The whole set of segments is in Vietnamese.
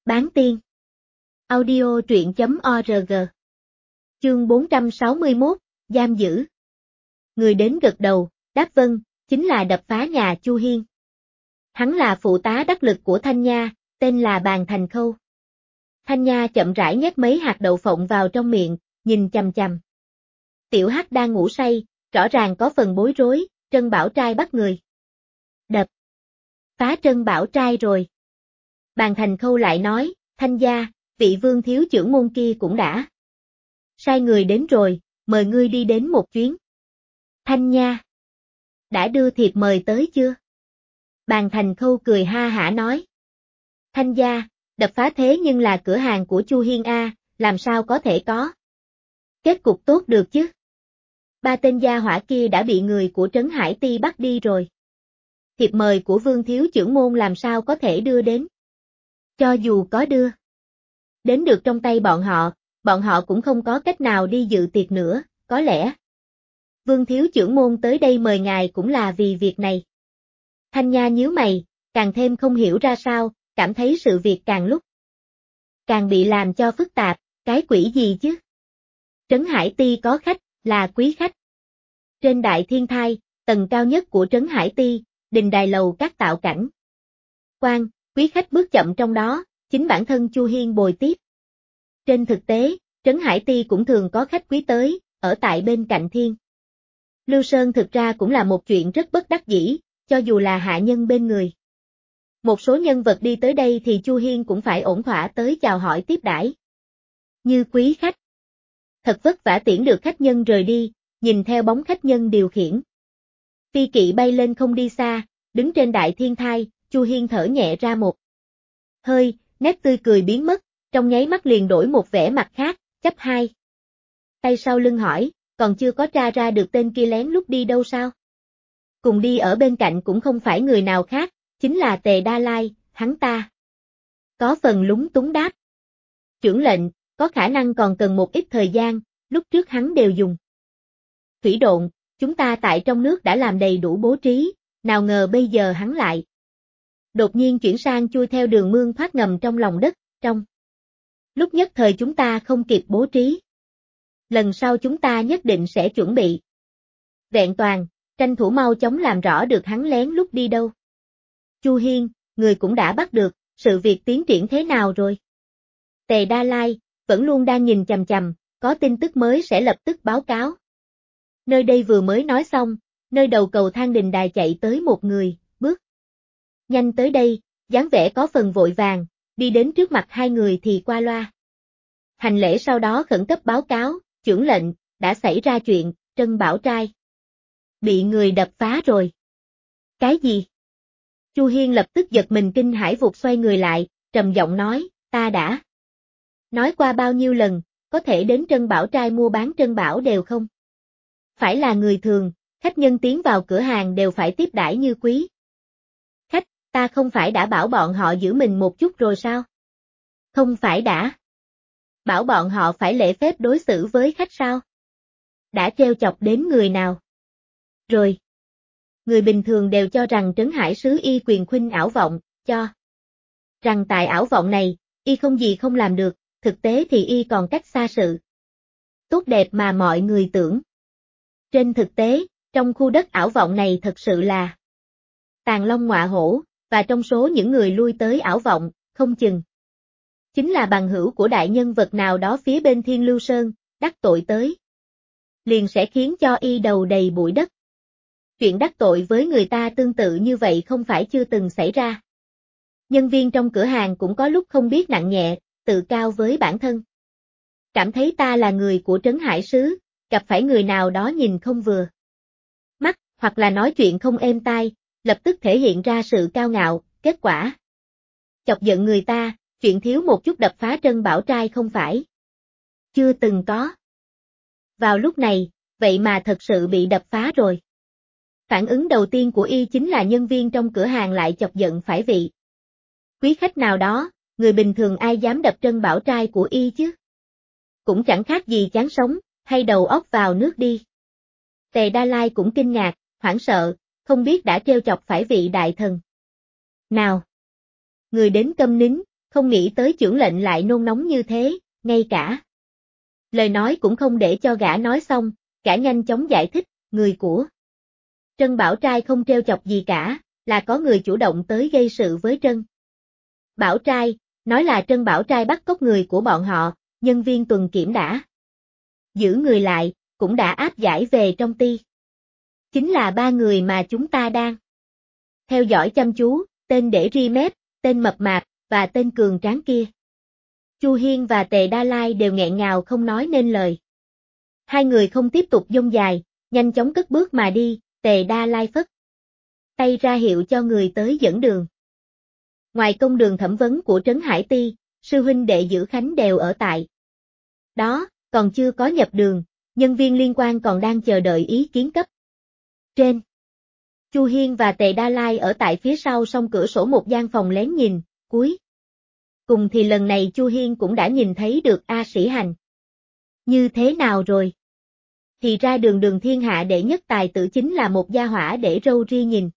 Bán tiên. Audio truyện.org. Chương 461, giam giữ. Người đến gật đầu, đáp vâng, chính là đập phá nhà Chu Hiên. Hắn là phụ tá đắc lực của Thanh Nha, tên là Bàn Thành Khâu. Thanh Nha chậm rãi nhét mấy hạt đậu phộng vào trong miệng, nhìn chằm chằm. Tiểu Hắc đang ngủ say, rõ ràng có phần bối rối, Trân Bảo Trai bắt người. Đập. Phá Trân Bảo Trai rồi. Bàn Thành Khâu lại nói, Thanh gia, vị vương thiếu trưởng môn kia cũng đã sai người đến rồi, mời ngươi đi đến một chuyến. Thanh Nha. Đã đưa thiệp mời tới chưa? Bàn Thành Khâu cười ha hả nói. Thanh gia, đập phá thế nhưng là cửa hàng của Chu Hiên A, làm sao có thể có kết cục tốt được chứ? Ba tên gia hỏa kia đã bị người của Trấn Hải Ti bắt đi rồi. Thiệp mời của vương thiếu trưởng môn làm sao có thể đưa đến? Cho dù có đưa đến được trong tay bọn họ cũng không có cách nào đi dự tiệc nữa, có lẽ vương thiếu trưởng môn tới đây mời ngài cũng là vì việc này. Thanh Nha nhíu mày, càng thêm không hiểu ra sao, cảm thấy sự việc càng lúc càng bị làm cho phức tạp, cái quỷ gì chứ? Trấn Hải Ti có khách, là quý khách. Trên Đại Thiên Thai, tầng cao nhất của Trấn Hải Ti, đình đài lầu các tạo cảnh quan, quý khách bước chậm trong đó, chính bản thân Chu Hiên bồi tiếp. Trên thực tế, Trấn Hải Ti cũng thường có khách quý tới, ở tại bên cạnh Thiên Lưu Sơn thực ra cũng là một chuyện rất bất đắc dĩ, cho dù là hạ nhân bên người. Một số nhân vật đi tới đây thì Chu Hiên cũng phải ổn thỏa tới chào hỏi tiếp đãi. Như quý khách. Thật vất vả tiễn được khách nhân rời đi, nhìn theo bóng khách nhân điều khiển. Phi kỵ bay lên không đi xa, đứng trên Đại Thiên Thai, Chu Hiên thở nhẹ ra một hơi, nét tươi cười biến mất, trong nháy mắt liền đổi một vẻ mặt khác, chắp hai tay sau lưng hỏi, còn chưa có tra ra được tên kia lén lút đi đâu sao? Cùng đi ở bên cạnh cũng không phải người nào khác, chính là Tề Đa Lai, hắn ta có phần lúng túng đáp. Chưởng lệnh, có khả năng còn cần một ít thời gian, lúc trước hắn đều dùng thủy độn, chúng ta tại trong nước đã làm đầy đủ bố trí, nào ngờ bây giờ hắn lại đột nhiên chuyển sang chui theo đường mương thoát ngầm trong lòng đất, trong lúc nhất thời chúng ta không kịp bố trí. Lần sau chúng ta nhất định sẽ chuẩn bị vẹn toàn, tranh thủ mau chóng làm rõ được hắn lén lút đi đâu. Chu Hiên, người cũng đã bắt được, sự việc tiến triển thế nào rồi? Tề Đa Lai, vẫn luôn đang nhìn chằm chằm, có tin tức mới sẽ lập tức báo cáo. Nơi đây vừa mới nói xong, nơi đầu cầu thang đình đài chạy tới một người, bước nhanh tới đây, dáng vẻ có phần vội vàng, đi đến trước mặt hai người thì qua loa. Hành lễ sau đó khẩn cấp báo cáo, chưởng lệnh, đã xảy ra chuyện, Trân Bảo Trai bị người đập phá rồi. Cái gì? Chu Hiên lập tức giật mình kinh hãi vụt xoay người lại, trầm giọng nói, ta đã nói qua bao nhiêu lần, có thể đến Trân Bảo Trai mua bán trân bảo đều không phải là người thường, khách nhân tiến vào cửa hàng đều phải tiếp đãi như quý khách, ta không phải đã bảo bọn họ giữ mình một chút rồi sao? Không phải đã bảo bọn họ phải lễ phép đối xử với khách sao? Đã trêu chọc đến người nào? Rồi. Người bình thường đều cho rằng Trấn Hải Sứ y quyền khuynh ảo vọng, cho rằng tại ảo vọng này, y không gì không làm được, thực tế thì y còn cách xa sự tốt đẹp mà mọi người tưởng. Trên thực tế, trong khu đất ảo vọng này thật sự là tàn long ngọa hổ, và trong số những người lui tới ảo vọng, không chừng chính là bằng hữu của đại nhân vật nào đó phía bên Thiên Lưu Sơn, đắc tội tới. Liền sẽ khiến cho y đầu đầy bụi đất. Chuyện đắc tội với người ta tương tự như vậy không phải chưa từng xảy ra. Nhân viên trong cửa hàng cũng có lúc không biết nặng nhẹ, tự cao với bản thân. Cảm thấy ta là người của Trấn Hải Sứ, gặp phải người nào đó nhìn không vừa mắt, hoặc là nói chuyện không êm tai, lập tức thể hiện ra sự cao ngạo, kết quả chọc giận người ta, chuyện thiếu một chút đập phá Trân Bảo Trai không phải chưa từng có. Vào lúc này, vậy mà thật sự bị đập phá rồi. Phản ứng đầu tiên của y chính là nhân viên trong cửa hàng lại chọc giận phải vị quý khách nào đó, người bình thường ai dám đập Trân Bảo Trai của y chứ? Cũng chẳng khác gì chán sống, hay đầu óc vào nước đi. Tề Đa Lai cũng kinh ngạc, hoảng sợ, không biết đã trêu chọc phải vị đại thần nào. Người đến câm nín, Không nghĩ tới chưởng lệnh lại nôn nóng như thế, ngay cả lời nói cũng không để cho gã nói xong, gã nhanh chóng giải thích, người của Trân Bảo Trai không trêu chọc gì cả, là có người chủ động tới gây sự với Trân Bảo Trai, nói là Trân Bảo Trai bắt cóc người của bọn họ, nhân viên tuần kiểm đã giữ người lại, cũng đã áp giải về trong ty. Chính là ba người mà chúng ta đang theo dõi chăm chú, tên để ri mép, tên mập mạp, và tên cường tráng kia. Chu Hiên và Tề Đa Lai đều nghẹn ngào không nói nên lời. Hai người không tiếp tục dông dài, nhanh chóng cất bước mà đi, Tề Đa Lai phất tay ra hiệu cho người tới dẫn đường. Ngoài công đường thẩm vấn của Trấn Hải Ti, sư huynh đệ Dữ Khánh đều ở tại đó, còn chưa có nhập đường, nhân viên liên quan còn đang chờ đợi ý kiến cấp trên. Chu Hiên và Tề Đa Lai ở tại phía sau song cửa sổ một gian phòng lén nhìn, cuối cùng thì lần này Chu Hiên cũng đã nhìn thấy được A Sĩ Hành. Như thế nào rồi? Thì ra đường thiên hạ đệ nhất tài tử chính là một gia hỏa để râu ria nhìn.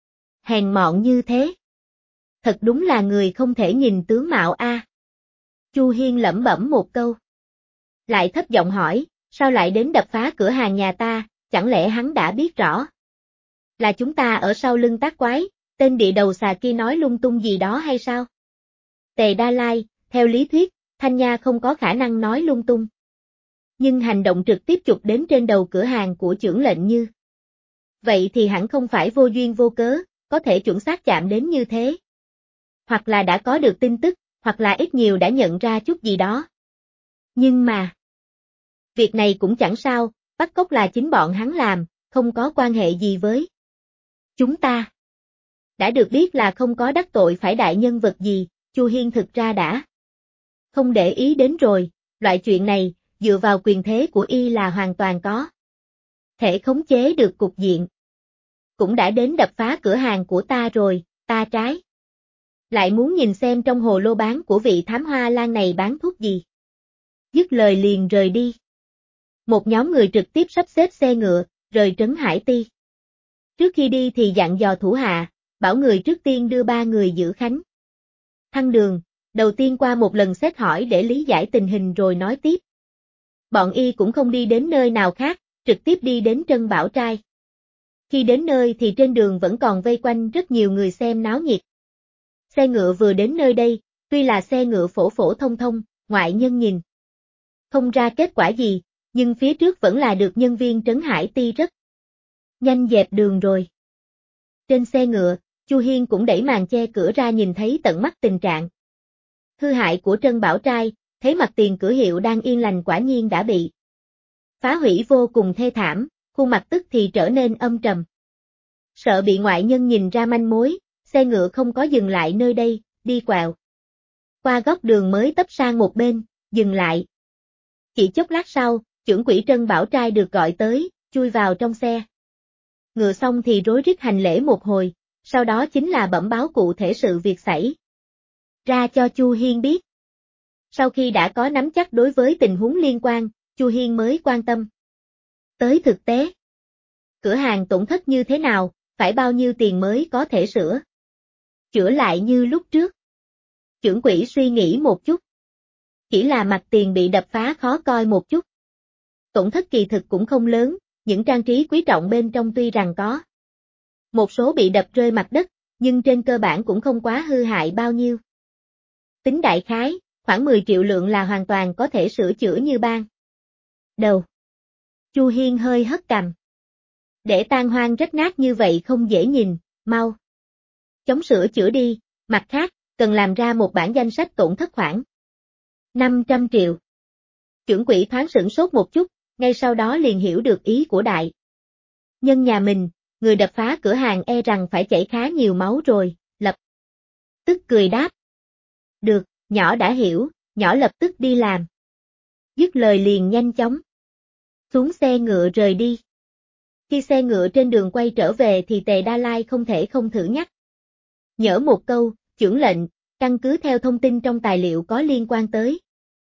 Hèn mọn như thế. Thật đúng là người không thể nhìn tướng mạo a. Chu Hiên lẩm bẩm một câu. Lại thấp giọng hỏi, sao lại đến đập phá cửa hàng nhà ta, chẳng lẽ hắn đã biết rõ? Là chúng ta ở sau lưng tác quái, tên địa đầu xà kia nói lung tung gì đó hay sao? Tề Đa Lai, theo lý thuyết, Thanh Nha không có khả năng nói lung tung. Nhưng hành động trực tiếp chụp đến trên đầu cửa hàng của chưởng lệnh như vậy thì hẳn không phải vô duyên vô cớ, có thể chuẩn xác chạm đến như thế. Hoặc là đã có được tin tức, hoặc là ít nhiều đã nhận ra chút gì đó. Nhưng mà, việc này cũng chẳng sao, bắt cóc là chính bọn hắn làm, không có quan hệ gì với chúng ta. Đã được biết là không có đắc tội phải đại nhân vật gì, Chu Hiên thực ra đã không để ý đến rồi, loại chuyện này, dựa vào quyền thế của y là hoàn toàn có thể khống chế được cục diện. Cũng đã đến đập phá cửa hàng của ta rồi, ta trái lại muốn nhìn xem trong hồ lô bán của vị thám hoa lan này bán thuốc gì. Dứt lời liền rời đi. Một nhóm người trực tiếp sắp xếp xe ngựa, rời Trấn Hải Ti. Trước khi đi thì dặn dò thủ hạ, bảo người trước tiên đưa ba người Dữ Khánh thăng đường, đầu tiên qua một lần xét hỏi để lý giải tình hình rồi nói tiếp. Bọn y cũng không đi đến nơi nào khác, trực tiếp đi đến Trân Bảo Trai. Khi đến nơi thì trên đường vẫn còn vây quanh rất nhiều người xem náo nhiệt. Xe ngựa vừa đến nơi đây, tuy là xe ngựa phổ phổ thông thông, ngoại nhân nhìn không ra kết quả gì, nhưng phía trước vẫn là được nhân viên Trấn Hải Ti rất nhanh dẹp đường rồi. Trên xe ngựa, Chu Hiên cũng đẩy màn che cửa ra nhìn thấy tận mắt tình trạng hư hại của Trân Bảo Trai, thấy mặt tiền cửa hiệu đang yên lành quả nhiên đã bị phá hủy vô cùng thê thảm, khuôn mặt tức thì trở nên âm trầm. Sợ bị ngoại nhân nhìn ra manh mối, xe ngựa không có dừng lại nơi đây, đi quẹo qua góc đường mới tấp sang một bên, dừng lại. Chỉ chốc lát sau, chưởng quỹ Trân Bảo Trai được gọi tới, chui vào trong xe. Ngựa xong thì rối rít hành lễ một hồi, sau đó chính là bẩm báo cụ thể sự việc xảy ra cho Chu Hiên biết. Sau khi đã có nắm chắc đối với tình huống liên quan, Chu Hiên mới quan tâm tới thực tế. Cửa hàng tổn thất như thế nào, phải bao nhiêu tiền mới có thể chữa lại như lúc trước. Chưởng quỹ suy nghĩ một chút. Chỉ là mặt tiền bị đập phá khó coi một chút. Tổn thất kỳ thực cũng không lớn, những trang trí quý trọng bên trong tuy rằng có một số bị đập rơi mặt đất, nhưng trên cơ bản cũng không quá hư hại bao nhiêu. Tính đại khái, khoảng 10 triệu lượng là hoàn toàn có thể sửa chữa như ban đầu. Chu Hiên hơi hất cằm. Để tan hoang rách nát như vậy không dễ nhìn, mau chống sửa chữa đi, mặt khác, cần làm ra một bản danh sách tổn thất khoảng 500 triệu. Chưởng quỹ thoáng sửng sốt một chút, ngay sau đó liền hiểu được ý của đại nhân nhà mình, người đập phá cửa hàng e rằng phải chảy khá nhiều máu rồi, lập tức cười đáp. Được, nhỏ đã hiểu, nhỏ lập tức đi làm. Dứt lời liền nhanh chóng xuống xe ngựa rời đi. Khi xe ngựa trên đường quay trở về thì Tề Đa Lai không thể không thử nhắc nhở một câu, chưởng lệnh, căn cứ theo thông tin trong tài liệu có liên quan tới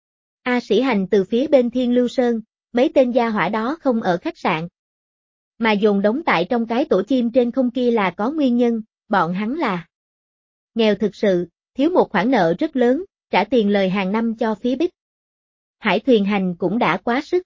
A Sĩ Hành từ phía bên Thiên Lưu Sơn, mấy tên gia hỏa đó không ở khách sạn, mà dồn đóng tại trong cái tổ chim trên không kia là có nguyên nhân, bọn hắn là nghèo thực sự, thiếu một khoản nợ rất lớn, trả tiền lời hàng năm cho phía Bích Hải thuyền hành cũng đã quá sức.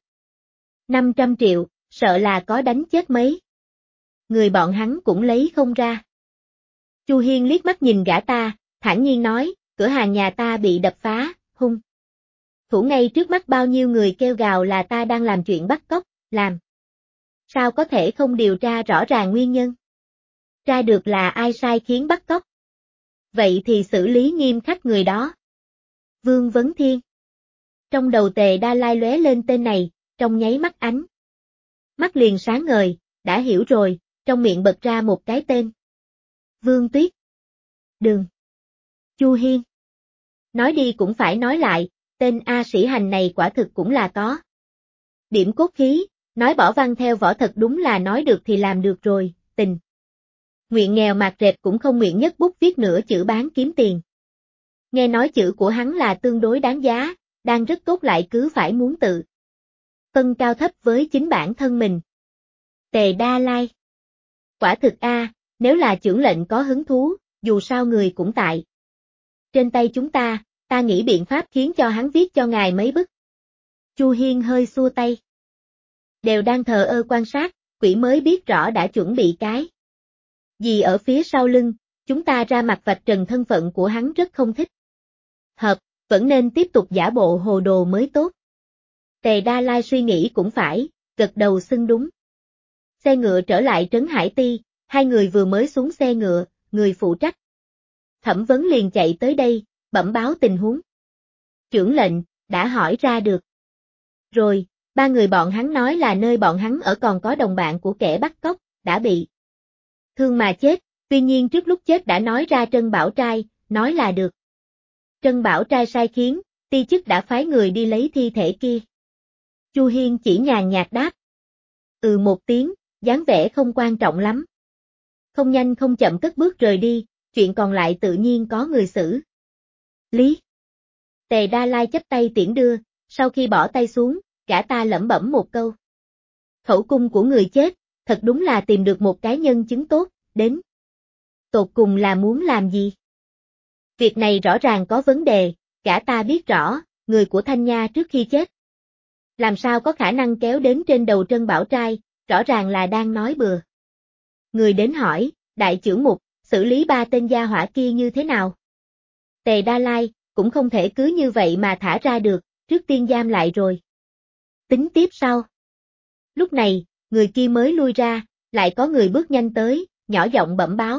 500 triệu, sợ là có đánh chết mấy. Người bọn hắn cũng lấy không ra. Chu Hiên liếc mắt nhìn gã ta, thản nhiên nói, cửa hàng nhà ta bị đập phá, hung thủ ngay trước mắt bao nhiêu người kêu gào là ta đang làm chuyện bắt cóc, làm. Sao có thể không điều tra rõ ràng nguyên nhân? Tra được là ai sai khiến bắt cóc. Vậy thì xử lý nghiêm khắc người đó. Vương Vấn Thiên. Trong đầu Tề Đa Lai lóe lên tên này, trong nháy mắt ánh. Mắt liền sáng ngời, đã hiểu rồi, trong miệng bật ra một cái tên. Vương Tuyết. Đường. Chu Hiên. Nói đi cũng phải nói lại, tên A Sĩ Hành này quả thực cũng là có. Điểm cốt khí, nói bỏ văn theo võ thật đúng là nói được thì làm được rồi, tình. Nguyện nghèo mạt rệp cũng không nguyện nhất bút viết nửa chữ bán kiếm tiền. Nghe nói chữ của hắn là tương đối đáng giá, đang rất tốt lại cứ phải muốn tự phân cao thấp với chính bản thân mình. Tề Đa Lai. Quả thực nếu là chưởng lệnh có hứng thú, dù sao người cũng tại. Trên tay chúng ta nghĩ biện pháp khiến cho hắn viết cho ngài mấy bức. Chu Hiên hơi xua tay. Đều đang thờ ơ quan sát, quỷ mới biết rõ đã chuẩn bị cái gì ở phía sau lưng, chúng ta ra mặt vạch trần thân phận của hắn rất không thích. Vẫn nên tiếp tục giả bộ hồ đồ mới tốt. Tề Đa Lai suy nghĩ cũng phải, gật đầu xưng đúng. Xe ngựa trở lại trấn Hải Ti, hai người vừa mới xuống xe ngựa, người phụ trách thẩm vấn liền chạy tới đây, bẩm báo tình huống. Chưởng lệnh, đã hỏi ra được. Rồi, ba người bọn hắn nói là nơi bọn hắn ở còn có đồng bạn của kẻ bắt cóc, đã bị thương mà chết, tuy nhiên trước lúc chết đã nói ra Trân Bảo Trai, nói là được. Trân Bảo Trai sai khiến, ti chức đã phái người đi lấy thi thể kia. Chu Hiên chỉ nhàn nhạt đáp. Một tiếng, dáng vẻ không quan trọng lắm. Không nhanh không chậm cất bước rời đi, chuyện còn lại tự nhiên có người xử lý. Tề Đa Lai chắp tay tiễn đưa, sau khi bỏ tay xuống, gã ta lẩm bẩm một câu. Khẩu cung của người chết, thật đúng là tìm được một cái nhân chứng tốt, đến. Tột cùng là muốn làm gì? Việc này rõ ràng có vấn đề, gã ta biết rõ, người của Thanh Nha trước khi chết. Làm sao có khả năng kéo đến trên đầu Trân Bảo Trai, rõ ràng là đang nói bừa. Người đến hỏi, đại trưởng mục, xử lý ba tên gia hỏa kia như thế nào? Tề Đa Lai, cũng không thể cứ như vậy mà thả ra được, trước tiên giam lại rồi. Tính tiếp sau. Lúc này, người kia mới lui ra, lại có người bước nhanh tới, nhỏ giọng bẩm báo.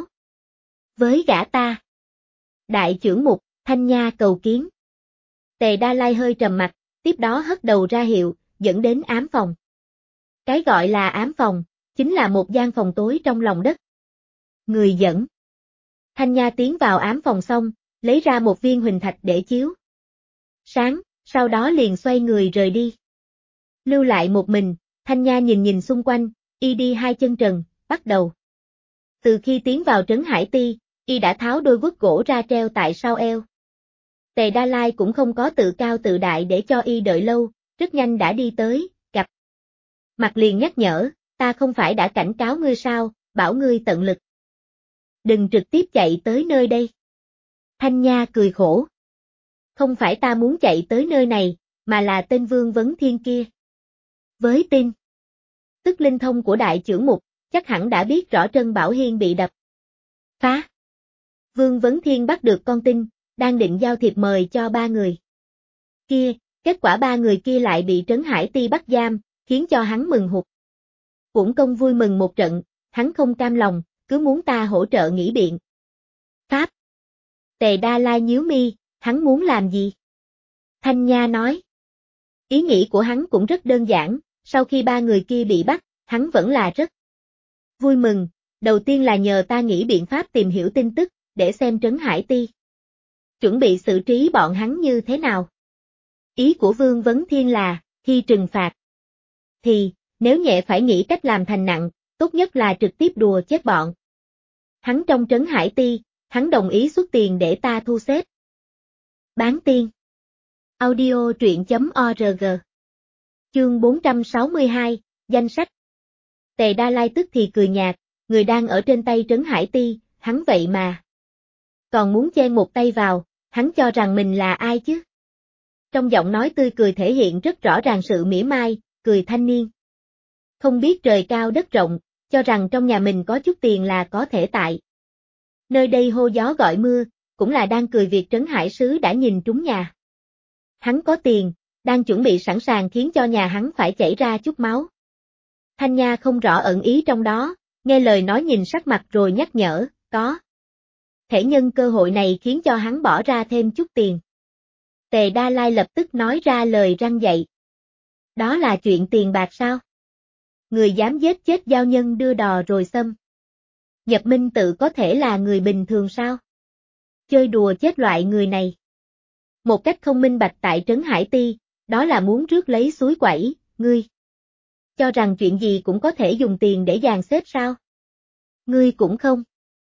Với gã ta. Đại trưởng mục, Thanh Nha cầu kiến. Tề Đa Lai hơi trầm mặt, tiếp đó hất đầu ra hiệu, dẫn đến ám phòng. Cái gọi là ám phòng, chính là một gian phòng tối trong lòng đất. Người dẫn. Thanh Nha tiến vào ám phòng xong, lấy ra một viên huỳnh thạch để chiếu. Sáng, sau đó liền xoay người rời đi. Lưu lại một mình, Thanh Nha nhìn nhìn xung quanh, y đi hai chân trần, bắt đầu. Từ khi tiến vào trấn Hải Ti, y đã tháo đôi guốc gỗ ra treo tại sau eo. Tề Đa Lai cũng không có tự cao tự đại để cho y đợi lâu, rất nhanh đã đi tới, gặp. Mặt liền nhắc nhở, ta không phải đã cảnh cáo ngươi sao, bảo ngươi tận lực. Đừng trực tiếp chạy tới nơi đây. Thanh Nha cười khổ. Không phải ta muốn chạy tới nơi này, mà là tên Vương Vấn Thiên kia. Với tin tức linh thông của đại trưởng mục, chắc hẳn đã biết rõ Trân Bảo Hiên bị đập phá. Vương Vấn Thiên bắt được con tin, đang định giao thiệp mời cho ba người kia, kết quả ba người kia lại bị Trấn Hải Ti bắt giam, khiến cho hắn mừng hụt. Uổng công vui mừng một trận, hắn không cam lòng, cứ muốn ta hỗ trợ nghĩ biện pháp. Tề Đa Lai nhíu mi, hắn muốn làm gì? Thanh Nha nói. Ý nghĩ của hắn cũng rất đơn giản, sau khi ba người kia bị bắt, hắn vẫn là rất vui mừng, đầu tiên là nhờ ta nghĩ biện pháp tìm hiểu tin tức, để xem Trấn Hải Ti chuẩn bị xử trí bọn hắn như thế nào. Ý của Vương Vấn Thiên là, khi trừng phạt thì, nếu nhẹ phải nghĩ cách làm thành nặng, tốt nhất là trực tiếp đùa chết bọn hắn trong Trấn Hải Ti, hắn đồng ý xuất tiền để ta thu xếp. Bán tiên. Audio truyện.org. Chương 462, danh sách. Tề Đa Lai tức thì cười nhạt, người đang ở trên tay Trấn Hải Ti, hắn vậy mà còn muốn chen một tay vào, hắn cho rằng mình là ai chứ? Trong giọng nói tươi cười thể hiện rất rõ ràng sự mỉa mai, cười thanh niên. Không biết trời cao đất rộng, cho rằng trong nhà mình có chút tiền là có thể tại. Nơi đây hô gió gọi mưa, cũng là đang cười việc Trấn Hải Sứ đã nhìn trúng nhà. Hắn có tiền, đang chuẩn bị sẵn sàng khiến cho nhà hắn phải chảy ra chút máu. Thanh Nha không rõ ẩn ý trong đó, nghe lời nói nhìn sắc mặt rồi nhắc nhở, có. Thể nhân cơ hội này khiến cho hắn bỏ ra thêm chút tiền. Tề Đa Lai lập tức nói ra lời răn dạy. Đó là chuyện tiền bạc sao? Người dám giết chết giao nhân đưa đò rồi xâm. Nhập Minh Tự có thể là người bình thường sao? Chơi đùa chết loại người này. Một cách không minh bạch tại Trấn Hải Ti, đó là muốn rước lấy suối quẩy, ngươi. Cho rằng chuyện gì cũng có thể dùng tiền để dàn xếp sao? Ngươi cũng không.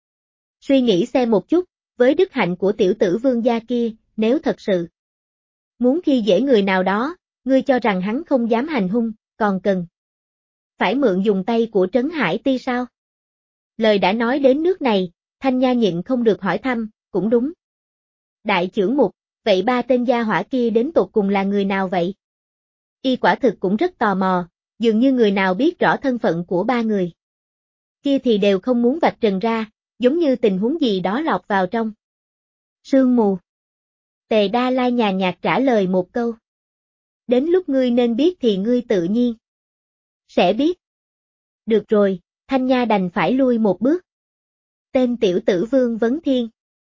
Suy nghĩ xem một chút, với đức hạnh của tiểu tử Vương gia kia, nếu thật sự muốn khi dễ người nào đó, ngươi cho rằng hắn không dám hành hung, còn cần phải mượn dùng tay của Trấn Hải Ti sao? Lời đã nói đến nước này, Thanh Nha nhịn không được hỏi thăm, cũng đúng. Đại trưởng mục, vậy ba tên gia hỏa kia đến tột cùng là người nào vậy? Y quả thực cũng rất tò mò, dường như người nào biết rõ thân phận của ba người kia thì đều không muốn vạch trần ra, giống như tình huống gì đó lọt vào trong sương mù. Tề Đa Lai nhàn nhạt trả lời một câu. Đến lúc ngươi nên biết thì ngươi tự nhiên sẽ biết. Được rồi, Thanh Nha đành phải lui một bước. Tên tiểu tử Vương Vấn Thiên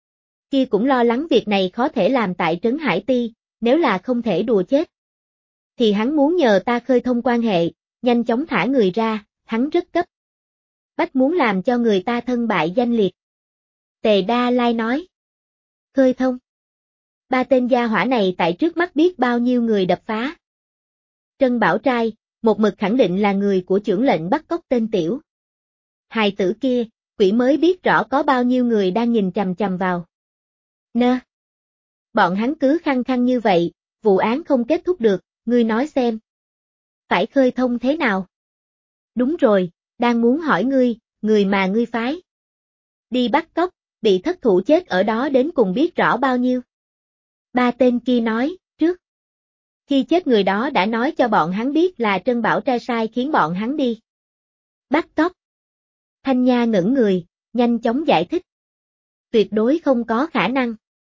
kia cũng lo lắng việc này khó thể làm tại Trấn Hải Ti, nếu là không thể đùa chết thì hắn muốn nhờ ta khơi thông quan hệ, nhanh chóng thả người ra, hắn rất cấp bách muốn làm cho người ta thân bại danh liệt. Tề Đa Lai nói. Khơi thông. Ba tên gia hỏa này tại trước mắt biết bao nhiêu người đập phá. Trân Bảo Trai, một mực khẳng định là người của trưởng lệnh bắt cóc tên tiểu hài tử kia, quỷ mới biết rõ có bao nhiêu người đang nhìn chằm chằm vào. Nơ. Bọn hắn cứ khăng khăng như vậy, vụ án không kết thúc được, ngươi nói xem. Phải khơi thông thế nào? Đúng rồi, đang muốn hỏi ngươi, người mà ngươi phái đi bắt cóc, bị thất thủ chết ở đó đến cùng biết rõ bao nhiêu? Ba tên kia nói, trước khi chết người đó đã nói cho bọn hắn biết là Trân Bảo Trai sai khiến bọn hắn đi bắt cóc. Thanh Nha ngẩn người, nhanh chóng giải thích. Tuyệt đối không có khả năng.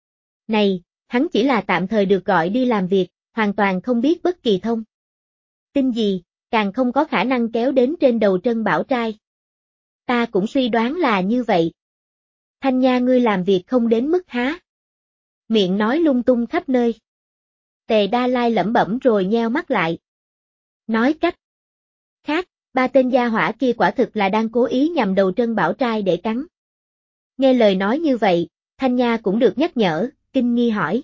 Này, hắn chỉ là tạm thời được gọi đi làm việc, hoàn toàn không biết bất kỳ thông tin gì, càng không có khả năng kéo đến trên đầu Trân Bảo Trai. Ta cũng suy đoán là như vậy. Thanh Nha ngươi làm việc không đến mức há. Miệng nói lung tung khắp nơi. Tề Đa Lai lẩm bẩm rồi nheo mắt lại. Nói cách khác, ba tên gia hỏa kia quả thực là đang cố ý nhằm đầu Trân Bảo Trai để cắn. Nghe lời nói như vậy, Thanh Nha cũng được nhắc nhở, kinh nghi hỏi.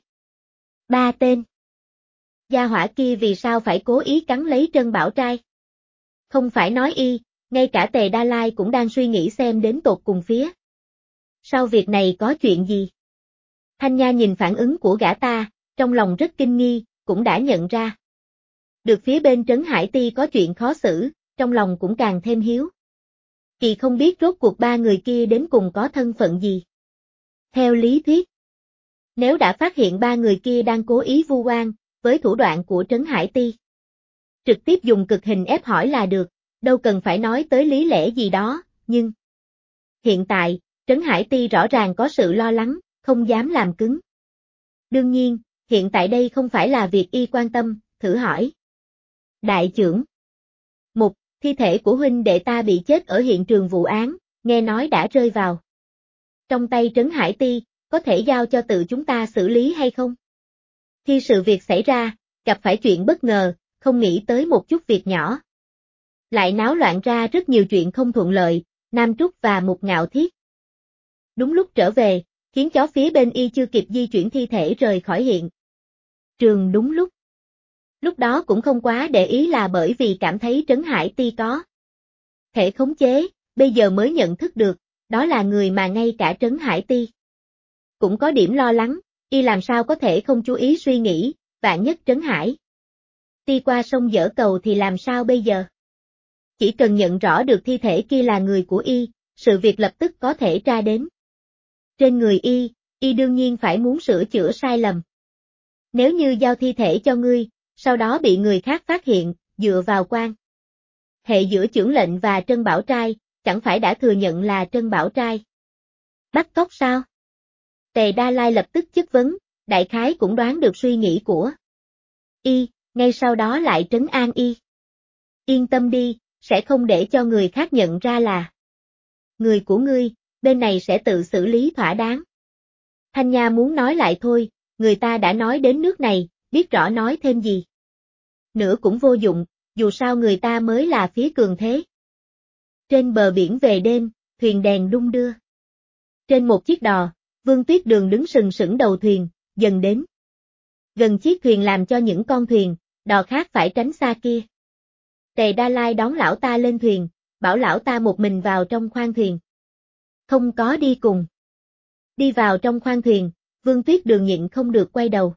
Ba tên gia hỏa kia vì sao phải cố ý cắn lấy Trân Bảo Trai? Không phải nói y, ngay cả Tề Đa Lai cũng đang suy nghĩ xem đến tột cùng phía sau việc này có chuyện gì. Thanh Nha nhìn phản ứng của gã ta, trong lòng rất kinh nghi, cũng đã nhận ra. Được phía bên Trấn Hải Ti có chuyện khó xử, trong lòng cũng càng thêm hiếu. Kỳ không biết rốt cuộc ba người kia đến cùng có thân phận gì. Theo lý thuyết, nếu đã phát hiện ba người kia đang cố ý vu oan, với thủ đoạn của Trấn Hải Ti, trực tiếp dùng cực hình ép hỏi là được, đâu cần phải nói tới lý lẽ gì đó, nhưng hiện tại, Trấn Hải Ti rõ ràng có sự lo lắng, không dám làm cứng. Đương nhiên, hiện tại đây không phải là việc y quan tâm, thử hỏi. Đại trưởng Mục, thi thể của huynh đệ ta bị chết ở hiện trường vụ án, nghe nói đã rơi vào trong tay Trấn Hải Ti, có thể giao cho tự chúng ta xử lý hay không? Khi sự việc xảy ra, gặp phải chuyện bất ngờ, không nghĩ tới một chút việc nhỏ. Lại náo loạn ra rất nhiều chuyện không thuận lợi, Nam Trúc và Mục Ngạo Thiết đúng lúc trở về, khiến chó phía bên y chưa kịp di chuyển thi thể rời khỏi hiện trường đúng lúc. Lúc đó cũng không quá để ý là bởi vì cảm thấy Trấn Hải Ti có thể khống chế, bây giờ mới nhận thức được, đó là người mà ngay cả Trấn Hải Ti cũng có điểm lo lắng, y làm sao có thể không chú ý suy nghĩ, vạn nhất Trấn Hải Ti qua sông dở cầu thì làm sao bây giờ? Chỉ cần nhận rõ được thi thể kia là người của y, sự việc lập tức có thể tra đến trên người y, y đương nhiên phải muốn sửa chữa sai lầm. Nếu như giao thi thể cho ngươi, sau đó bị người khác phát hiện, dựa vào quan hệ giữa chưởng lệnh và Trân Bảo Trai, chẳng phải đã thừa nhận là Trân Bảo Trai bắt cóc sao? Tề Đa Lai lập tức chất vấn, đại khái cũng đoán được suy nghĩ của y, ngay sau đó lại trấn an y. Yên tâm đi, sẽ không để cho người khác nhận ra là người của ngươi, bên này sẽ tự xử lý thỏa đáng. Thanh Nha muốn nói lại thôi, người ta đã nói đến nước này, biết rõ nói thêm gì. Nữa cũng vô dụng, dù sao người ta mới là phía cường thế. Trên bờ biển về đêm, thuyền đèn đung đưa. Trên một chiếc đò, Vương Tuyết Đường đứng sừng sững đầu thuyền, dần đến gần chiếc thuyền làm cho những con thuyền, đò khác phải tránh xa kia. Tề Đa Lai đón lão ta lên thuyền, bảo lão ta một mình vào trong khoang thuyền. Không có đi cùng. Đi vào trong khoang thuyền, Vương Tuyết Đường nhịn không được quay đầu.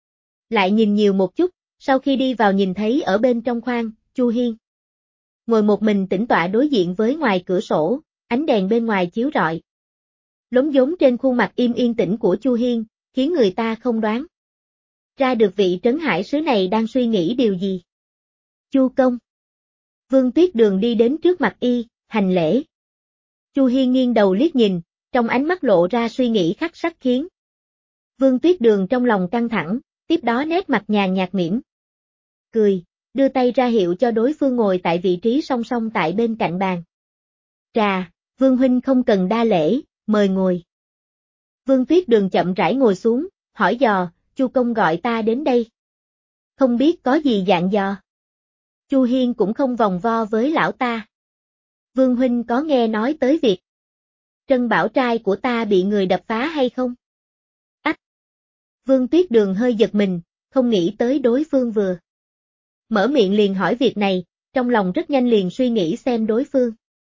Lại nhìn nhiều một chút, sau khi đi vào nhìn thấy ở bên trong khoang, Chu Hiên ngồi một mình tĩnh tọa đối diện với ngoài cửa sổ, ánh đèn bên ngoài chiếu rọi. Lốm đốm trên khuôn mặt yên tĩnh của Chu Hiên, khiến người ta không đoán ra được vị trấn hải sứ này đang suy nghĩ điều gì. Chu công. Vương Tuyết Đường đi đến trước mặt y, hành lễ. Chu Hiên nghiêng đầu liếc nhìn, trong ánh mắt lộ ra suy nghĩ khắc sắc khiến Vương Tuyết Đường trong lòng căng thẳng, tiếp đó nét mặt nhàn nhạt mỉm cười, đưa tay ra hiệu cho đối phương ngồi tại vị trí song song tại bên cạnh bàn trà. Vương huynh không cần đa lễ, mời ngồi. Vương Tuyết Đường chậm rãi ngồi xuống, hỏi dò, Chu công gọi ta đến đây. Không biết có gì dặn dò. Chu Hiên cũng không vòng vo với lão ta. Vương huynh có nghe nói tới việc Trân Bảo Trai của ta bị người đập phá hay không? Ách! Vương Tuyết Đường hơi giật mình, không nghĩ tới đối phương vừa mở miệng liền hỏi việc này, trong lòng rất nhanh liền suy nghĩ xem đối phương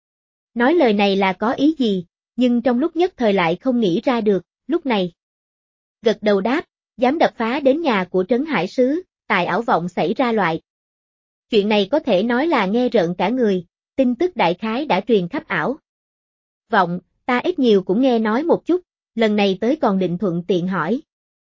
nói lời này là có ý gì, nhưng trong lúc nhất thời lại không nghĩ ra được, lúc này gật đầu đáp, dám đập phá đến nhà của Trấn Hải Sứ, tại ảo vọng xảy ra loại. Chuyện này có thể nói là nghe rợn cả người, tin tức đại khái đã truyền khắp ảo vọng, ta ít nhiều cũng nghe nói một chút, lần này tới còn định thuận tiện hỏi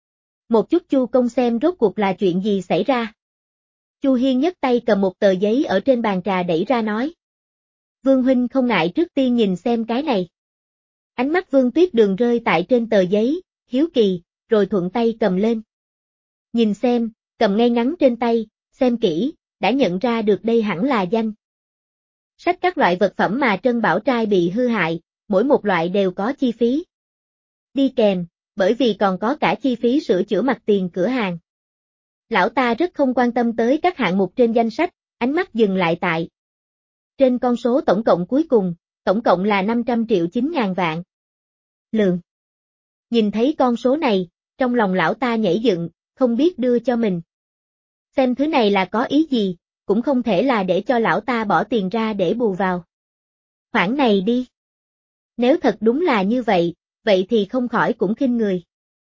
một chút Chu công xem rốt cuộc là chuyện gì xảy ra. Chu Hiên nhấc tay cầm một tờ giấy ở trên bàn trà đẩy ra nói. Vương huynh không ngại trước tiên nhìn xem cái này. Ánh mắt Vương Tuyết Đường rơi tại trên tờ giấy, hiếu kỳ, rồi thuận tay cầm lên. Nhìn xem, cầm ngay ngắn trên tay, xem kỹ, đã nhận ra được đây hẳn là danh sách các loại vật phẩm mà Trân Bảo Trai bị hư hại, mỗi một loại đều có chi phí đi kèm, bởi vì còn có cả chi phí sửa chữa mặt tiền cửa hàng. Lão ta rất không quan tâm tới các hạng mục trên danh sách, ánh mắt dừng lại tại trên con số tổng cộng cuối cùng, tổng cộng là 500 triệu 9.000 vạn lượng. Nhìn thấy con số này, trong lòng lão ta nhảy dựng, không biết đưa cho mình xem thứ này là có ý gì, cũng không thể là để cho lão ta bỏ tiền ra để bù vào khoản này đi. Nếu thật đúng là như vậy, vậy thì không khỏi cũng khinh người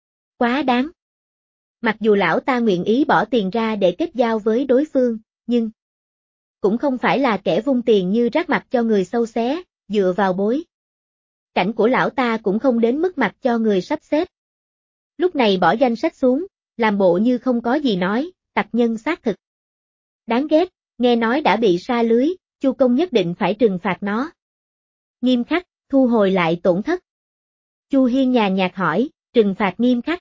quá đáng. Mặc dù lão ta nguyện ý bỏ tiền ra để kết giao với đối phương, nhưng cũng không phải là kẻ vung tiền như rác mặt cho người xâu xé, dựa vào bối cảnh của lão ta cũng không đến mức mặt cho người sắp xếp. Lúc này bỏ danh sách xuống, làm bộ như không có gì nói, tặc nhân xác thực đáng ghét, nghe nói đã bị sa lưới, Chu công nhất định phải trừng phạt nó nghiêm khắc, thu hồi lại tổn thất. Chu Hiên nhàn nhạt hỏi, trừng phạt nghiêm khắc.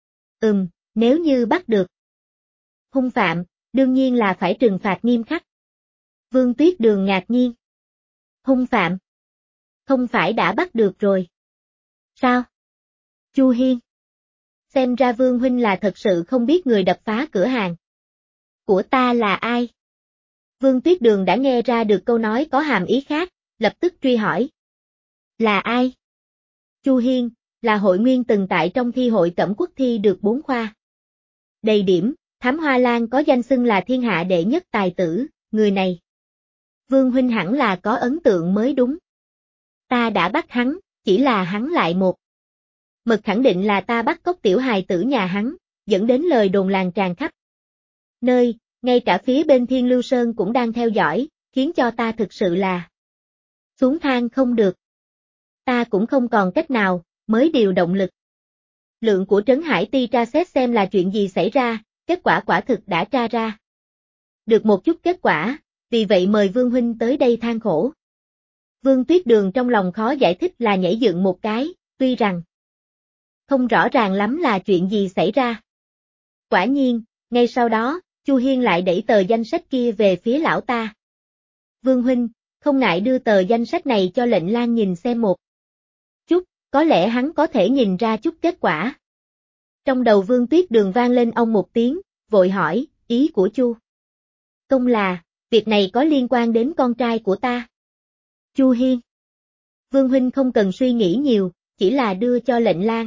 Nếu như bắt được hung phạm, đương nhiên là phải trừng phạt nghiêm khắc. Vương Tuyết Đường ngạc nhiên. Hung phạm? Không phải đã bắt được rồi. Sao? Chu Hiên. Xem ra Vương huynh là thật sự không biết người đập phá cửa hàng của ta là ai. Vương Tuyết Đường đã nghe ra được câu nói có hàm ý khác, lập tức truy hỏi. Là ai? Chu Hiên, là hội nguyên từng tại trong thi hội cẩm quốc thi được 4 khoa đầy điểm, Thám Hoa Lan có danh xưng là thiên hạ đệ nhất tài tử, người này Vương huynh hẳn là có ấn tượng mới đúng. Ta đã bắt hắn, chỉ là hắn lại một mực khẳng định là ta bắt cóc tiểu hài tử nhà hắn, dẫn đến lời đồn làng tràn khắp nơi, ngay cả phía bên Thiên Lưu Sơn cũng đang theo dõi, khiến cho ta thực sự là xuống thang không được. Ta cũng không còn cách nào, mới điều động lực Lượng của Trấn Hải Ti tra xét xem là chuyện gì xảy ra, kết quả quả thực đã tra ra. Được một chút kết quả, vì vậy mời Vương huynh tới đây than khổ. Vương Tuyết Đường trong lòng khó giải thích là nhảy dựng một cái, tuy rằng không rõ ràng lắm là chuyện gì xảy ra. Quả nhiên, ngay sau đó, Chu Hiên lại đẩy tờ danh sách kia về phía lão ta. Vương huynh, không ngại đưa tờ danh sách này cho Lệnh Lang nhìn xem một chút, có lẽ hắn có thể nhìn ra chút kết quả. Trong đầu Vương Tuyết Đường vang lên ông một tiếng, vội hỏi, ý của Chu công là, việc này có liên quan đến con trai của ta. Chu Hiên. Vương huynh không cần suy nghĩ nhiều, chỉ là đưa cho Lệnh Lang.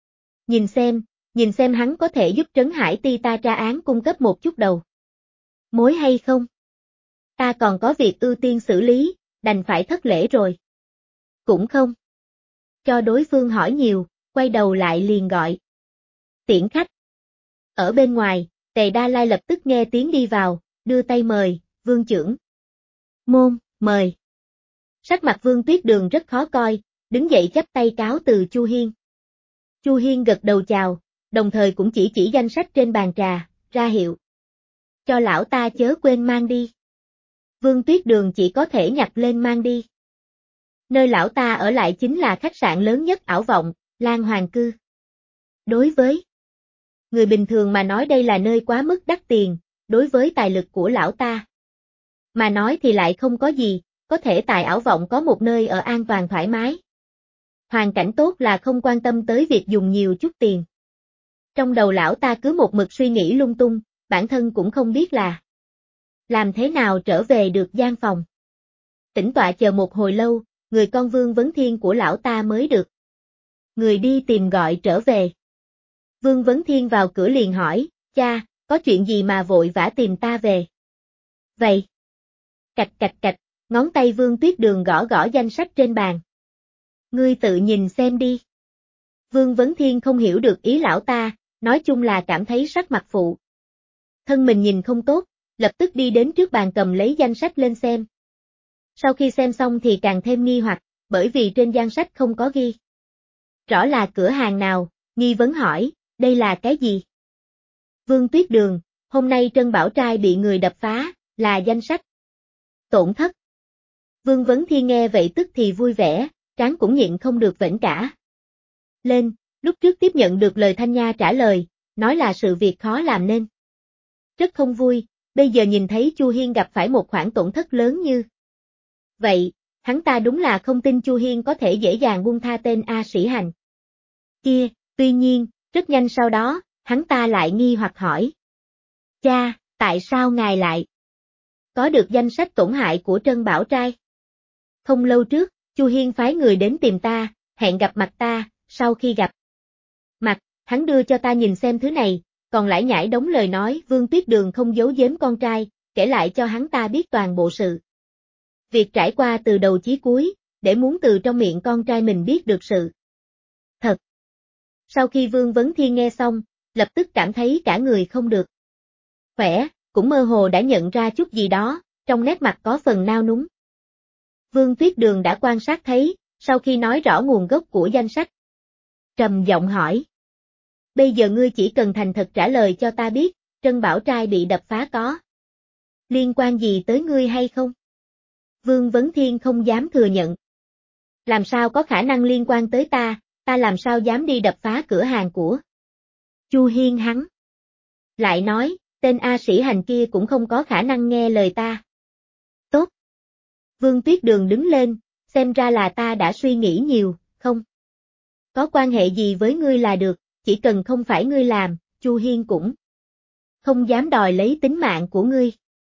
Nhìn xem hắn có thể giúp Trấn Hải Ti ta tra án cung cấp một chút đầu mối hay không. Ta còn có việc ưu tiên xử lý, đành phải thất lễ rồi. Cũng không cho đối phương hỏi nhiều, quay đầu lại liền gọi tiễn khách. Ở bên ngoài, Tề Đa Lai lập tức nghe tiếng đi vào, đưa tay mời, Vương trưởng môn, mời. Sắc mặt Vương Tuyết Đường rất khó coi, đứng dậy chắp tay cáo từ Chu Hiên. Chu Hiên gật đầu chào, đồng thời cũng chỉ danh sách trên bàn trà, ra hiệu cho lão ta chớ quên mang đi. Vương Tuyết Đường chỉ có thể nhặt lên mang đi. Nơi lão ta ở lại chính là khách sạn lớn nhất ảo vọng, Lan Hoàng Cư. Đối với người bình thường mà nói đây là nơi quá mức đắt tiền, đối với tài lực của lão ta mà nói thì lại không có gì, có thể tại ảo vọng có một nơi ở an toàn thoải mái. Hoàn cảnh tốt là không quan tâm tới việc dùng nhiều chút tiền. Trong đầu lão ta cứ một mực suy nghĩ lung tung, bản thân cũng không biết là làm thế nào trở về được gian phòng. Tĩnh tọa chờ một hồi lâu, người con Vương Vấn Thiên của lão ta mới được người đi tìm gọi trở về. Vương Vấn Thiên vào cửa liền hỏi, cha, có chuyện gì mà vội vã tìm ta về? Vậy. Cạch cạch cạch, ngón tay Vương Tuyết Đường gõ gõ danh sách trên bàn. Ngươi tự nhìn xem đi. Vương Vấn Thiên không hiểu được ý lão ta, nói chung là cảm thấy sắc mặt phụ thân mình nhìn không tốt, lập tức đi đến trước bàn cầm lấy danh sách lên xem. Sau khi xem xong thì càng thêm nghi hoặc, bởi vì trên danh sách không có ghi rõ là cửa hàng nào, nghi vấn hỏi, đây là cái gì? Vương Tuyết Đường, hôm nay Trân Bảo Trai bị người đập phá, là danh sách tổn thất. Vương Vấn Thiên nghe vậy tức thì vui vẻ, trán cũng nhịn không được vểnh cả lên, lúc trước tiếp nhận được lời Thanh Nha trả lời, nói là sự việc khó làm nên rất không vui, bây giờ nhìn thấy Chu Hiên gặp phải một khoản tổn thất lớn như vậy, hắn ta đúng là không tin Chu Hiên có thể dễ dàng buông tha tên A Sĩ Hành kia, tuy nhiên, rất nhanh sau đó, hắn ta lại nghi hoặc hỏi. Cha, tại sao ngài lại có được danh sách tổn hại của Trân Bảo Trai? Không lâu trước, Chu Hiên phái người đến tìm ta, hẹn gặp mặt ta, sau khi gặp mặt, hắn đưa cho ta nhìn xem thứ này, còn lải nhải đống lời nói Vương Tuyết Đường không giấu giếm con trai, kể lại cho hắn ta biết toàn bộ sự việc trải qua từ đầu chí cuối, để muốn từ trong miệng con trai mình biết được sự thật. Sau khi Vương Vấn Thiên nghe xong, lập tức cảm thấy cả người không được khỏe, cũng mơ hồ đã nhận ra chút gì đó, trong nét mặt có phần nao núng. Vương Tuyết Đường đã quan sát thấy, sau khi nói rõ nguồn gốc của danh sách, trầm giọng hỏi. Bây giờ ngươi chỉ cần thành thật trả lời cho ta biết, Trân Bảo Trai bị đập phá có liên quan gì tới ngươi hay không? Vương Vấn Thiên không dám thừa nhận. Làm sao có khả năng liên quan tới ta làm sao dám đi đập phá cửa hàng của Chu Hiên hắn. Lại nói, tên A Sĩ Hành kia cũng không có khả năng nghe lời ta. Tốt. Vương Tuyết Đường đứng lên, xem ra là ta đã suy nghĩ nhiều, không có quan hệ gì với ngươi là được, chỉ cần không phải ngươi làm, Chu Hiên cũng không dám đòi lấy tính mạng của ngươi.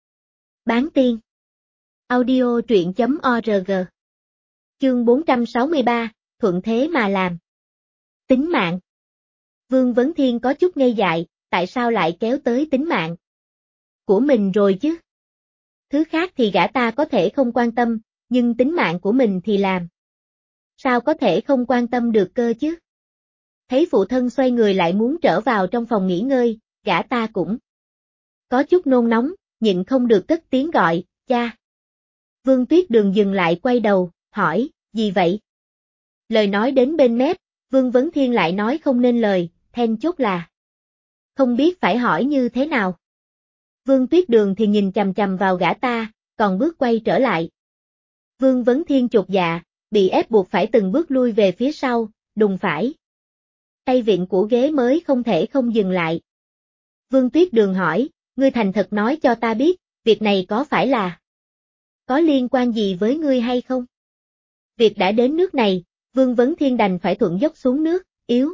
Bán tiên. Audio truyện.org. Chương 463, thuận thế mà làm. Tính mạng. Vương Vấn Thiên có chút ngây dại, tại sao lại kéo tới tính mạng của mình rồi chứ? Thứ khác thì gã ta có thể không quan tâm, nhưng tính mạng của mình thì làm sao có thể không quan tâm được cơ chứ? Thấy phụ thân xoay người lại muốn trở vào trong phòng nghỉ ngơi, gã ta cũng có chút nôn nóng, nhịn không được cất tiếng gọi, cha. Vương Tuyết Đường dừng lại quay đầu, hỏi, gì vậy? Lời nói đến bên mép, Vương Vấn Thiên lại nói không nên lời, then chốt là không biết phải hỏi như thế nào. Vương Tuyết Đường thì nhìn chằm chằm vào gã ta, còn bước quay trở lại. Vương Vấn Thiên chột dạ, bị ép buộc phải từng bước lui về phía sau, đùng phải. Tay vịn của ghế mới không thể không dừng lại. Vương Tuyết Đường hỏi, ngươi thành thật nói cho ta biết, việc này có phải là có liên quan gì với ngươi hay không? Việc đã đến nước này, Vương Vấn Thiên đành phải thuận dốc xuống nước, yếu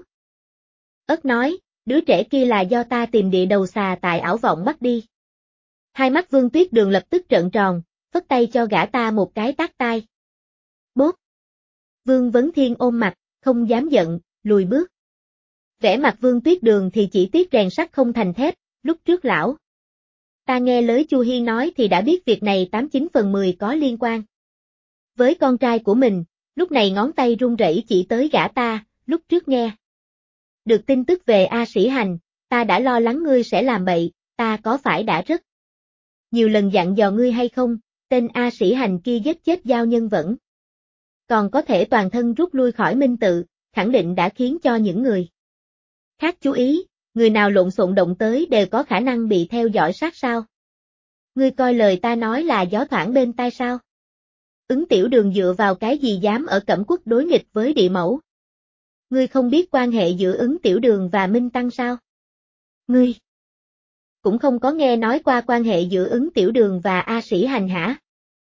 ớt nói, đứa trẻ kia là do ta tìm địa đầu xà tại ảo vọng bắt đi. Hai mắt Vương Tuyết Đường lập tức trợn tròn, phất tay cho gã ta một cái tát tai. Bốp! Vương Vấn Thiên ôm mặt, không dám giận, lùi bước. Vẻ mặt Vương Tuyết Đường thì chỉ tiếc rèn sắt không thành thép, lúc trước lão ta nghe lời Chu Hiên nói thì đã biết việc này 89/10 có liên quan với con trai của mình, lúc này ngón tay run rẩy chỉ tới gã ta, lúc trước nghe được tin tức về A Sĩ Hành, ta đã lo lắng ngươi sẽ làm bậy, ta có phải đã rất nhiều lần dặn dò ngươi hay không, tên A Sĩ Hành kia giết chết giao nhân vẫn còn có thể toàn thân rút lui khỏi minh tự, khẳng định đã khiến cho những người khác chú ý, người nào lộn xộn động tới đều có khả năng bị theo dõi sát sao. Ngươi coi lời ta nói là gió thoảng bên tai sao? Ứng Tiểu Đường dựa vào cái gì dám ở Cẩm Quốc đối nghịch với địa mẫu? Ngươi không biết quan hệ giữa Ứng Tiểu Đường và Minh Tăng sao? Ngươi cũng không có nghe nói qua quan hệ giữa Ứng Tiểu Đường và A Sĩ Hành hả?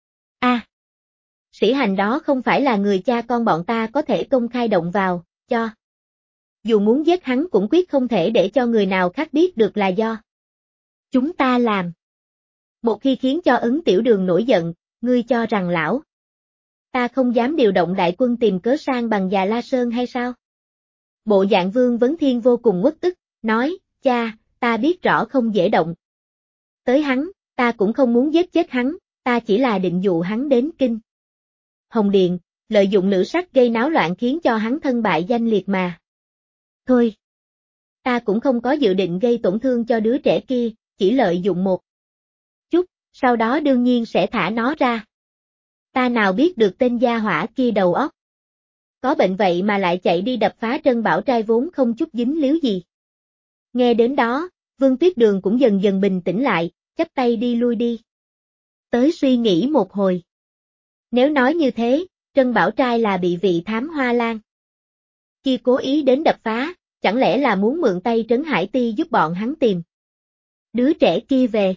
A Sĩ Hành đó không phải là người cha con bọn ta có thể công khai động vào, cho dù muốn giết hắn cũng quyết không thể để cho người nào khác biết được là do chúng ta làm. Một khi khiến cho Ứng Tiểu Đường nổi giận, ngươi cho rằng lão ta không dám điều động đại quân tìm cớ sang bằng Già La Sơn hay sao? Bộ dạng Vương Vấn Thiên vô cùng uất ức, nói, cha, ta biết rõ không dễ động tới hắn, ta cũng không muốn giết chết hắn, ta chỉ là định dụ hắn đến Kinh Hồng Điện, lợi dụng nữ sắc gây náo loạn khiến cho hắn thân bại danh liệt mà. Thôi, ta cũng không có dự định gây tổn thương cho đứa trẻ kia, chỉ lợi dụng một chút, sau đó đương nhiên sẽ thả nó ra. Ta nào biết được tên gia hỏa kia đầu óc có bệnh vậy mà lại chạy đi đập phá Trân Bảo Trai vốn không chút dính líu gì. Nghe đến đó, Vương Tuyết Đường cũng dần dần bình tĩnh lại, chắp tay đi lui đi. Tới suy nghĩ một hồi. Nếu nói như thế, Trân Bảo Trai là bị vị thám hoa lan kia cố ý đến đập phá, chẳng lẽ là muốn mượn tay Trấn Hải Ti giúp bọn hắn tìm đứa trẻ kia về.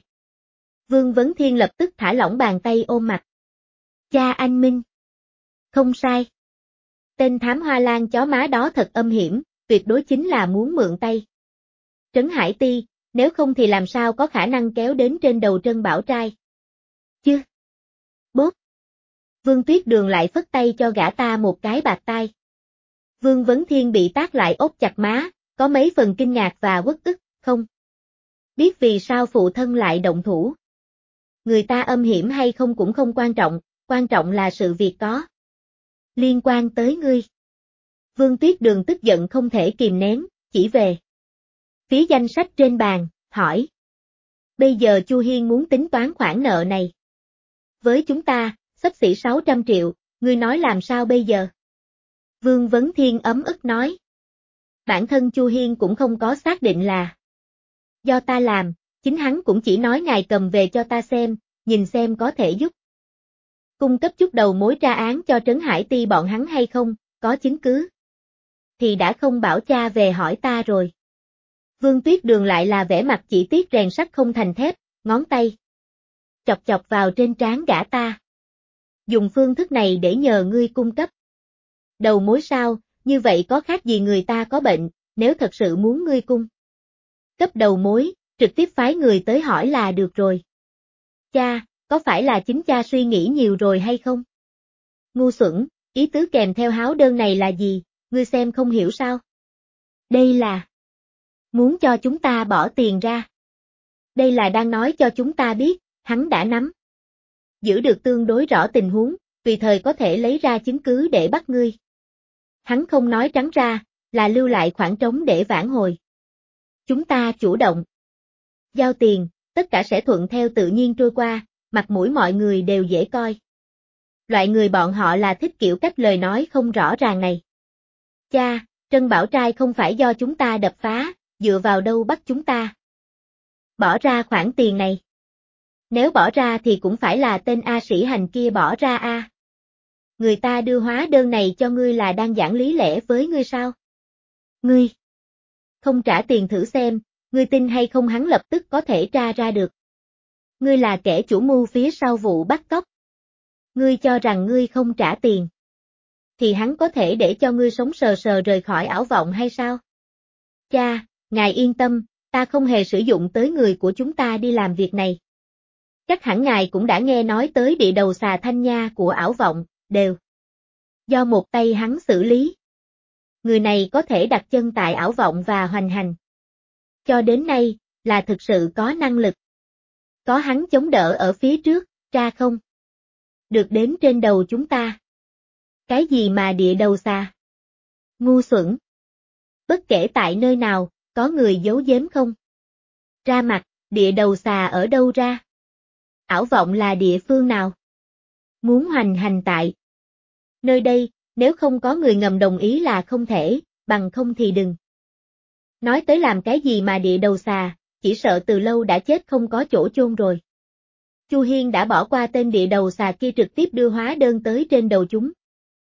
Vương Vấn Thiên lập tức thả lỏng bàn tay ôm mặt. Cha anh Minh. Không sai. Tên thám hoa lan chó má đó thật âm hiểm, tuyệt đối chính là muốn mượn tay Trấn Hải Ti, nếu không thì làm sao có khả năng kéo đến trên đầu Trân Bảo Trai. Chứ. Bốp. Vương Tuyết Đường lại phất tay cho gã ta một cái bạt tai. Vương Vấn Thiên bị tát lại ốp chặt má, có mấy phần kinh ngạc và uất ức, không biết vì sao phụ thân lại động thủ. Người ta âm hiểm hay không cũng không quan trọng là sự việc có liên quan tới ngươi. Vương Tuyết Đường tức giận không thể kìm nén, chỉ về phía danh sách trên bàn, hỏi. Bây giờ Chu Hiên muốn tính toán khoản nợ này với chúng ta, xấp xỉ 600 triệu, ngươi nói làm sao bây giờ? Vương Vấn Thiên ấm ức nói. Bản thân Chu Hiên cũng không có xác định là do ta làm, chính hắn cũng chỉ nói ngài cầm về cho ta xem, nhìn xem có thể giúp cung cấp chút đầu mối tra án cho Trấn Hải Ti bọn hắn hay không, có chứng cứ thì đã không bảo cha về hỏi ta rồi. Vương Tuyết Đường lại là vẻ mặt chỉ tiếc rèn sắt không thành thép, ngón tay chọc chọc vào trên trán gã ta. Dùng phương thức này để nhờ ngươi cung cấp đầu mối sao, như vậy có khác gì người ta có bệnh, nếu thật sự muốn ngươi cung cấp đầu mối, trực tiếp phái người tới hỏi là được rồi. Cha, có phải là chính cha suy nghĩ nhiều rồi hay không? Ngu xuẩn, ý tứ kèm theo háo đơn này là gì, ngươi xem không hiểu sao? Đây là muốn cho chúng ta bỏ tiền ra. Đây là đang nói cho chúng ta biết, hắn đã nắm giữ được tương đối rõ tình huống, tùy thời có thể lấy ra chứng cứ để bắt ngươi. Hắn không nói trắng ra, là lưu lại khoảng trống để vãn hồi. Chúng ta chủ động giao tiền, tất cả sẽ thuận theo tự nhiên trôi qua, mặt mũi mọi người đều dễ coi. Loại người bọn họ là thích kiểu cách lời nói không rõ ràng này. Cha, Trân Bảo Trai không phải do chúng ta đập phá, dựa vào đâu bắt chúng ta bỏ ra khoản tiền này. Nếu bỏ ra thì cũng phải là tên A Sĩ Hành kia bỏ ra a. Người ta đưa hóa đơn này cho ngươi là đang giảng lý lẽ với ngươi sao? Ngươi không trả tiền thử xem, ngươi tin hay không hắn lập tức có thể tra ra được. Ngươi là kẻ chủ mưu phía sau vụ bắt cóc. Ngươi cho rằng ngươi không trả tiền thì hắn có thể để cho ngươi sống sờ sờ rời khỏi ảo vọng hay sao? Cha, ngài yên tâm, ta không hề sử dụng tới người của chúng ta đi làm việc này. Chắc hẳn ngài cũng đã nghe nói tới địa đầu xà Thanh Nha của ảo vọng, đều do một tay hắn xử lý. Người này có thể đặt chân tại ảo vọng và hoành hành. Cho đến nay, là thực sự có năng lực. Có hắn chống đỡ ở phía trước, tra không được đến trên đầu chúng ta. Cái gì mà địa đầu xà? Ngu xuẩn. Bất kể tại nơi nào, có người giấu giếm không? Ra mặt, địa đầu xà ở đâu ra? Ảo vọng là địa phương nào? Muốn hoành hành tại nơi đây, nếu không có người ngầm đồng ý là không thể, bằng không thì đừng. Nói tới làm cái gì mà địa đầu xà, chỉ sợ từ lâu đã chết không có chỗ chôn rồi. Chu Hiên đã bỏ qua tên địa đầu xà kia trực tiếp đưa hóa đơn tới trên đầu chúng.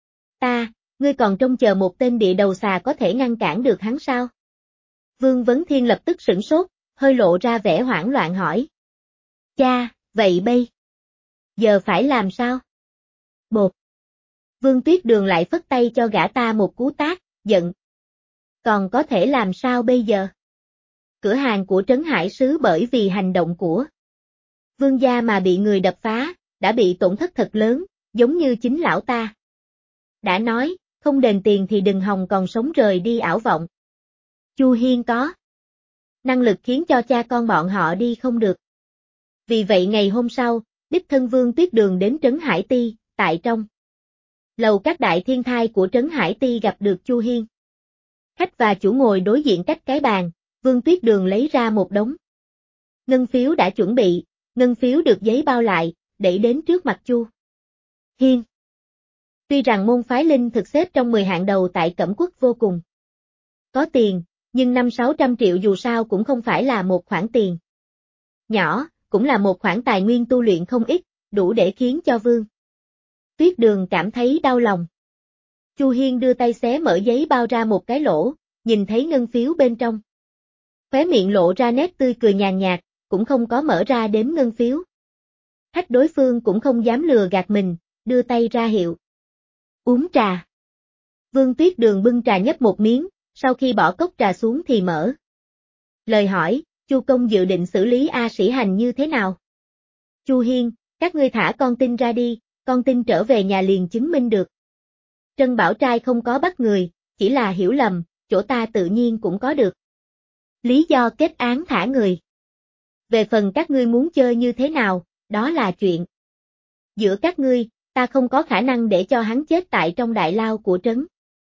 Ngươi còn trông chờ một tên địa đầu xà có thể ngăn cản được hắn sao? Vương Vấn Thiên lập tức sửng sốt, hơi lộ ra vẻ hoảng loạn hỏi. Cha, vậy bây giờ phải làm sao? Bột. Vương Tuyết Đường lại phất tay cho gã ta một cú tát, giận. Còn có thể làm sao bây giờ? Cửa hàng của Trấn Hải Sứ bởi vì hành động của Vương gia mà bị người đập phá, đã bị tổn thất thật lớn, giống như chính lão ta đã nói, không đền tiền thì đừng hòng còn sống rời đi ảo vọng. Chu Hiên có năng lực khiến cho cha con bọn họ đi không được. Vì vậy ngày hôm sau, đích thân Vương Tuyết Đường đến Trấn Hải Ti, tại trong lầu các đại thiên thai của Trấn Hải Ti gặp được Chu Hiên. Khách và chủ ngồi đối diện cách cái bàn, Vương Tuyết Đường lấy ra một đống ngân phiếu đã chuẩn bị, ngân phiếu được giấy bao lại, đẩy đến trước mặt Chu Hiên. Tuy rằng môn phái linh thực xếp trong 10 hạng đầu tại Cẩm Quốc vô cùng có tiền, nhưng 500-600 triệu dù sao cũng không phải là một khoản tiền nhỏ, cũng là một khoản tài nguyên tu luyện không ít, đủ để khiến cho Vương Tuyết Đường cảm thấy đau lòng. Chu Hiên đưa tay xé mở giấy bao ra một cái lỗ, nhìn thấy ngân phiếu bên trong. Khóe miệng lộ ra nét tươi cười nhàn nhạt, cũng không có mở ra đếm ngân phiếu. Khách đối phương cũng không dám lừa gạt mình, đưa tay ra hiệu. Uống trà. Vương Tuyết Đường bưng trà nhấp một miếng, sau khi bỏ cốc trà xuống thì mở lời hỏi, Chu công dự định xử lý A Sĩ Hành như thế nào? Chu Hiên, các ngươi thả con tin ra đi, con tin trở về nhà liền chứng minh được. Trân Bảo Trai không có bắt người, chỉ là hiểu lầm, chỗ ta tự nhiên cũng có được lý do kết án thả người. Về phần các ngươi muốn chơi như thế nào, đó là chuyện giữa các ngươi, ta không có khả năng để cho hắn chết tại trong đại lao của Trấn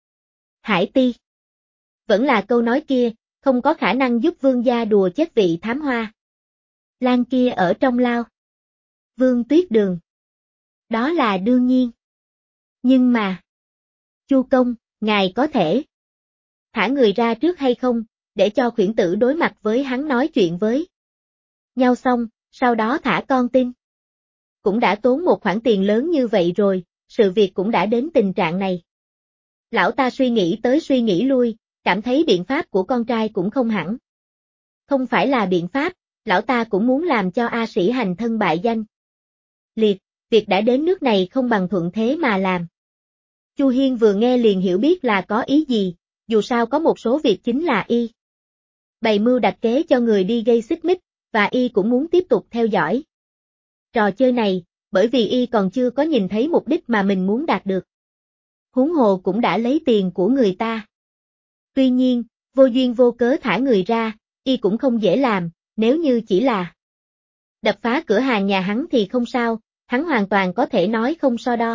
Hải Ti. Vẫn là câu nói kia, không có khả năng giúp vương gia đùa chết vị thám hoa Lan kia ở trong lao. Vương Tuyết Đường. Đó là đương nhiên. Nhưng mà, Chu công, ngài có thể thả người ra trước hay không, để cho khuyển tử đối mặt với hắn nói chuyện với nhau xong, sau đó thả con tin. Cũng đã tốn một khoản tiền lớn như vậy rồi, sự việc cũng đã đến tình trạng này. Lão ta suy nghĩ tới suy nghĩ lui, cảm thấy biện pháp của con trai cũng không hẳn. Không phải là biện pháp, lão ta cũng muốn làm cho A Sĩ Hành thân bại danh liệt, việc đã đến nước này không bằng thuận thế mà làm. Chu Hiên vừa nghe liền hiểu biết là có ý gì, dù sao có một số việc chính là y bày mưu đặt kế cho người đi gây xích mích, và y cũng muốn tiếp tục theo dõi trò chơi này, bởi vì y còn chưa có nhìn thấy mục đích mà mình muốn đạt được. Huống hồ cũng đã lấy tiền của người ta. Tuy nhiên, vô duyên vô cớ thả người ra, y cũng không dễ làm, nếu như chỉ là đập phá cửa hàng nhà hắn thì không sao, hắn hoàn toàn có thể nói không so đo.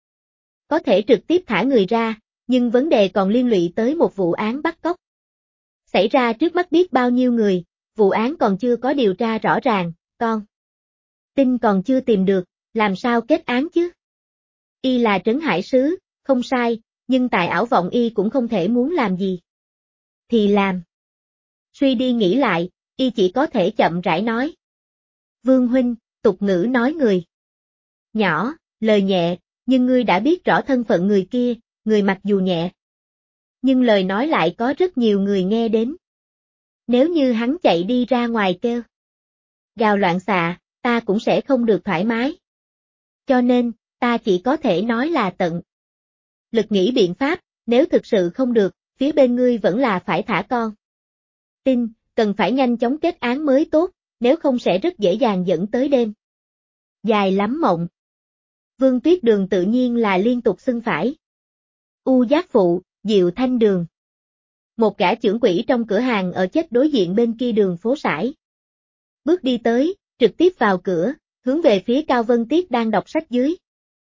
Có thể trực tiếp thả người ra, nhưng vấn đề còn liên lụy tới một vụ án bắt cóc. Xảy ra trước mắt biết bao nhiêu người, vụ án còn chưa có điều tra rõ ràng, con tin còn chưa tìm được, làm sao kết án chứ? Y là Trấn Hải Sứ, không sai, nhưng tại ảo vọng y cũng không thể muốn làm gì. Thì làm. Suy đi nghĩ lại, y chỉ có thể chậm rãi nói. Vương huynh, tục ngữ nói người nhỏ, lời nhẹ, nhưng ngươi đã biết rõ thân phận người kia, người mặc dù nhẹ. Nhưng lời nói lại có rất nhiều người nghe đến. Nếu như hắn chạy đi ra ngoài kêu gào loạn xạ, ta cũng sẽ không được thoải mái. Cho nên, ta chỉ có thể nói là tận lực nghĩ biện pháp, nếu thực sự không được, phía bên ngươi vẫn là phải thả con tin, cần phải nhanh chóng kết án mới tốt, nếu không sẽ rất dễ dàng dẫn tới đêm dài lắm mộng. Vương Tuyết Đường tự nhiên là liên tục xưng phải. U Giác Phụ, Diệu Thanh Đường. Một gã trưởng quỹ trong cửa hàng ở chết đối diện bên kia đường phố sải. Bước đi tới, trực tiếp vào cửa, hướng về phía Cao Vân Tiết đang đọc sách dưới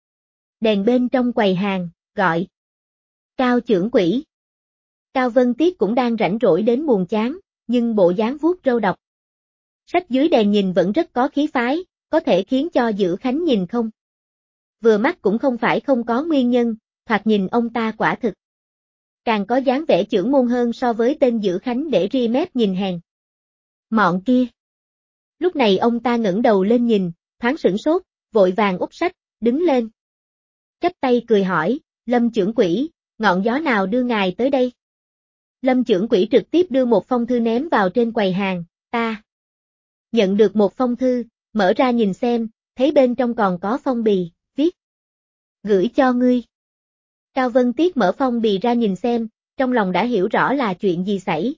đèn bên trong quầy hàng, gọi. Cao trưởng quỹ. Cao Vân Tiết cũng đang rảnh rỗi đến buồn chán, nhưng bộ dáng vuốt râu đọc sách dưới đèn nhìn vẫn rất có khí phái, có thể khiến cho Dữ Khánh nhìn không vừa mắt cũng không phải không có nguyên nhân, thoạt nhìn ông ta quả thực càng có dáng vẻ chưởng môn hơn so với tên Dữ Khánh để ri mép nhìn hèn mọn kia. Lúc này ông ta ngẩng đầu lên nhìn, thoáng sửng sốt, vội vàng úp sách, đứng lên. Chắp tay cười hỏi, Lâm trưởng quỹ, ngọn gió nào đưa ngài tới đây? Lâm trưởng quỹ trực tiếp đưa một phong thư ném vào trên quầy hàng, ta nhận được một phong thư, mở ra nhìn xem, thấy bên trong còn có phong bì, viết. Gửi cho ngươi. Cao Vân Tiết mở phong bì ra nhìn xem, trong lòng đã hiểu rõ là chuyện gì xảy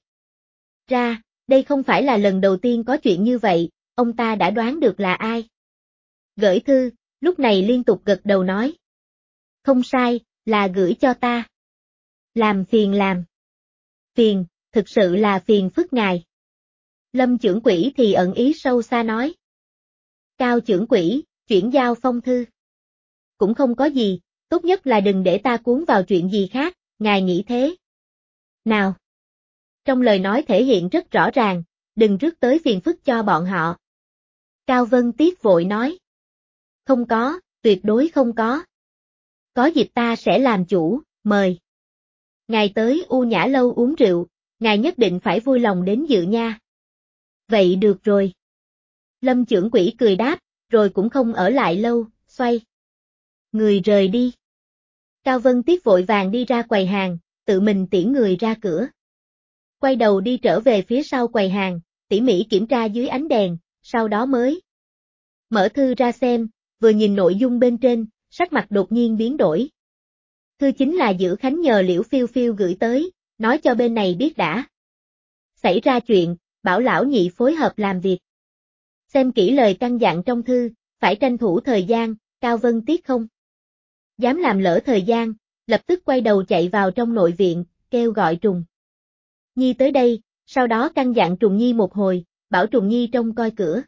ra, đây không phải là lần đầu tiên có chuyện như vậy, ông ta đã đoán được là ai. Gửi thư, lúc này liên tục gật đầu nói. Không sai, là gửi cho ta. Làm phiền làm. Phiền, thực sự là phiền phức ngài. Lâm trưởng quỹ thì ẩn ý sâu xa nói. Cao trưởng quỹ, chuyển giao phong thư. Cũng không có gì, tốt nhất là đừng để ta cuốn vào chuyện gì khác, ngài nghĩ thế. Nào. Trong lời nói thể hiện rất rõ ràng, đừng rước tới phiền phức cho bọn họ. Cao Vân Tiết vội nói. Không có, tuyệt đối không có. Có dịp ta sẽ làm chủ, mời. Ngài tới U Nhã Lâu uống rượu, ngài nhất định phải vui lòng đến dự nha. Vậy được rồi. Lâm trưởng quỹ cười đáp, rồi cũng không ở lại lâu, xoay. Người rời đi. Cao Vân Tiết vội vàng đi ra quầy hàng, tự mình tiễn người ra cửa. Quay đầu đi trở về phía sau quầy hàng, tỉ mỉ kiểm tra dưới ánh đèn, sau đó mới mở thư ra xem, vừa nhìn nội dung bên trên, sắc mặt đột nhiên biến đổi. Thư chính là Dữ Khánh nhờ Liễu Phiêu Phiêu gửi tới, nói cho bên này biết đã xảy ra chuyện, bảo lão nhị phối hợp làm việc. Xem kỹ lời căn dặn trong thư, phải tranh thủ thời gian, Cao Vân Tiết không dám làm lỡ thời gian, lập tức quay đầu chạy vào trong nội viện, kêu gọi Trùng Nhi tới đây, sau đó căn dặn Trùng Nhi một hồi, bảo Trùng Nhi trông coi cửa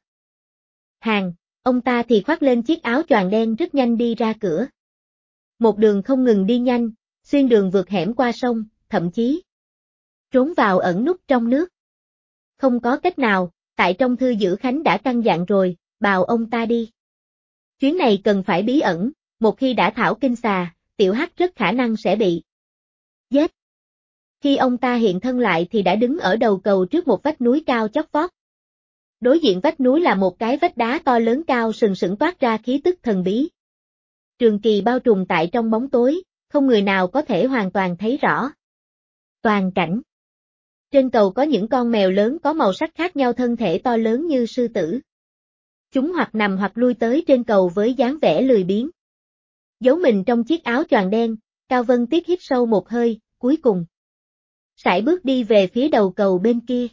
hàng, ông ta thì khoác lên chiếc áo choàng đen rất nhanh đi ra cửa. Một đường không ngừng đi nhanh, xuyên đường vượt hẻm qua sông, thậm chí trốn vào ẩn núp trong nước. Không có cách nào, tại trong thư Dữ Khánh đã căn dặn rồi, bảo ông ta đi. Chuyến này cần phải bí ẩn, một khi đã thảo kinh xà, tiểu hắc rất khả năng sẽ bị giết. Khi ông ta hiện thân lại thì đã đứng ở đầu cầu trước một vách núi cao chót vót. Đối diện vách núi là một cái vách đá to lớn cao sừng sững toát ra khí tức thần bí. Trường kỳ bao trùm tại trong bóng tối, không người nào có thể hoàn toàn thấy rõ toàn cảnh. Trên cầu có những con mèo lớn có màu sắc khác nhau, thân thể to lớn như sư tử. Chúng hoặc nằm hoặc lui tới trên cầu với dáng vẻ lười biếng. Giấu mình trong chiếc áo choàng đen, Cao Vân Tiết hít sâu một hơi, cuối cùng sải bước đi về phía đầu cầu bên kia.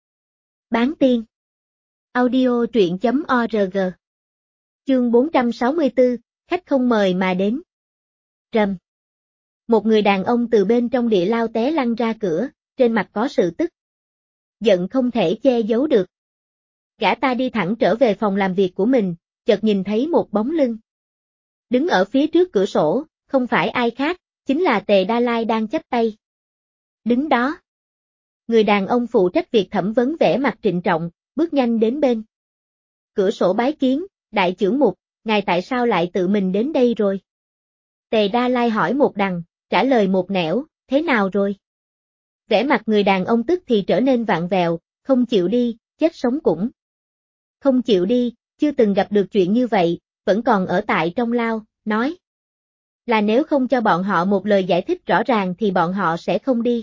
Bán tiên. Audio truyện.org. Chương 464, khách không mời mà đến. Rầm. Một người đàn ông từ bên trong địa lao té lăn ra cửa, trên mặt có sự tức giận không thể che giấu được. Gã ta đi thẳng trở về phòng làm việc của mình, chợt nhìn thấy một bóng lưng. Đứng ở phía trước cửa sổ, không phải ai khác, chính là Tề Đa Lai đang chắp tay. Đứng đó. Người đàn ông phụ trách việc thẩm vấn vẻ mặt trịnh trọng, bước nhanh đến bên cửa sổ bái kiến, đại trưởng mục, ngài tại sao lại tự mình đến đây rồi? Tề Đa Lai hỏi một đằng, trả lời một nẻo, thế nào rồi? Vẻ mặt người đàn ông tức thì trở nên vặn vẹo, không chịu đi, chết sống cũng không chịu đi, chưa từng gặp được chuyện như vậy, vẫn còn ở tại trong lao, nói là nếu không cho bọn họ một lời giải thích rõ ràng thì bọn họ sẽ không đi.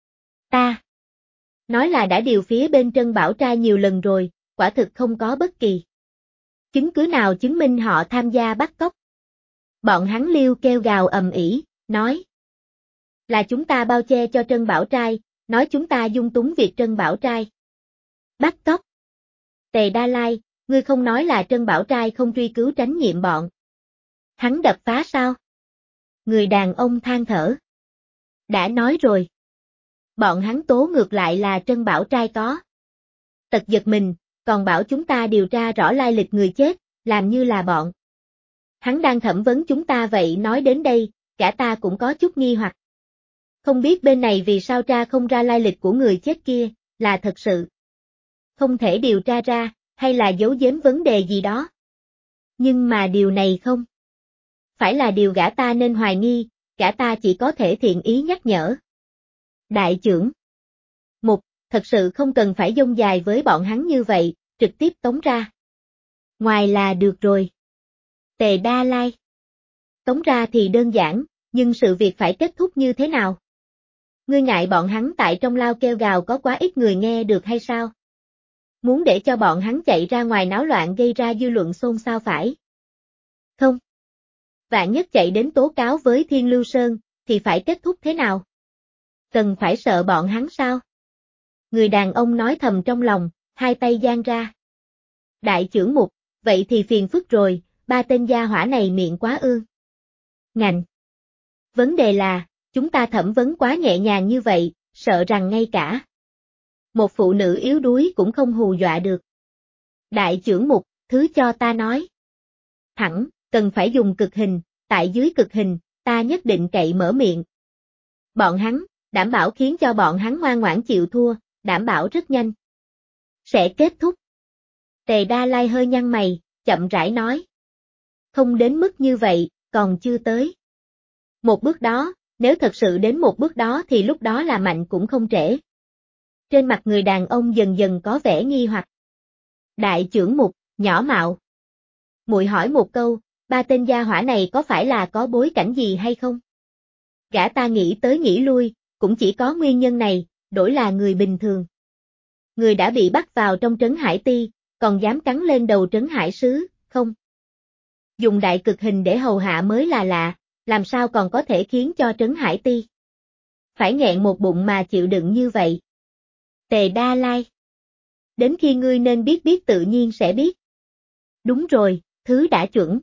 Ta nói là đã điều phía bên Trân Bảo Trai nhiều lần rồi, quả thực không có bất kỳ chứng cứ nào chứng minh họ tham gia bắt cóc. Bọn hắn liêu kêu gào ầm ĩ, nói là chúng ta bao che cho Trân Bảo Trai, nói chúng ta dung túng việc Trân Bảo Trai bắt cóc. Tề Đa Lai, ngươi không nói là Trân Bảo Trai không truy cứu tránh nhiệm bọn hắn đập phá sao? Người đàn ông than thở. Đã nói rồi. Bọn hắn tố ngược lại là Trân Bảo Trai có tật giật mình, còn bảo chúng ta điều tra rõ lai lịch người chết, làm như là bọn hắn đang thẩm vấn chúng ta vậy. Nói đến đây, cả ta cũng có chút nghi hoặc. Không biết bên này vì sao tra không ra lai lịch của người chết kia, là thật sự không thể điều tra ra, hay là giấu giếm vấn đề gì đó. Nhưng mà điều này không phải là điều gã ta nên hoài nghi, gã ta chỉ có thể thiện ý nhắc nhở. Đại trưởng Mục, thật sự không cần phải dông dài với bọn hắn như vậy, trực tiếp tống ra ngoài là được rồi. Tề Đa Lai, tống ra thì đơn giản, nhưng sự việc phải kết thúc như thế nào? Ngươi ngại bọn hắn tại trong lao kêu gào có quá ít người nghe được hay sao? Muốn để cho bọn hắn chạy ra ngoài náo loạn gây ra dư luận xôn xao phải không? Vạn nhất chạy đến tố cáo với Thiên Lưu Sơn, thì phải kết thúc thế nào? Cần phải sợ bọn hắn sao? Người đàn ông nói thầm trong lòng, hai tay giang ra. Đại trưởng Mục, vậy thì phiền phức rồi, ba tên gia hỏa này miệng quá ương ngạnh. Vấn đề là, chúng ta thẩm vấn quá nhẹ nhàng như vậy, sợ rằng ngay cả một phụ nữ yếu đuối cũng không hù dọa được. Đại trưởng Mục, thứ cho ta nói. Thẳng, cần phải dùng cực hình, tại dưới cực hình, ta nhất định cậy mở miệng. Bọn hắn, đảm bảo khiến cho bọn hắn ngoan ngoãn chịu thua, đảm bảo rất nhanh sẽ kết thúc. Tề Đa Lai hơi nhăn mày, chậm rãi nói. Không đến mức như vậy, còn chưa tới một bước đó, nếu thật sự đến một bước đó thì lúc đó là mạnh cũng không trễ. Trên mặt người đàn ông dần dần có vẻ nghi hoặc. Đại trưởng Mục, nhỏ mạo. Muội hỏi một câu, ba tên gia hỏa này có phải là có bối cảnh gì hay không? Gã ta nghĩ tới nghĩ lui, cũng chỉ có nguyên nhân này, đổi là người bình thường. Người đã bị bắt vào trong trấn Hải Ti, còn dám cắn lên đầu trấn Hải Sứ, không? Dùng đại cực hình để hầu hạ mới là lạ, làm sao còn có thể khiến cho trấn Hải Ti phải nghẹn một bụng mà chịu đựng như vậy? Tề Đa Lai, đến khi ngươi nên biết tự nhiên sẽ biết. Đúng rồi, thứ đã chuẩn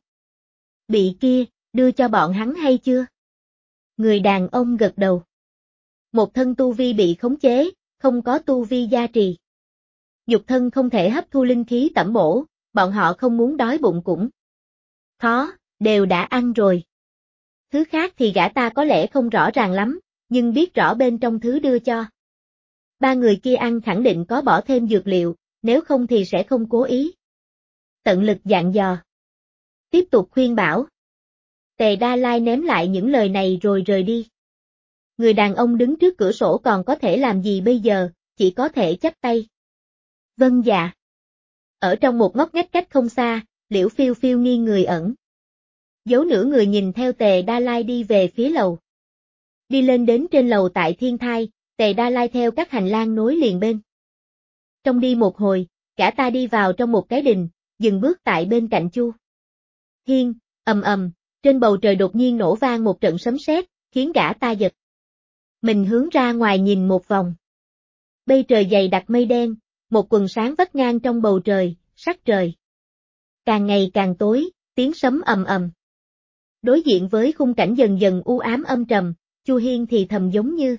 bị kia, đưa cho bọn hắn hay chưa? Người đàn ông gật đầu. Một thân tu vi bị khống chế, không có tu vi gia trì. Nhục thân không thể hấp thu linh khí tẩm bổ, bọn họ không muốn đói bụng cũng khó, đều đã ăn rồi. Thứ khác thì gã ta có lẽ không rõ ràng lắm, nhưng biết rõ bên trong thứ đưa cho. Ba người kia ăn khẳng định có bỏ thêm dược liệu, nếu không thì sẽ không cố ý. Tận lực dặn dò. Tiếp tục khuyên bảo. Tề Đa Lai ném lại những lời này rồi rời đi. Người đàn ông đứng trước cửa sổ còn có thể làm gì bây giờ, chỉ có thể chắp tay. Vâng dạ. Ở trong một ngóc ngách cách không xa, Liễu Phiêu Phiêu nghiêng người ẩn. Giấu nửa người nhìn theo Tề Đa Lai đi về phía lầu. Đi lên đến trên lầu tại Thiên Thai, Tề Đa Lai theo các hành lang nối liền bên. Trong đi một hồi, cả ta đi vào trong một cái đình, dừng bước tại bên cạnh Chu Hiên, ầm ầm, trên bầu trời đột nhiên nổ vang một trận sấm sét, khiến gã ta giật. Mình hướng ra ngoài nhìn một vòng. Bây trời dày đặc mây đen, một quần sáng vắt ngang trong bầu trời, sắc trời càng ngày càng tối, tiếng sấm ầm ầm. Đối diện với khung cảnh dần dần u ám âm trầm, Chu Hiên thì thầm giống như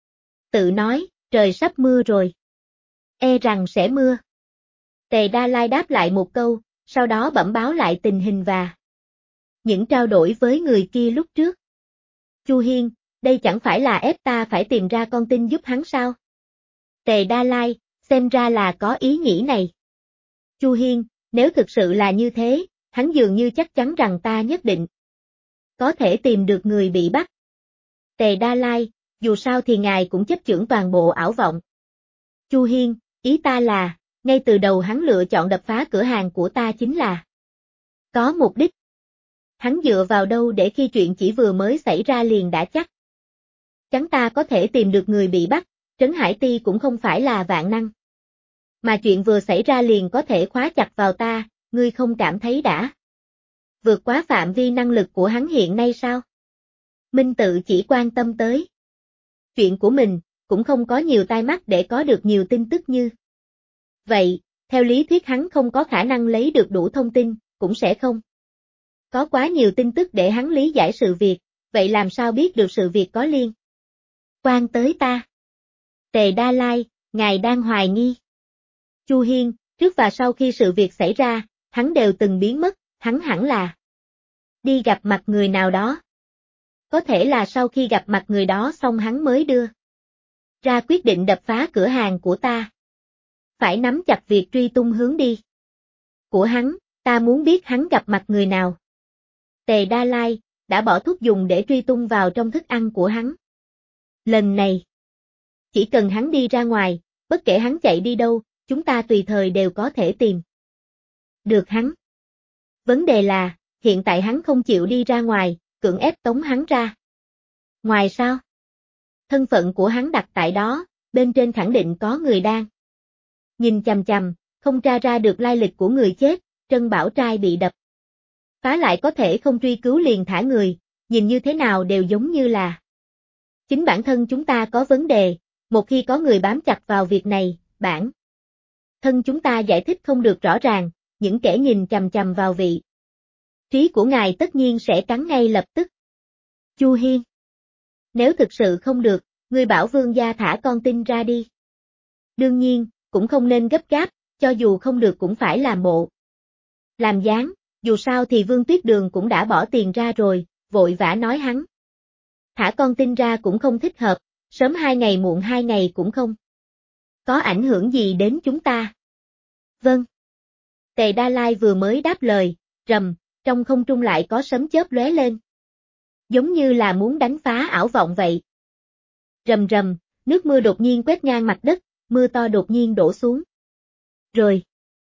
tự nói, trời sắp mưa rồi. E rằng sẽ mưa. Tề Đa Lai đáp lại một câu, sau đó bẩm báo lại tình hình và những trao đổi với người kia lúc trước. Chu Hiên, đây chẳng phải là ép ta phải tìm ra con tin giúp hắn sao? Tề Đa Lai, xem ra là có ý nghĩ này. Chu Hiên, nếu thực sự là như thế, hắn dường như chắc chắn rằng ta nhất định có thể tìm được người bị bắt. Tề Đa Lai, dù sao thì ngài cũng chấp chưởng toàn bộ ảo vọng. Chu Hiên, ý ta là, ngay từ đầu hắn lựa chọn đập phá cửa hàng của ta chính là có mục đích. Hắn dựa vào đâu để khi chuyện chỉ vừa mới xảy ra liền đã chắc chắn ta có thể tìm được người bị bắt, Trấn Hải Ti cũng không phải là vạn năng. Mà chuyện vừa xảy ra liền có thể khóa chặt vào ta, ngươi không cảm thấy đã vượt quá phạm vi năng lực của hắn hiện nay sao? Minh Tự chỉ quan tâm tới chuyện của mình, cũng không có nhiều tai mắt để có được nhiều tin tức như vậy, theo lý thuyết hắn không có khả năng lấy được đủ thông tin, cũng sẽ không có quá nhiều tin tức để hắn lý giải sự việc, vậy làm sao biết được sự việc có liên quan tới ta? Tề Đa Lai, ngài đang hoài nghi. Chu Hiên, trước và sau khi sự việc xảy ra, hắn đều từng biến mất, hắn hẳn là đi gặp mặt người nào đó. Có thể là sau khi gặp mặt người đó xong hắn mới đưa ra quyết định đập phá cửa hàng của ta. Phải nắm chặt việc truy tung hướng đi của hắn, ta muốn biết hắn gặp mặt người nào. Tề Đa Lai, đã bỏ thuốc dùng để truy tung vào trong thức ăn của hắn. Lần này, chỉ cần hắn đi ra ngoài, bất kể hắn chạy đi đâu, chúng ta tùy thời đều có thể tìm được hắn. Vấn đề là, hiện tại hắn không chịu đi ra ngoài, cưỡng ép tống hắn ra. Ngoài sao? Thân phận của hắn đặt tại đó, bên trên khẳng định có người đang nhìn chằm chằm, không tra ra được lai lịch của người chết, Trân Bảo Trai bị đập phá lại có thể không truy cứu liền thả người, nhìn như thế nào đều giống như là chính bản thân chúng ta có vấn đề, một khi có người bám chặt vào việc này, bản thân chúng ta giải thích không được rõ ràng, những kẻ nhìn chằm chằm vào vị trí của ngài tất nhiên sẽ cắn ngay lập tức. Chu Hiên, nếu thực sự không được, ngươi bảo Vương gia thả con tin ra đi. Đương nhiên, cũng không nên gấp gáp, cho dù không được cũng phải làm bộ làm dáng, dù sao thì Vương Tuyết Đường cũng đã bỏ tiền ra rồi, vội vã nói hắn thả con tin ra cũng không thích hợp, sớm 2 ngày muộn 2 ngày cũng không có ảnh hưởng gì đến chúng ta. Vâng. Tề Đa Lai vừa mới đáp lời, rầm, trong không trung lại có sấm chớp lóe lên. Giống như là muốn đánh phá ảo vọng vậy. Rầm rầm, nước mưa đột nhiên quét ngang mặt đất, mưa to đột nhiên đổ xuống. Rồi.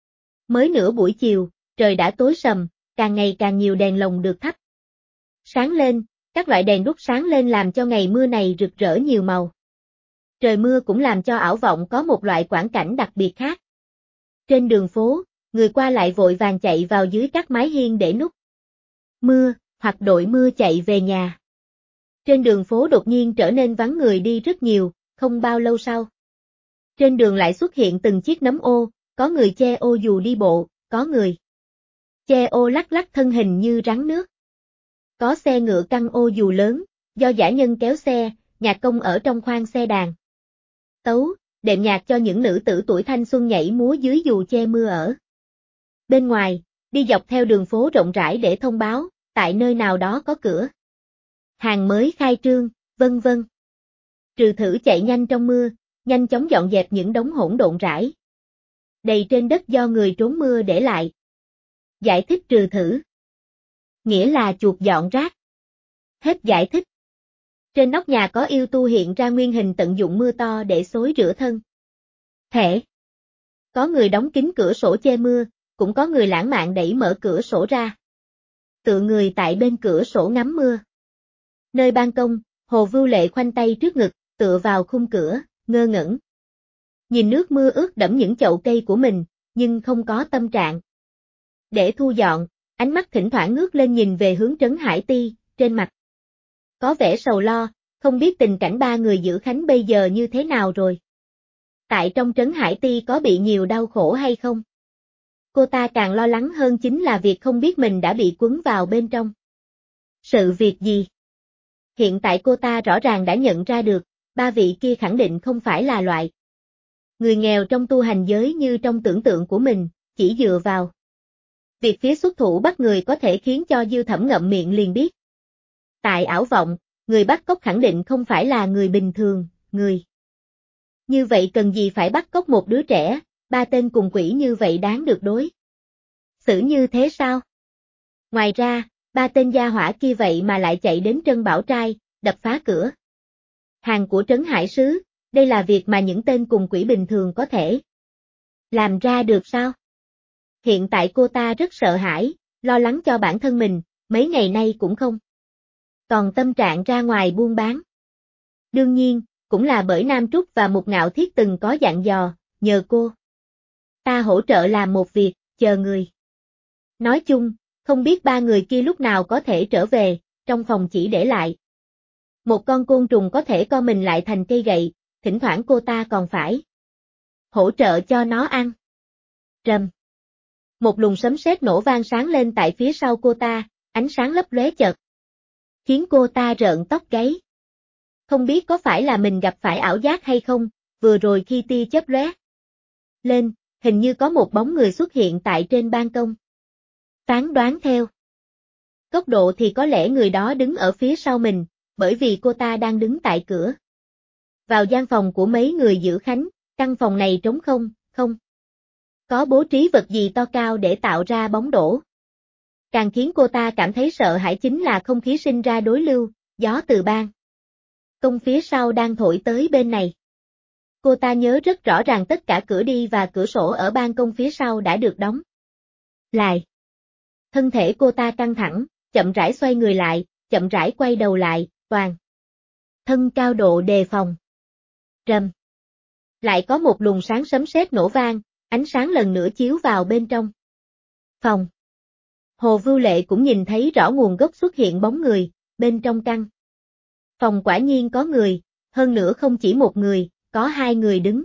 Mới nửa buổi chiều, trời đã tối sầm, càng ngày càng nhiều đèn lồng được thắp sáng lên, các loại đèn đuốc sáng lên làm cho ngày mưa này rực rỡ nhiều màu. Trời mưa cũng làm cho ảo vọng có một loại quang cảnh đặc biệt khác. Trên đường phố, người qua lại vội vàng chạy vào dưới các mái hiên để núp mưa, hoặc đội mưa chạy về nhà. Trên đường phố đột nhiên trở nên vắng người đi rất nhiều, không bao lâu sau. Trên đường lại xuất hiện từng chiếc nấm ô, có người che ô dù đi bộ, có người che ô lắc lắc thân hình như rắn nước. Có xe ngựa căng ô dù lớn, do dã nhân kéo xe, nhạc công ở trong khoang xe đàn tấu, đệm nhạc cho những nữ tử tuổi thanh xuân nhảy múa dưới dù che mưa ở bên ngoài, đi dọc theo đường phố rộng rãi để thông báo, tại nơi nào đó có cửa hàng mới khai trương, vân vân. Trừ thử chạy nhanh trong mưa, nhanh chóng dọn dẹp những đống hỗn độn rải đầy trên đất do người trốn mưa để lại. Giải thích trừ thử nghĩa là chuột dọn rác. Hết giải thích. Trên nóc nhà có yêu tu hiện ra nguyên hình tận dụng mưa to để xối rửa thân thể. Có người đóng kín cửa sổ che mưa, cũng có người lãng mạn đẩy mở cửa sổ ra. Tựa người tại bên cửa sổ ngắm mưa. Nơi ban công, Hồ Vưu Lệ khoanh tay trước ngực, tựa vào khung cửa, ngơ ngẩn. Nhìn nước mưa ướt đẫm những chậu cây của mình, nhưng không có tâm trạng để thu dọn, ánh mắt thỉnh thoảng ngước lên nhìn về hướng Trấn Hải Ti, trên mặt có vẻ sầu lo, không biết tình cảnh ba người giữ Khánh bây giờ như thế nào rồi. Tại trong Trấn Hải Ti có bị nhiều đau khổ hay không? Cô ta càng lo lắng hơn chính là việc không biết mình đã bị cuốn vào bên trong sự việc gì. Hiện tại cô ta rõ ràng đã nhận ra được, ba vị kia khẳng định không phải là loại người nghèo trong tu hành giới như trong tưởng tượng của mình, chỉ dựa vào việc phía xuất thủ bắt người có thể khiến cho Dư Thẩm ngậm miệng liền biết. Tại ảo vọng, người bắt cóc khẳng định không phải là người bình thường, người như vậy cần gì phải bắt cóc một đứa trẻ, ba tên cùng quỷ như vậy đáng được đối xử như thế sao? Ngoài ra, ba tên gia hỏa kia vậy mà lại chạy đến Trân Bảo Trai, đập phá cửa, Hàng của Trấn Hải Sứ, đây là việc mà những tên cùng quỷ bình thường có thể làm ra được sao? Hiện tại cô ta rất sợ hãi, lo lắng cho bản thân mình, mấy ngày nay cũng không còn tâm trạng ra ngoài buôn bán. Đương nhiên, cũng là bởi Nam Trúc và Mục Ngạo Thiết từng có dặn dò, nhờ cô ta hỗ trợ làm một việc, chờ người. Nói chung, không biết ba người kia lúc nào có thể trở về, trong phòng chỉ để lại một con côn trùng có thể co mình lại thành cây gậy, thỉnh thoảng cô ta còn phải hỗ trợ cho nó ăn. Rầm. Một luồng sấm sét nổ vang sáng lên tại phía sau cô ta, ánh sáng lấp lóe chợt khiến cô ta rợn tóc gáy. Không biết có phải là mình gặp phải ảo giác hay không, vừa rồi khi tia chớp lóe lên, hình như có một bóng người xuất hiện tại trên ban công. Phán đoán theo góc độ thì có lẽ người đó đứng ở phía sau mình, bởi vì cô ta đang đứng tại cửa vào gian phòng của mấy người giữ khánh, căn phòng này trống không, không có bố trí vật gì to cao để tạo ra bóng đổ. Càng khiến cô ta cảm thấy sợ hãi chính là không khí sinh ra đối lưu, gió từ ban công phía sau đang thổi tới bên này. Cô ta nhớ rất rõ ràng tất cả cửa đi và cửa sổ ở ban công phía sau đã được đóng lại. Thân thể cô ta căng thẳng, chậm rãi xoay người lại, chậm rãi quay đầu lại, toàn thân cao độ đề phòng. Rầm. Lại có một luồng sáng sấm sét nổ vang, ánh sáng lần nữa chiếu vào bên trong phòng. Hồ Vưu Lệ cũng nhìn thấy rõ nguồn gốc xuất hiện bóng người, bên trong căn phòng quả nhiên có người, hơn nữa không chỉ một người, có hai người đứng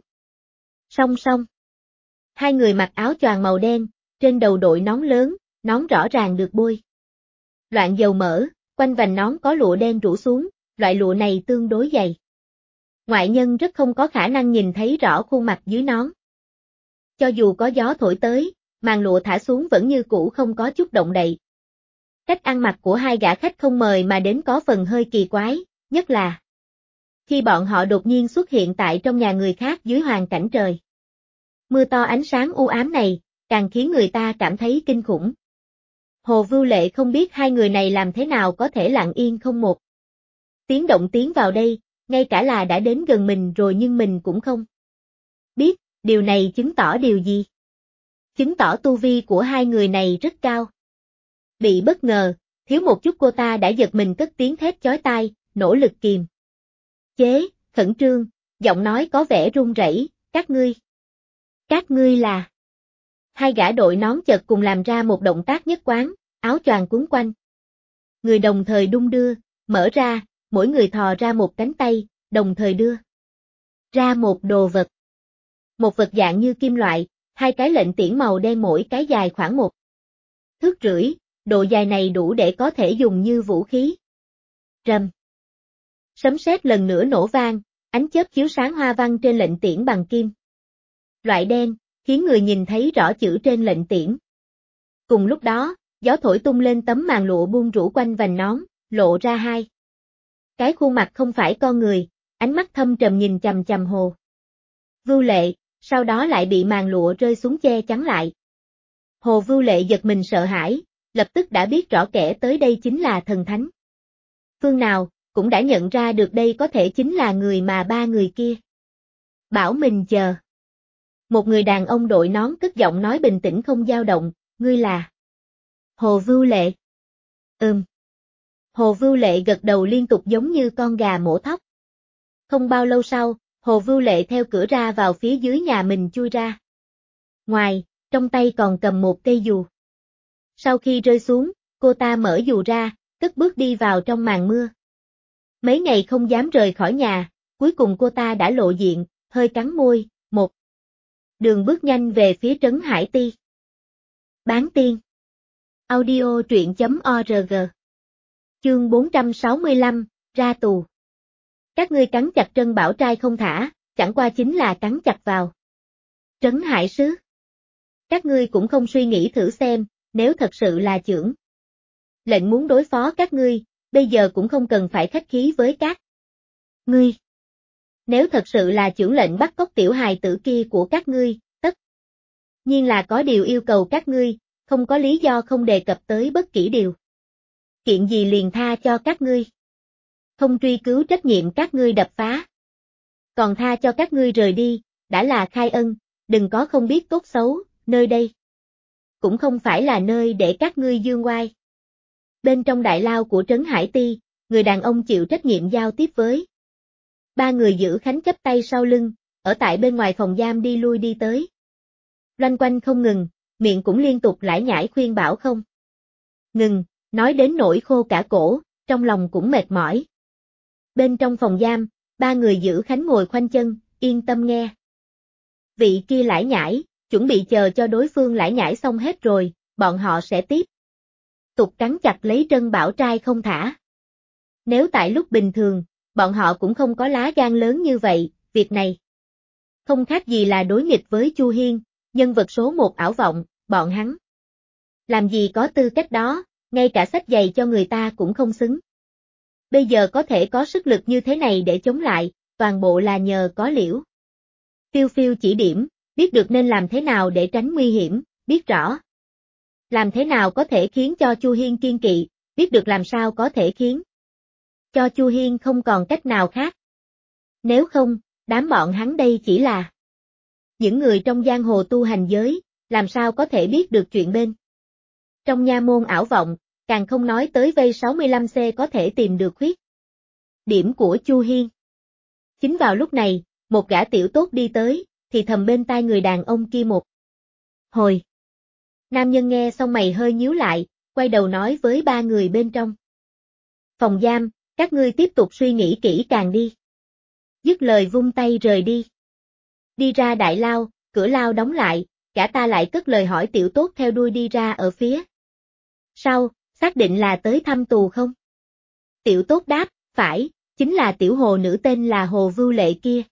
song song. Hai người mặc áo choàng màu đen, trên đầu đội nón lớn, nón rõ ràng được bôi loạn dầu mỡ, quanh vành nón có lụa đen rủ xuống, loại lụa này tương đối dày. Ngoại nhân rất không có khả năng nhìn thấy rõ khuôn mặt dưới nón. Cho dù có gió thổi tới, màn lụa thả xuống vẫn như cũ không có chút động đậy. Cách ăn mặc của hai gã khách không mời mà đến có phần hơi kỳ quái, nhất là khi bọn họ đột nhiên xuất hiện tại trong nhà người khác dưới hoàn cảnh trời mưa to ánh sáng u ám này, càng khiến người ta cảm thấy kinh khủng. Hồ Vưu Lệ không biết hai người này làm thế nào có thể lặng yên không một tiếng động tiến vào đây, ngay cả là đã đến gần mình rồi nhưng mình cũng không biết, điều này chứng tỏ điều gì? Chứng tỏ tu vi của hai người này rất cao. Bị bất ngờ, thiếu một chút cô ta đã giật mình cất tiếng thét chói tai, nỗ lực kiềm chế, khẩn trương, giọng nói có vẻ run rẩy, các ngươi là... Hai gã đội nón chợt cùng làm ra một động tác nhất quán, áo choàng cuốn quanh. Người đồng thời đung đưa, mở ra, mỗi người thò ra một cánh tay, đồng thời đưa ra một đồ vật. Một vật dạng như kim loại, hai cái lệnh tiễn màu đen mỗi cái dài khoảng 1,5 thước, độ dài này đủ để có thể dùng như vũ khí. Rầm. Sấm sét lần nữa nổ vang, ánh chớp chiếu sáng hoa văn trên lệnh tiễn bằng kim loại đen, khiến người nhìn thấy rõ chữ trên lệnh tiễn. Cùng lúc đó, gió thổi tung lên tấm màn lụa buông rủ quanh vành nón, lộ ra hai cái khuôn mặt không phải con người, ánh mắt thâm trầm nhìn chằm chằm Hồ Vưu Lệ, sau đó lại bị màn lụa rơi xuống che chắn lại. Hồ Vưu Lệ giật mình sợ hãi, lập tức đã biết rõ kẻ tới đây chính là thần thánh phương nào, cũng đã nhận ra được đây có thể chính là người mà ba người kia bảo mình chờ. Một người đàn ông đội nón cất giọng nói bình tĩnh không dao động, ngươi là Hồ Vưu Lệ. Hồ Vưu Lệ gật đầu liên tục giống như con gà mổ thóc. Không bao lâu sau, Hồ Vưu Lệ theo cửa ra vào phía dưới nhà mình chui ra. Ngoài, trong tay còn cầm một cây dù. Sau khi rơi xuống, cô ta mở dù ra, cất bước đi vào trong màn mưa. Mấy ngày không dám rời khỏi nhà, cuối cùng cô ta đã lộ diện, hơi cắn môi, một đường bước nhanh về phía trấn Hải Ti. Bán tiên. Audio truyện.org. Chương 465, ra tù. Các ngươi cắn chặt Trân Bảo Trai không thả, chẳng qua chính là cắn chặt vào Trấn Hải Sứ. Các ngươi cũng không suy nghĩ thử xem, nếu thật sự là chưởng lệnh muốn đối phó các ngươi, bây giờ cũng không cần phải khách khí với các ngươi. Nếu thật sự là chưởng lệnh bắt cóc tiểu hài tử kia của các ngươi, tất nhiên là có điều yêu cầu các ngươi, không có lý do không đề cập tới bất kỳ điều kiện gì liền tha cho các ngươi. không truy cứu trách nhiệm các ngươi đập phá. Còn tha cho các ngươi rời đi, đã là khai ân, đừng có không biết tốt xấu, nơi đây cũng không phải là nơi để các ngươi dương oai. Bên trong đại lao của Trấn Hải Ti, người đàn ông chịu trách nhiệm giao tiếp với. Ba người giữ khánh chắp tay sau lưng, ở tại bên ngoài phòng giam đi lui đi tới. Loanh quanh không ngừng, miệng cũng liên tục lải nhải khuyên bảo không. Ngừng, nói đến nỗi khô cả cổ, trong lòng cũng mệt mỏi. Bên trong phòng giam, ba người giữ khánh ngồi khoanh chân, yên tâm nghe. Vị kia lải nhải, chuẩn bị chờ cho đối phương lải nhải xong hết rồi, bọn họ sẽ tiếp tục cắn chặt lấy Trân Bảo Trai không thả. Nếu tại lúc bình thường, bọn họ cũng không có lá gan lớn như vậy, việc này không khác gì là đối nghịch với Chu Hiên, nhân vật số 1 ảo vọng, bọn hắn làm gì có tư cách đó, ngay cả xách giày cho người ta cũng không xứng. Bây giờ có thể có sức lực như thế này để chống lại, toàn bộ là nhờ có Liễu Phiêu Phiêu chỉ điểm, biết được nên làm thế nào để tránh nguy hiểm, biết rõ làm thế nào có thể khiến cho Chu Hiên kiên kỵ, biết được làm sao có thể khiến cho Chu Hiên không còn cách nào khác. Nếu không, đám bọn hắn đây chỉ là những người trong giang hồ tu hành giới, làm sao có thể biết được chuyện bên trong nha môn ảo vọng, càng không nói tới vây 65C có thể tìm được khuyết điểm của Chu Hiên. Chính vào lúc này, một gã tiểu tốt đi tới, thì thầm bên tai người đàn ông kia một hồi. Nam nhân nghe xong mày hơi nhíu lại, quay đầu nói với ba người bên trong phòng giam, các ngươi tiếp tục suy nghĩ kỹ càng đi. Dứt lời vung tay rời đi. Đi ra đại lao, cửa lao đóng lại, cả ta lại cất lời hỏi tiểu tốt theo đuôi đi ra ở phía sau, xác định là tới thăm tù không? Tiểu tốt đáp, phải, chính là tiểu hồ nữ tên là Hồ Vưu Lệ kia.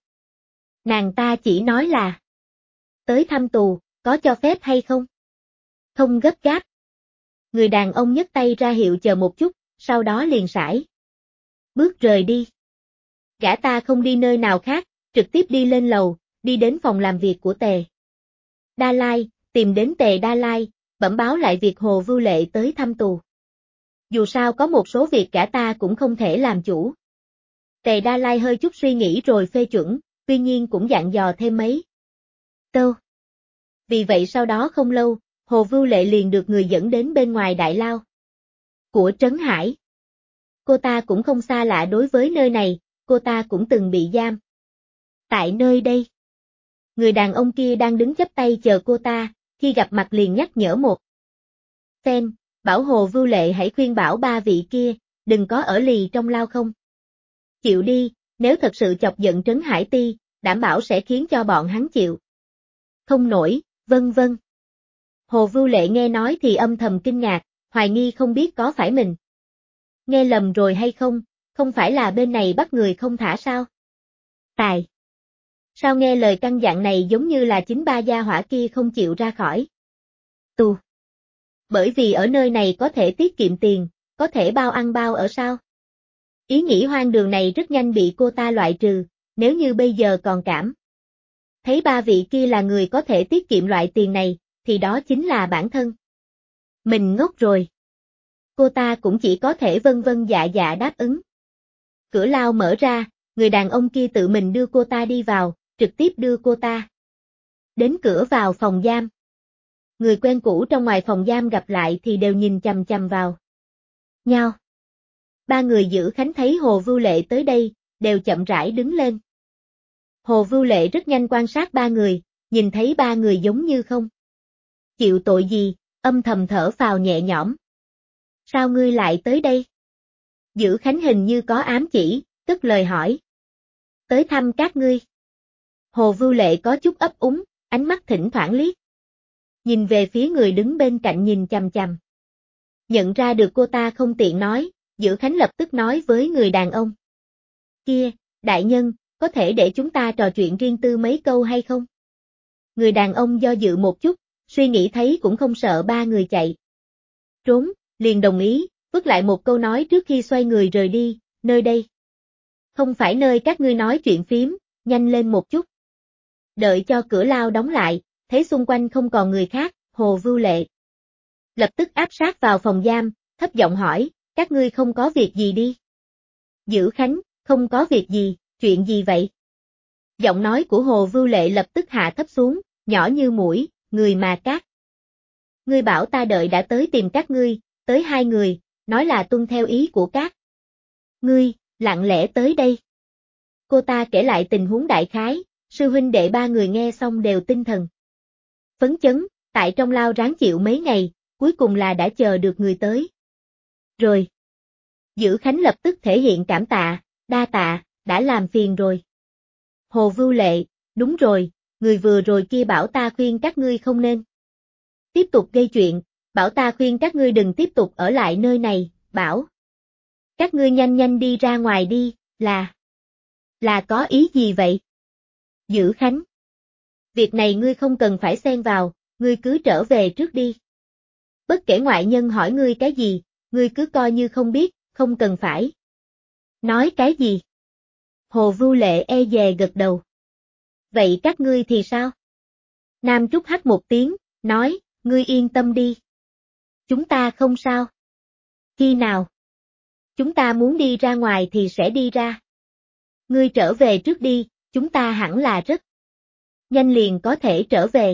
Nàng ta chỉ nói là tới thăm tù, có cho phép hay không? Không gấp gáp. Người đàn ông nhấc tay ra hiệu chờ một chút, sau đó liền sải bước rời đi. Gã ta không đi nơi nào khác, trực tiếp đi lên lầu, đi đến phòng làm việc của Tề Đa Lai, tìm đến Tề Đa Lai, bẩm báo lại việc Hồ Vưu Lệ tới thăm tù. Dù sao có một số việc gã ta cũng không thể làm chủ. Tề Đa Lai hơi chút suy nghĩ rồi phê chuẩn, tuy nhiên cũng dặn dò thêm mấy câu. Vì vậy sau đó không lâu, Hồ Vưu Lệ liền được người dẫn đến bên ngoài đại lao của Trấn Hải. Cô ta cũng không xa lạ đối với nơi này, cô ta cũng từng bị giam tại nơi đây. Người đàn ông kia đang đứng chắp tay chờ cô ta, khi gặp mặt liền nhắc nhở một phen, bảo Hồ Vưu Lệ hãy khuyên bảo ba vị kia, đừng có ở lì trong lao không. Chịu đi, nếu thật sự chọc giận Trấn Hải Ti, đảm bảo sẽ khiến cho bọn hắn chịu không nổi, vân vân. Hồ Vưu Lệ nghe nói thì âm thầm kinh ngạc, hoài nghi không biết có phải mình nghe lầm rồi hay không phải là bên này bắt người không thả sao? Tài! Sao nghe lời căn dặn này giống như là chính ba gia hỏa kia không chịu ra khỏi tù? Bởi vì ở nơi này có thể tiết kiệm tiền, có thể bao ăn bao ở sao? Ý nghĩ hoang đường này rất nhanh bị cô ta loại trừ, nếu như bây giờ còn cảm thấy ba vị kia là người có thể tiết kiệm loại tiền này, thì đó chính là bản thân mình ngốc rồi. Cô ta cũng chỉ có thể vân vân dạ dạ đáp ứng. Cửa lao mở ra, người đàn ông kia tự mình đưa cô ta đi vào, trực tiếp đưa cô ta đến cửa vào phòng giam. Người quen cũ trong ngoài phòng giam gặp lại thì đều nhìn chằm chằm vào nhau. Ba người giữ khánh thấy Hồ Vưu Lệ tới đây, đều chậm rãi đứng lên. Hồ Vưu Lệ rất nhanh quan sát ba người, nhìn thấy ba người giống như không chịu tội gì, âm thầm thở phào nhẹ nhõm. Sao ngươi lại tới đây? Giữ khánh hình như có ám chỉ, tức lời hỏi. Tới thăm các ngươi. Hồ Vưu Lệ có chút ấp úng, ánh mắt thỉnh thoảng liếc nhìn về phía người đứng bên cạnh nhìn chằm chằm. Nhận ra được cô ta không tiện nói, Giữ Khánh lập tức nói với người đàn ông kia, đại nhân, có thể để chúng ta trò chuyện riêng tư mấy câu hay không? Người đàn ông do dự một chút, suy nghĩ thấy cũng không sợ ba người chạy trốn, liền đồng ý, vứt lại một câu nói trước khi xoay người rời đi, nơi đây không phải nơi các ngươi nói chuyện phím, nhanh lên một chút. Đợi cho cửa lao đóng lại, thấy xung quanh không còn người khác, Hồ Vưu Lệ lập tức áp sát vào phòng giam, thấp giọng hỏi, các ngươi không có việc gì đi. Dữ Khánh, không có việc gì, chuyện gì vậy? Giọng nói của Hồ Vưu Lệ lập tức hạ thấp xuống, nhỏ như muỗi, người mà các. Ngươi bảo ta đợi đã tới tìm các ngươi, tới 2 người, nói là tuân theo ý của các. Ngươi, lặng lẽ tới đây. Cô ta kể lại tình huống đại khái, sư huynh đệ 3 người nghe xong đều tinh thần phấn chấn, tại trong lao ráng chịu mấy ngày, cuối cùng là đã chờ được người tới. Rồi. Dữ Khánh lập tức thể hiện cảm tạ, đa tạ, đã làm phiền rồi. Hồ Vưu Lệ, đúng rồi, người vừa rồi kia bảo ta khuyên các ngươi không nên tiếp tục gây chuyện, bảo ta khuyên các ngươi đừng tiếp tục ở lại nơi này, bảo các ngươi nhanh nhanh đi ra ngoài đi, là có ý gì vậy? Dữ Khánh, việc này ngươi không cần phải xen vào, ngươi cứ trở về trước đi. Bất kể ngoại nhân hỏi ngươi cái gì, ngươi cứ coi như không biết, không cần phải nói cái gì. Hồ Vưu Lệ e dè gật đầu. Vậy các ngươi thì sao? Nam Trúc hắt một tiếng, nói, ngươi yên tâm đi. Chúng ta không sao. Khi nào? Chúng ta muốn đi ra ngoài thì sẽ đi ra. Ngươi trở về trước đi, chúng ta hẳn là rất nhanh liền có thể trở về.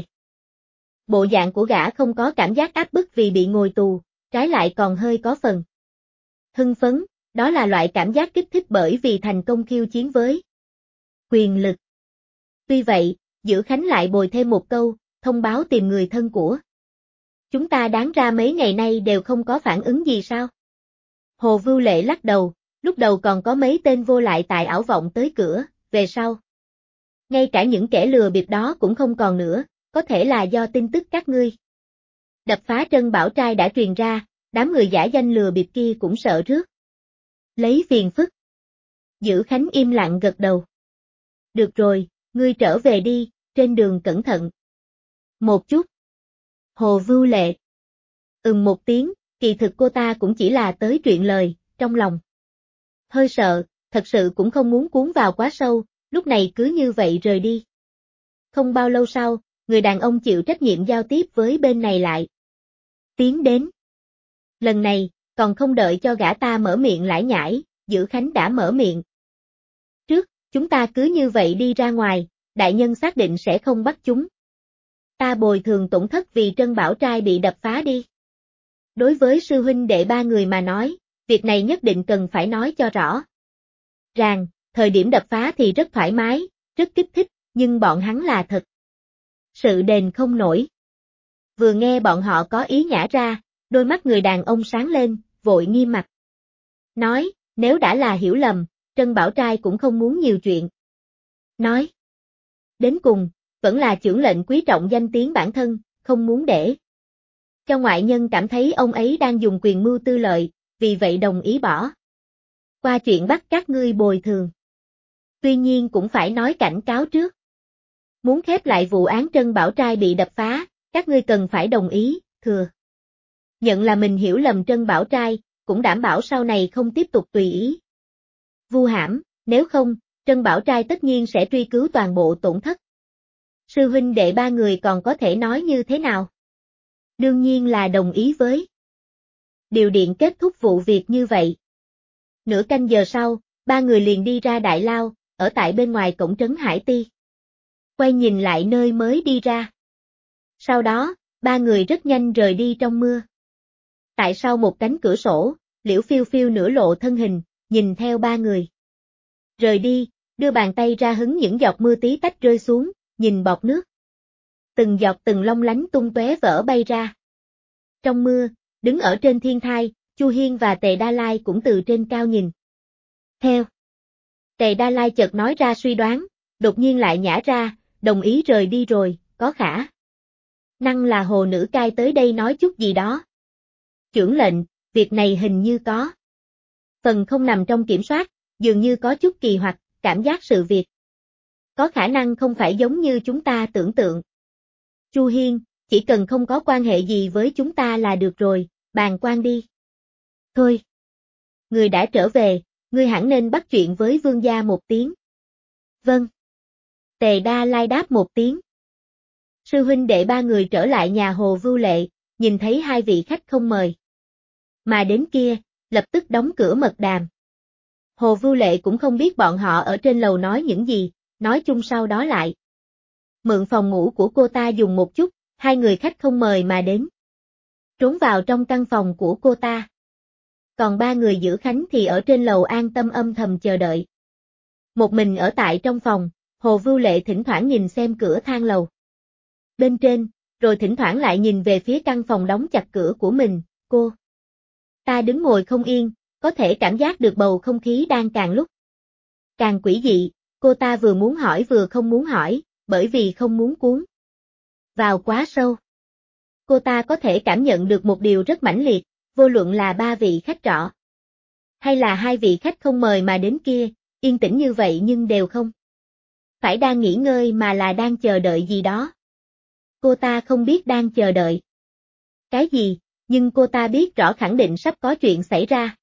Bộ dạng của gã không có cảm giác áp bức vì bị ngồi tù, trái lại còn hơi có phần hưng phấn, đó là loại cảm giác kích thích bởi vì thành công khiêu chiến với quyền lực. Tuy vậy, Dữ Khánh lại bồi thêm một câu, thông báo tìm người thân của. Chúng ta đáng ra mấy ngày nay đều không có phản ứng gì sao? Hồ Vưu Lệ lắc đầu, lúc đầu còn có mấy tên vô lại tại ảo vọng tới cửa, về sau. Ngay cả những kẻ lừa bịp đó cũng không còn nữa, có thể là do tin tức các ngươi đập phá Trân Bảo Trai đã truyền ra, đám người giả danh lừa bịp kia cũng sợ rước lấy phiền phức. Dữ Khánh im lặng gật đầu. Được rồi, ngươi trở về đi, trên đường cẩn thận. Một chút. Hồ Vưu Lệ. Một tiếng, kỳ thực cô ta cũng chỉ là tới chuyện lời, trong lòng hơi sợ, thật sự cũng không muốn cuốn vào quá sâu, lúc này cứ như vậy rời đi. Không bao lâu sau, người đàn ông chịu trách nhiệm giao tiếp với bên này lại tiến đến. Lần này, còn không đợi cho gã ta mở miệng lải nhải, Dữ Khánh đã mở miệng. Trước, chúng ta cứ như vậy đi ra ngoài, đại nhân xác định sẽ không bắt chúng ta bồi thường tổn thất vì Trân Bảo Trai bị đập phá đi. Đối với sư huynh đệ 3 người mà nói, việc này nhất định cần phải nói cho rõ ràng, thời điểm đập phá thì rất thoải mái, rất kích thích, nhưng bọn hắn là thật sự đền không nổi. Vừa nghe bọn họ có ý nhả ra, đôi mắt người đàn ông sáng lên, vội nghiêm mặt. Nói, nếu đã là hiểu lầm, Trân Bảo Trai cũng không muốn nhiều chuyện. Nói, đến cùng, vẫn là chưởng lệnh quý trọng danh tiếng bản thân, không muốn để cho ngoại nhân cảm thấy ông ấy đang dùng quyền mưu tư lợi, vì vậy đồng ý bỏ qua chuyện bắt các ngươi bồi thường. Tuy nhiên cũng phải nói cảnh cáo trước. Muốn khép lại vụ án Trân Bảo Trai bị đập phá, các ngươi cần phải đồng ý, thừa nhận là mình hiểu lầm Trân Bảo Trai, cũng đảm bảo sau này không tiếp tục tùy ý vu hãm, nếu không, Trân Bảo Trai tất nhiên sẽ truy cứu toàn bộ tổn thất. Sư huynh đệ 3 người còn có thể nói như thế nào? Đương nhiên là đồng ý với điều điện kết thúc vụ việc như vậy. Nửa canh giờ sau, 3 người liền đi ra đại lao, ở tại bên ngoài cổng trấn Hải Ti. Quay nhìn lại nơi mới đi ra. Sau đó, 3 người rất nhanh rời đi trong mưa. Tại sau một cánh cửa sổ, Liễu Phiêu Phiêu nửa lộ thân hình, nhìn theo 3 người rời đi, đưa bàn tay ra hứng những giọt mưa tí tách rơi xuống, nhìn bọt nước. Từng giọt từng long lánh tung tóe vỡ bay ra. Trong mưa, đứng ở trên thiên thai, Chu Hiên và Tề Đa Lai cũng từ trên cao nhìn theo. Tề Đa Lai chợt nói ra suy đoán, đột nhiên lại nhả ra, đồng ý rời đi rồi, có khả năng là hồ nữ cai tới đây nói chút gì đó. Chưởng lệnh, việc này hình như có phần không nằm trong kiểm soát, dường như có chút kỳ hoặc, cảm giác sự việc có khả năng không phải giống như chúng ta tưởng tượng. Chu Hiên, chỉ cần không có quan hệ gì với chúng ta là được rồi, bàng quan đi. Thôi. Người đã trở về, ngươi hẳn nên bắt chuyện với vương gia một tiếng. Vâng. Tề Đa Lai đáp một tiếng. Sư huynh đệ 3 người trở lại nhà Hồ Vưu Lệ, nhìn thấy 2 vị khách không mời mà đến kia, lập tức đóng cửa mật đàm. Hồ Vưu Lệ cũng không biết bọn họ ở trên lầu nói những gì, nói chung sau đó lại. Mượn phòng ngủ của cô ta dùng một chút, hai người khách không mời mà đến. Trốn vào trong căn phòng của cô ta. Còn ba người giữ Khánh thì ở trên lầu an tâm âm thầm chờ đợi. Một mình ở tại trong phòng, Hồ Vưu Lệ thỉnh thoảng nhìn xem cửa thang lầu. Bên trên, rồi thỉnh thoảng lại nhìn về phía căn phòng đóng chặt cửa của mình, cô. Ta đứng ngồi không yên, có thể cảm giác được bầu không khí đang càng lúc càng quỷ dị, cô ta vừa muốn hỏi vừa không muốn hỏi, bởi vì không muốn cuốn vào quá sâu. Cô ta có thể cảm nhận được một điều rất mãnh liệt, vô luận là ba vị khách trọ, hay là hai vị khách không mời mà đến kia, yên tĩnh như vậy nhưng đều không phải đang nghỉ ngơi mà là đang chờ đợi gì đó. Cô ta không biết đang chờ đợi cái gì, nhưng cô ta biết rõ khẳng định sắp có chuyện xảy ra.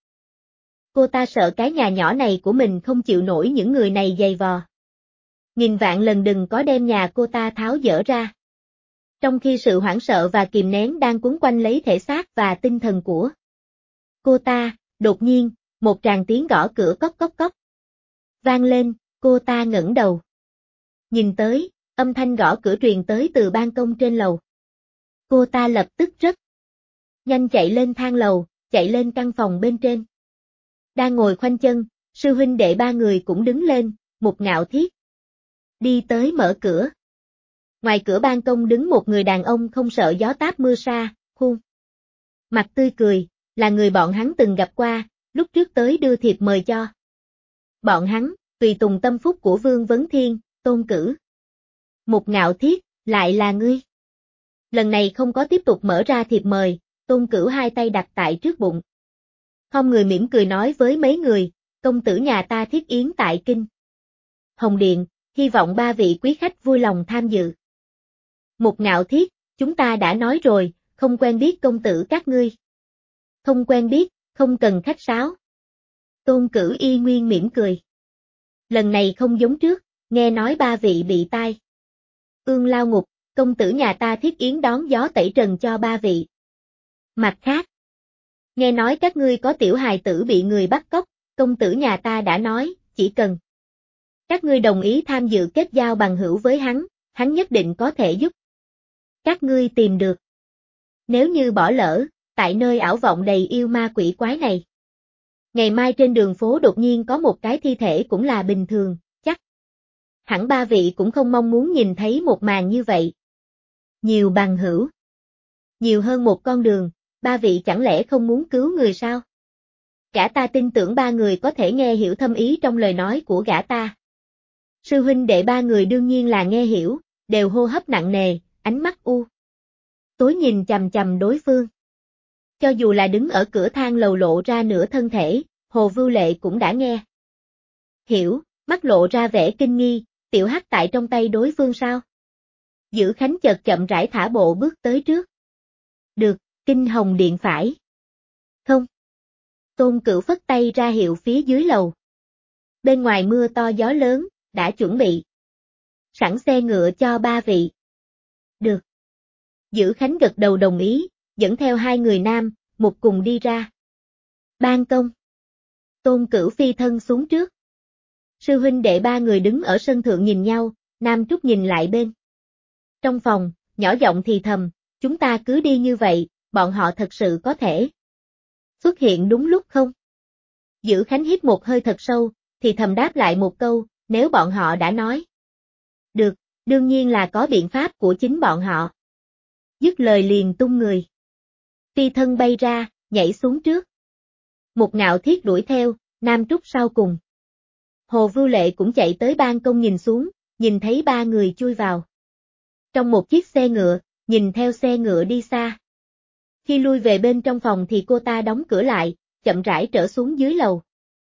Cô ta sợ cái nhà nhỏ này của mình không chịu nổi những người này giày vò. Nghìn vạn lần đừng có đem nhà cô ta tháo dỡ ra. Trong khi sự hoảng sợ và kìm nén đang quấn quanh lấy thể xác và tinh thần của cô ta, đột nhiên, một tràng tiếng gõ cửa cốc cốc cốc vang lên, cô ta ngẩng đầu. Nhìn tới, âm thanh gõ cửa truyền tới từ ban công trên lầu. Cô ta lập tức rất nhanh chạy lên thang lầu, chạy lên căn phòng bên trên. Đang ngồi khoanh chân, sư huynh đệ ba người cũng đứng lên, Mục Ngạo Thiết đi tới mở cửa. Ngoài cửa ban công đứng một người đàn ông không sợ gió táp mưa sa, khuôn mặt tươi cười, là người bọn hắn từng gặp qua, lúc trước tới đưa thiệp mời cho bọn hắn, tùy tùng tâm phúc của Vương Vấn Thiên, Tôn Cử. Mục Ngạo Thiết, lại là ngươi. Lần này không có tiếp tục mở ra thiệp mời, Tôn Cửu hai tay đặt tại trước bụng. Không người mỉm cười nói với mấy người, công tử nhà ta thiết yến tại Kinh Hồng Điện, hy vọng ba vị quý khách vui lòng tham dự. Mục Ngạo Thiết, chúng ta đã nói rồi, không quen biết công tử các ngươi. Không quen biết, không cần khách sáo. Tôn Cửu y nguyên mỉm cười. Lần này không giống trước, nghe nói ba vị bị tai ương lao ngục, công tử nhà ta thiết yến đón gió tẩy trần cho ba vị. Mặt khác, nghe nói các ngươi có tiểu hài tử bị người bắt cóc, công tử nhà ta đã nói, chỉ cần các ngươi đồng ý tham dự kết giao bằng hữu với hắn nhất định có thể giúp các ngươi tìm được. Nếu như bỏ lỡ, tại nơi ảo vọng đầy yêu ma quỷ quái này, ngày mai trên đường phố đột nhiên có một cái thi thể cũng là bình thường, chắc hẳn ba vị cũng không mong muốn nhìn thấy một màn như vậy. Nhiều bằng hữu, nhiều hơn một con đường, ba vị chẳng lẽ không muốn cứu người sao? Gã ta tin tưởng ba người có thể nghe hiểu thâm ý trong lời nói của gã ta. Sư huynh đệ ba người đương nhiên là nghe hiểu, đều hô hấp nặng nề, ánh mắt u tối nhìn chằm chằm đối phương. Cho dù là đứng ở cửa thang lầu lộ ra nửa thân thể, Hồ Vưu Lệ cũng đã nghe hiểu, mắt lộ ra vẻ kinh nghi, tiểu hắc tại trong tay đối phương sao? Giữ Khánh chợt chậm rãi thả bộ bước tới trước. Được, Kinh Hồng Điện phải. Không. Tôn Cửu phất tay ra hiệu phía dưới lầu. Bên ngoài mưa to gió lớn, đã chuẩn bị sẵn xe ngựa cho ba vị. Được. Giữ Khánh gật đầu đồng ý, dẫn theo hai người nam, một cùng đi ra ban công. Tôn Cửu phi thân xuống trước. Sư huynh đệ ba người đứng ở sân thượng nhìn nhau, Nam Trúc nhìn lại bên trong phòng, nhỏ giọng thì thầm, chúng ta cứ đi như vậy, bọn họ thật sự có thể xuất hiện đúng lúc không? Giữ Khánh hít một hơi thật sâu, thì thầm đáp lại một câu, nếu bọn họ đã nói được, đương nhiên là có biện pháp của chính bọn họ. Dứt lời liền tung người. Phi thân bay ra, nhảy xuống trước. Mục Ngạo Thiết đuổi theo, Nam Trúc sau cùng. Hồ Vưu Lệ cũng chạy tới ban công nhìn xuống, nhìn thấy ba người chui vào trong một chiếc xe ngựa, nhìn theo xe ngựa đi xa. Khi lui về bên trong phòng thì cô ta đóng cửa lại, chậm rãi trở xuống dưới lầu.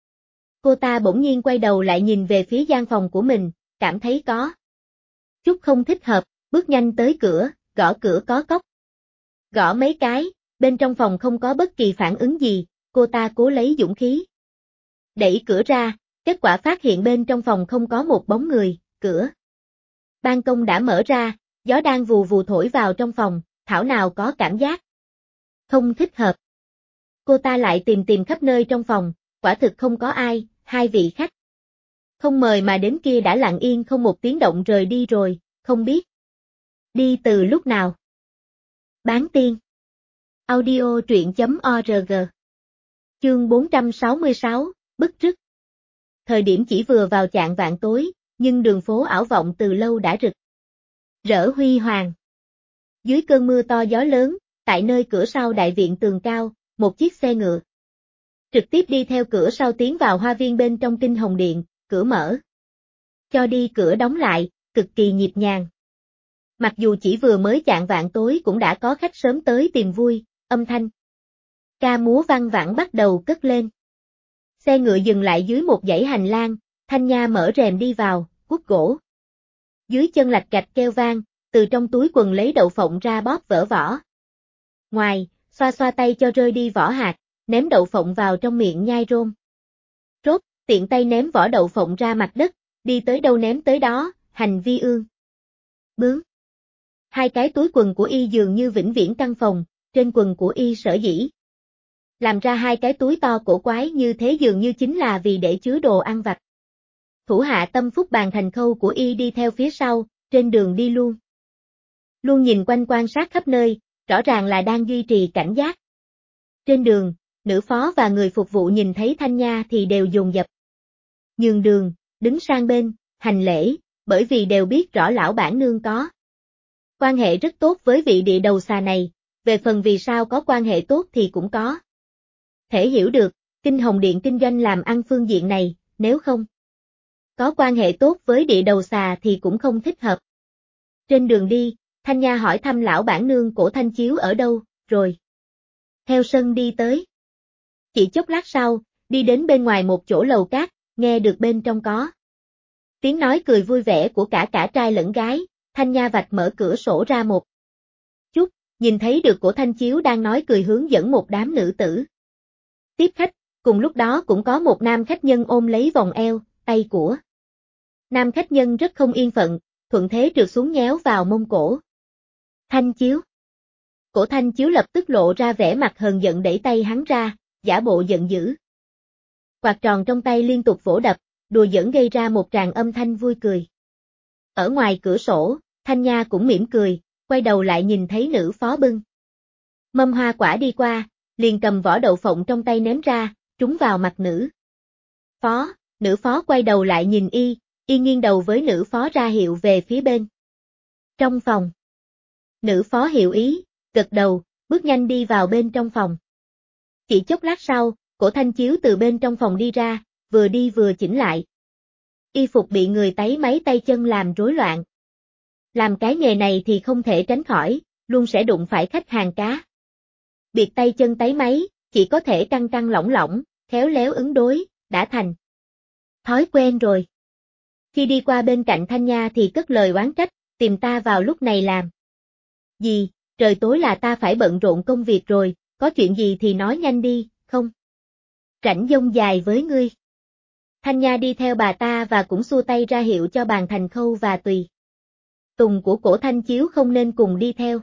Cô ta bỗng nhiên quay đầu lại nhìn về phía gian phòng của mình, cảm thấy có chút không thích hợp, bước nhanh tới cửa, gõ cửa có cốc. Gõ mấy cái, bên trong phòng không có bất kỳ phản ứng gì, cô ta cố lấy dũng khí. Đẩy cửa ra, kết quả phát hiện bên trong phòng không có một bóng người, cửa ban công đã mở ra, gió đang vù vù thổi vào trong phòng, thảo nào có cảm giác không thích hợp. Cô ta lại tìm khắp nơi trong phòng, quả thực không có ai, hai vị khách không mời mà đến kia đã lặng yên không một tiếng động rời đi rồi, không biết đi từ lúc nào. Bán tiên. Audio truyện.org. Chương 466, bức rứt. Thời điểm chỉ vừa vào chạng vạng tối, nhưng đường phố ảo vọng từ lâu đã rực rỡ huy hoàng. Dưới cơn mưa to gió lớn, tại nơi cửa sau đại viện tường cao, một chiếc xe ngựa trực tiếp đi theo cửa sau tiến vào hoa viên bên trong Kinh Hồng Điện, cửa mở cho đi cửa đóng lại, cực kỳ nhịp nhàng. Mặc dù chỉ vừa mới chạng vạng tối cũng đã có khách sớm tới tìm vui, âm thanh ca múa vang vẳng bắt đầu cất lên. Xe ngựa dừng lại dưới một dãy hành lang, Thanh Nha mở rèm đi vào, guốc gỗ dưới chân lạch cạch kêu vang, từ trong túi quần lấy đậu phộng ra bóp vỡ vỏ. Ngoài, xoa xoa tay cho rơi đi vỏ hạt, ném đậu phộng vào trong miệng nhai rôm. Rốt, tiện tay ném vỏ đậu phộng ra mặt đất, đi tới đâu ném tới đó, hành vi ương bướng. Hai cái túi quần của y dường như vĩnh viễn căn phòng, trên quần của y sở dĩ làm ra hai cái túi to cổ quái như thế dường như chính là vì để chứa đồ ăn vặt. Thủ hạ Tâm Phúc Bàn Thành Khâu của y đi theo phía sau, trên đường đi luôn nhìn quanh quan sát khắp nơi, rõ ràng là đang duy trì cảnh giác. Trên đường, nữ phó và người phục vụ nhìn thấy Thanh Nha thì đều dồn dập nhường đường, đứng sang bên, hành lễ, bởi vì đều biết rõ lão bản nương có quan hệ rất tốt với vị địa đầu xà này, về phần vì sao có quan hệ tốt thì cũng có thể hiểu được, Kinh Hồng Điện kinh doanh làm ăn phương diện này, nếu không có quan hệ tốt với địa đầu xà thì cũng không thích hợp. Trên đường đi, Thanh Nha hỏi thăm lão bản nương Cổ Thanh Chiếu ở đâu, rồi theo sân đi tới. Chỉ chốc lát sau, đi đến bên ngoài một chỗ lầu cát, nghe được bên trong có tiếng nói cười vui vẻ của cả trai lẫn gái, Thanh Nha vạch mở cửa sổ ra một chút, nhìn thấy được Cổ Thanh Chiếu đang nói cười hướng dẫn một đám nữ tử tiếp khách, cùng lúc đó cũng có một nam khách nhân ôm lấy vòng eo, tay của nam khách nhân rất không yên phận, thuận thế trượt xuống nhéo vào mông Cổ Thanh Chiếu. Cổ Thanh Chiếu lập tức lộ ra vẻ mặt hờn giận đẩy tay hắn ra, giả bộ giận dữ. Quạt tròn trong tay liên tục vỗ đập, đùa giỡn gây ra một tràng âm thanh vui cười. Ở ngoài cửa sổ, Thanh Nha cũng mỉm cười, quay đầu lại nhìn thấy nữ phó bưng mâm hoa quả đi qua, liền cầm vỏ đậu phộng trong tay ném ra, trúng vào mặt nữ phó quay đầu lại nhìn y nghiêng đầu với nữ phó ra hiệu về phía bên trong phòng. Nữ phó hiểu ý, gật đầu, bước nhanh đi vào bên trong phòng. Chỉ chốc lát sau, Cổ Thanh Chiếu từ bên trong phòng đi ra, vừa đi vừa chỉnh lại. Y phục bị người táy máy tay chân làm rối loạn. Làm cái nghề này thì không thể tránh khỏi, luôn sẽ đụng phải khách hàng cá biệt tay chân táy máy, chỉ có thể căng lỏng, khéo léo ứng đối, đã thành thói quen rồi. Khi đi qua bên cạnh Thanh Nha thì cất lời oán trách, tìm ta vào lúc này làm gì, trời tối là ta phải bận rộn công việc rồi, có chuyện gì thì nói nhanh đi, không rảnh dông dài với ngươi. Thanh Nha đi theo bà ta và cũng xua tay ra hiệu cho Bàn Thành Khâu và Tùy Tùng của Cổ Thanh Chiếu không nên cùng đi theo.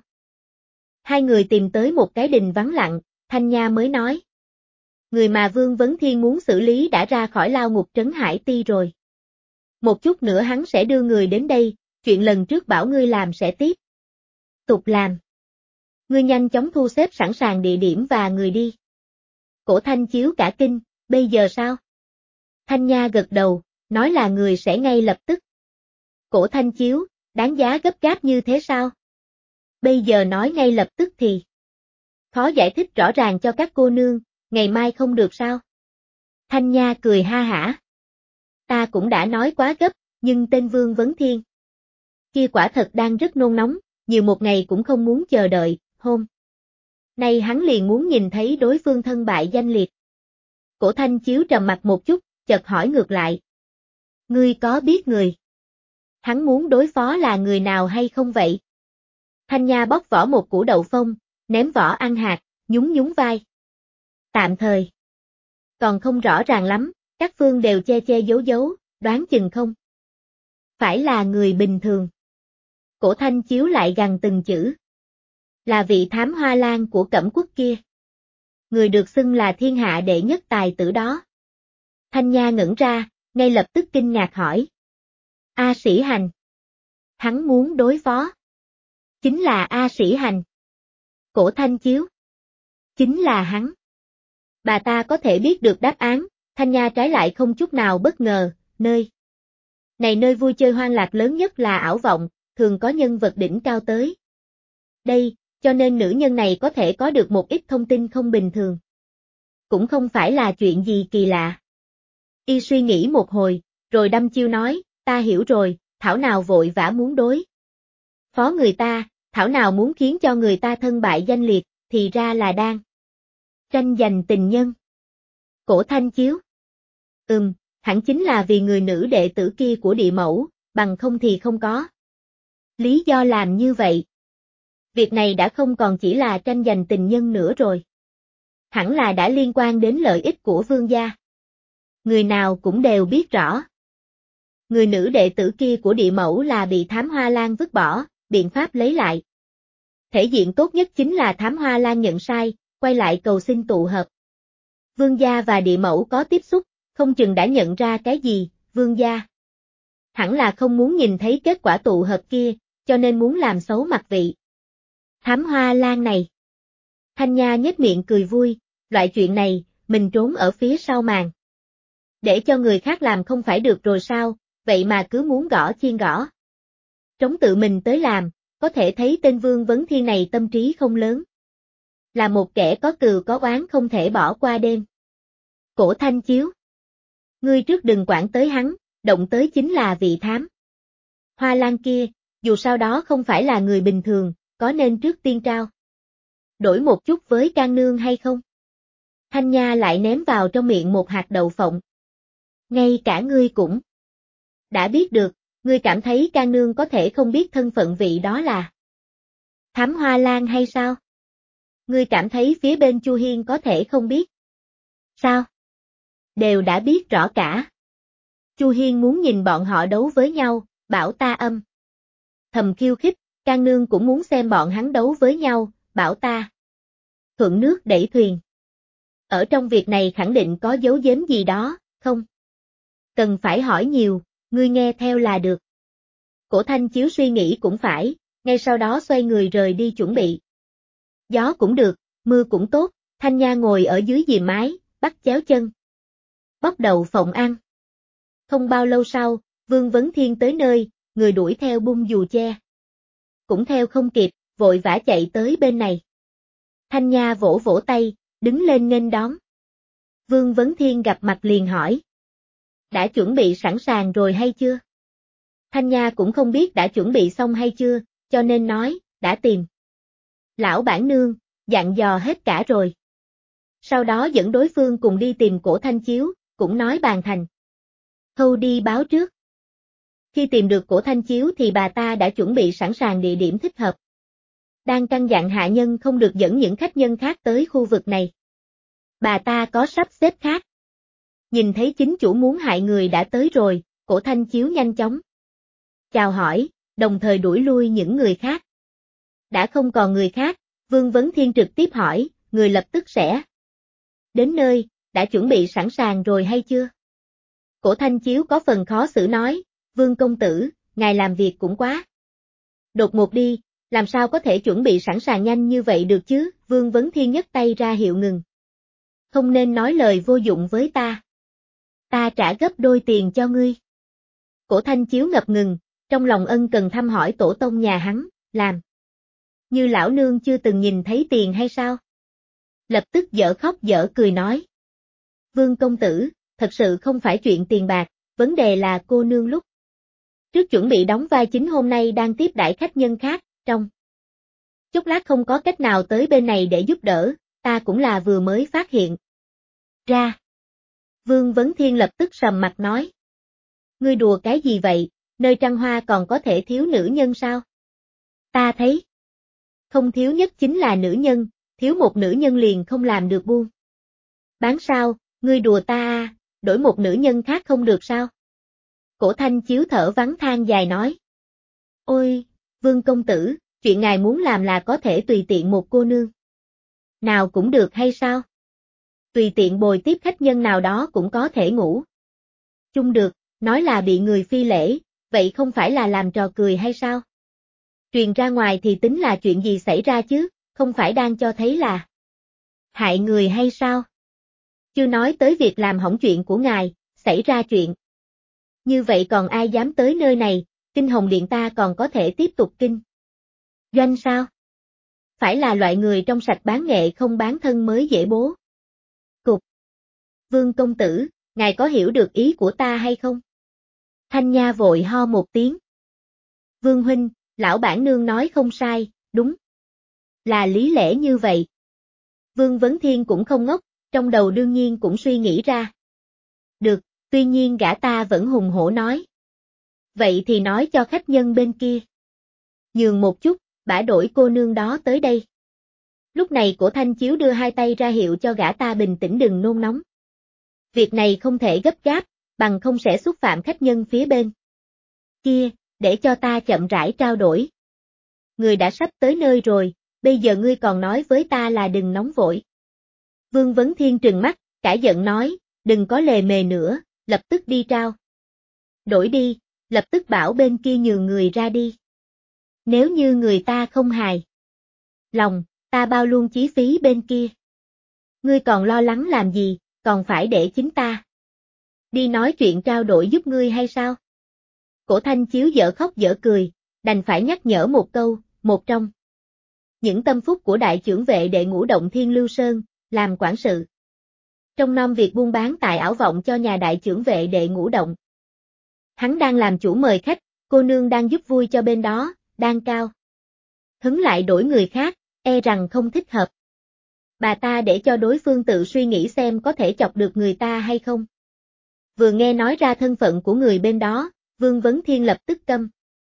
Hai người tìm tới một cái đình vắng lặng, Thanh Nha mới nói. Người mà Vương Vấn Thiên muốn xử lý đã ra khỏi lao ngục trấn Hải Ti rồi. Một chút nữa hắn sẽ đưa người đến đây, chuyện lần trước bảo ngươi làm sẽ tiếp tục làm. Ngươi nhanh chóng thu xếp sẵn sàng địa điểm và người đi. Cổ Thanh Chiếu cả kinh, bây giờ sao? Thanh Nha gật đầu, nói là người sẽ ngay lập tức. Cổ Thanh Chiếu, đáng giá gấp gáp như thế sao? Bây giờ nói ngay lập tức thì khó giải thích rõ ràng cho các cô nương, ngày mai không được sao? Thanh Nha cười ha hả. Ta cũng đã nói quá gấp, nhưng tên Vương Vấn Thiên kia quả thật đang rất nôn nóng, nhiều một ngày cũng không muốn chờ đợi, hôm nay hắn liền muốn nhìn thấy đối phương thân bại danh liệt. Cổ Thanh Chiếu trầm mặt một chút, chợt hỏi ngược lại. Ngươi có biết người hắn muốn đối phó là người nào hay không vậy? Thanh Nha bóc vỏ một củ đậu phông, ném vỏ ăn hạt, nhún vai. Tạm thời còn không rõ ràng lắm, các phương đều che giấu, đoán chừng không phải là người bình thường. Cổ Thanh Chiếu lại gằn từng chữ. Là vị thám hoa lan của Cẩm Quốc kia. Người được xưng là thiên hạ đệ nhất tài tử đó. Thanh Nha ngẩn ra, ngay lập tức kinh ngạc hỏi. A Sĩ Hành. Hắn muốn đối phó. Chính là A Sĩ Hành. Cổ Thanh Chiếu. Chính là hắn. Bà ta có thể biết được đáp án, Thanh Nha trái lại không chút nào bất ngờ, nơi vui chơi hoang lạc lớn nhất là ảo vọng, thường có nhân vật đỉnh cao tới. Đây, cho nên nữ nhân này có thể có được một ít thông tin không bình thường. Cũng không phải là chuyện gì kỳ lạ. Y suy nghĩ một hồi, rồi đăm chiêu nói, ta hiểu rồi, thảo nào vội vã muốn đối phó người ta, thảo nào muốn khiến cho người ta thân bại danh liệt, thì ra là đang tranh giành tình nhân. Cổ Thanh Chiếu. Hẳn chính là vì người nữ đệ tử kia của địa mẫu, bằng không thì không có lý do làm như vậy. Việc này đã không còn chỉ là tranh giành tình nhân nữa rồi. Hẳn là đã liên quan đến lợi ích của Vương gia. Người nào cũng đều biết rõ. Người nữ đệ tử kia của địa mẫu là bị Thám Hoa Lan vứt bỏ, biện pháp lấy lại. Thể diện tốt nhất chính là Thám Hoa Lan nhận sai, quay lại cầu xin tụ hợp. Vương gia và địa mẫu có tiếp xúc, không chừng đã nhận ra cái gì, Vương gia hẳn là không muốn nhìn thấy kết quả tụ hợp kia, cho nên muốn làm xấu mặt vị Thám Hoa Lan này. Thanh Nha nhếch miệng cười vui, loại chuyện này, mình trốn ở phía sau màn. Để cho người khác làm không phải được rồi sao, vậy mà cứ muốn gõ chiên gõ. Trống tự mình tới làm, có thể thấy tên Vương Vấn Thiên này tâm trí không lớn. Là một kẻ có cừu có oán không thể bỏ qua đêm. Cổ Thanh Chiếu. Ngươi trước đừng quản tới hắn, động tới chính là vị Thám Hoa Lan kia, dù sao đó không phải là người bình thường, có nên trước tiên trao đổi một chút với Can Nương hay không? Thanh Nha lại ném vào trong miệng một hạt đậu phộng. Ngay cả ngươi cũng đã biết được, ngươi cảm thấy Can Nương có thể không biết thân phận vị đó là Thám Hoa Lan hay sao? Ngươi cảm thấy phía bên Chu Hiên có thể không biết? Sao? Đều đã biết rõ cả. Chu Hiên muốn nhìn bọn họ đấu với nhau, bảo ta âm thầm khiêu khích, Can Nương cũng muốn xem bọn hắn đấu với nhau, bảo ta thuận nước đẩy thuyền. Ở trong việc này khẳng định có giấu giếm gì đó, không cần phải hỏi nhiều, ngươi nghe theo là được. Cổ Thanh Chiếu suy nghĩ cũng phải, ngay sau đó xoay người rời đi chuẩn bị. Gió cũng được, mưa cũng tốt, Thanh Nha ngồi ở dưới giềm mái, bắt chéo chân. Bóc đầu phộng ăn. Không bao lâu sau, Vương Vấn Thiên tới nơi, người đuổi theo bung dù che. Cũng theo không kịp, vội vã chạy tới bên này. Thanh Nha vỗ vỗ tay, đứng lên nghênh đón. Vương Vấn Thiên gặp mặt liền hỏi. Đã chuẩn bị sẵn sàng rồi hay chưa? Thanh Nha cũng không biết đã chuẩn bị xong hay chưa, cho nên nói, đã tìm. Lão bản nương, dặn dò hết cả rồi. Sau đó dẫn đối phương cùng đi tìm Cổ Thanh Chiếu, cũng nói bàn thành. Khâu đi báo trước. Khi tìm được Cổ Thanh Chiếu thì bà ta đã chuẩn bị sẵn sàng địa điểm thích hợp. Đang căn dặn hạ nhân không được dẫn những khách nhân khác tới khu vực này. Bà ta có sắp xếp khác. Nhìn thấy chính chủ muốn hại người đã tới rồi, Cổ Thanh Chiếu nhanh chóng chào hỏi, đồng thời đuổi lui những người khác. Đã không còn người khác, Vương Vấn Thiên trực tiếp hỏi, người lập tức sẽ đến nơi, đã chuẩn bị sẵn sàng rồi hay chưa? Cổ Thanh Chiếu có phần khó xử nói, Vương công tử, ngài làm việc cũng quá đột ngột đi, làm sao có thể chuẩn bị sẵn sàng nhanh như vậy được chứ? Vương Vấn Thiên nhấc tay ra hiệu ngừng. Không nên nói lời vô dụng với ta. Ta trả gấp đôi tiền cho ngươi. Cổ Thanh Chiếu ngập ngừng, trong lòng ân cần thăm hỏi tổ tông nhà hắn, làm như lão nương chưa từng nhìn thấy tiền hay sao? Lập tức dở khóc dở cười nói. Vương công tử, thật sự không phải chuyện tiền bạc, vấn đề là cô nương lúc trước chuẩn bị đóng vai chính hôm nay đang tiếp đãi khách nhân khác, trong chốc lát không có cách nào tới bên này để giúp đỡ, ta cũng là vừa mới phát hiện ra. Vương Vấn Thiên lập tức sầm mặt nói. Ngươi đùa cái gì vậy, nơi Trăng Hoa còn có thể thiếu nữ nhân sao? Ta thấy không thiếu nhất chính là nữ nhân, thiếu một nữ nhân liền không làm được buôn bán sao, ngươi đùa ta à, đổi một nữ nhân khác không được sao? Cổ Thanh Chiếu thở vắng than dài nói. Ôi, Vương công tử, chuyện ngài muốn làm là có thể tùy tiện một cô nương nào cũng được hay sao? tùy tiện bồi tiếp khách nhân nào đó cũng có thể ngủ chung được, nói là bị người phi lễ, vậy không phải là làm trò cười hay sao? Truyền ra ngoài thì tính là chuyện gì xảy ra chứ, không phải đang cho thấy là hại người hay sao? Chưa nói tới việc làm hỏng chuyện của ngài, xảy ra chuyện. Như vậy còn ai dám tới nơi này, Kinh Hồng Điện ta còn có thể tiếp tục kinh doanh sao? Phải là loại người trong sạch bán nghệ không bán thân mới dễ bố. Cục. Vương công tử, ngài có hiểu được ý của ta hay không? Thanh Nha vội ho một tiếng. Vương huynh, lão bản nương nói không sai, đúng. Là lý lẽ như vậy. Vương Vấn Thiên cũng không ngốc, trong đầu đương nhiên cũng suy nghĩ ra. Được, tuy nhiên gã ta vẫn hùng hổ nói. Vậy thì nói cho khách nhân bên kia. Nhường một chút, bả đổi cô nương đó tới đây. Lúc này Cổ Thanh Chiếu đưa hai tay ra hiệu cho gã ta bình tĩnh đừng nôn nóng. Việc này không thể gấp gáp, bằng không sẽ xúc phạm khách nhân phía bên kia, để cho ta chậm rãi trao đổi. Người đã sắp tới nơi rồi, bây giờ ngươi còn nói với ta là đừng nóng vội. Vương Vấn Thiên trừng mắt, cả giận nói, đừng có lề mề nữa, lập tức đi trao đổi đi, lập tức bảo bên kia nhường người ra đi. Nếu như người ta không hài lòng, ta bao luôn chí phí bên kia. Ngươi còn lo lắng làm gì, còn phải để chính ta đi nói chuyện trao đổi giúp ngươi hay sao? Cổ Thanh Chiếu dở khóc dở cười, đành phải nhắc nhở một câu, một trong những tâm phúc của đại chưởng vệ đệ ngũ Động Thiên Lưu Sơn, làm quản sự. Trong năm việc buôn bán tại ảo vọng cho nhà đại chưởng vệ đệ ngũ Động. Hắn đang làm chủ mời khách, cô nương đang giúp vui cho bên đó, đang cao hứng lại đổi người khác, e rằng không thích hợp. Bà ta để cho đối phương tự suy nghĩ xem có thể chọc được người ta hay không. Vừa nghe nói ra thân phận của người bên đó, Vương Vấn Thiên lập tức câm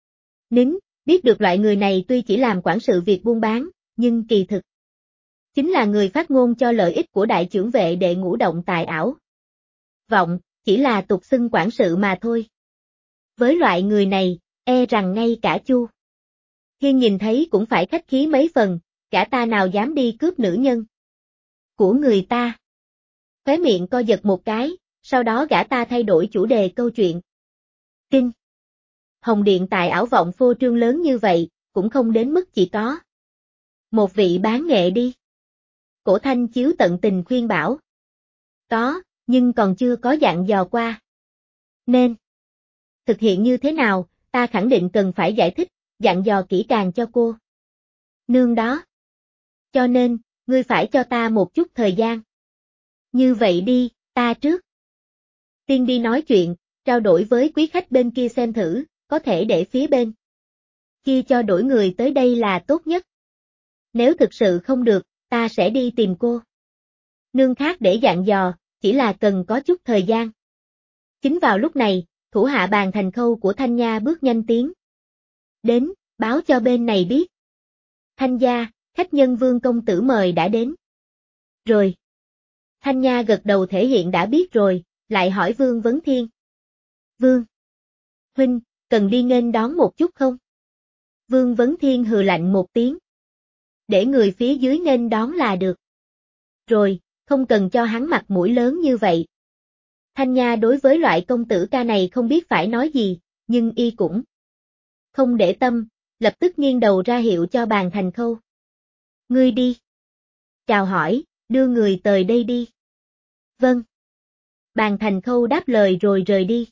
nín, biết được loại người này tuy chỉ làm quản sự việc buôn bán, nhưng kỳ thực chính là người phát ngôn cho lợi ích của đại chưởng vệ đệ ngũ Động tại ảo vọng, chỉ là tục xưng quản sự mà thôi. Với loại người này, e rằng ngay cả Chu Hiên nhìn thấy cũng phải khách khí mấy phần, cả ta nào dám đi cướp nữ nhân của người ta. Khóe miệng co giật một cái, sau đó gã ta thay đổi chủ đề câu chuyện. Kinh Hồng Điện tại ảo vọng phô trương lớn như vậy, cũng không đến mức chỉ có một vị bán nghệ đi. Cổ Thanh Chiếu tận tình khuyên bảo. Có, nhưng còn chưa có dặn dò qua. Nên thực hiện như thế nào, ta khẳng định cần phải giải thích, dặn dò kỹ càng cho cô nương đó. Cho nên, ngươi phải cho ta một chút thời gian. Như vậy đi, ta trước tiên đi nói chuyện, trao đổi với quý khách bên kia xem thử, có thể để phía bên kia cho đổi người tới đây là tốt nhất. Nếu thực sự không được, ta sẽ đi tìm cô nương khác để dặn dò, chỉ là cần có chút thời gian. Chính vào lúc này, thủ hạ Bàn Thành Khâu của Thanh Nha bước nhanh tiến đến, báo cho bên này biết. Thanh gia, khách nhân Vương công tử mời đã đến. Rồi. Thanh Nha gật đầu thể hiện đã biết rồi, lại hỏi Vương Vấn Thiên. Vương huynh, cần đi nghênh đón một chút không? Vương Vấn Thiên hừ lạnh một tiếng. Để người phía dưới nghênh đón là được. Rồi, không cần cho hắn mặt mũi lớn như vậy. Thanh Nha đối với loại công tử ca này không biết phải nói gì, nhưng y cũng không để tâm, lập tức nghiêng đầu ra hiệu cho Bàn Thành Khâu. Ngươi đi. Chào hỏi, đưa người tới đây đi. Vâng. Bàn Thành Khâu đáp lời rồi rời đi.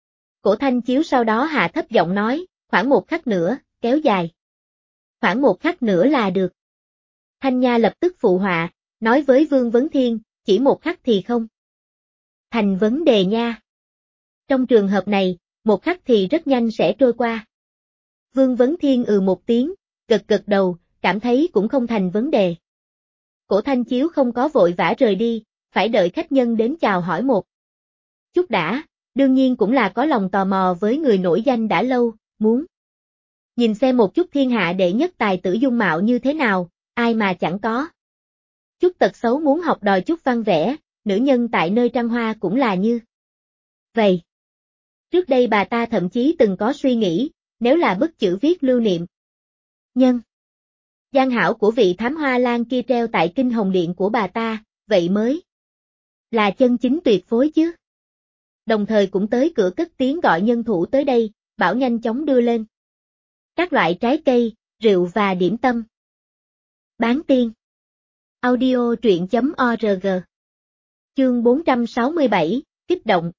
Cổ Thanh Chiếu sau đó hạ thấp giọng nói, khoảng một khắc nữa, kéo dài. Khoảng một khắc nữa là được. Thanh Nha lập tức phụ họa, nói với Vương Vấn Thiên, chỉ một khắc thì không thành vấn đề nha. Trong trường hợp này, một khắc thì rất nhanh sẽ trôi qua. Vương Vấn Thiên một tiếng, gật gật đầu, cảm thấy cũng không thành vấn đề. Cổ Thanh Chiếu không có vội vã rời đi, phải đợi khách nhân đến chào hỏi một chút đã, đương nhiên cũng là có lòng tò mò với người nổi danh đã lâu, muốn nhìn xem một chút thiên hạ đệ nhất tài tử dung mạo như thế nào, ai mà chẳng có. Chút tật xấu muốn học đòi chút văn vẽ, nữ nhân tại nơi trăng hoa cũng là như vậy. Trước đây bà ta thậm chí từng có suy nghĩ, nếu là bức chữ viết lưu niệm nhân gian hảo của vị thám hoa lan kia treo tại kinh hồng điện của bà ta, vậy mới Là chân chính tuyệt phối chứ. Đồng thời cũng tới cửa cất tiếng gọi nhân thủ tới đây, bảo nhanh chóng đưa lên các loại trái cây, rượu và điểm tâm. Bán tiên. Audio truyện.org. Chương 467, kích động.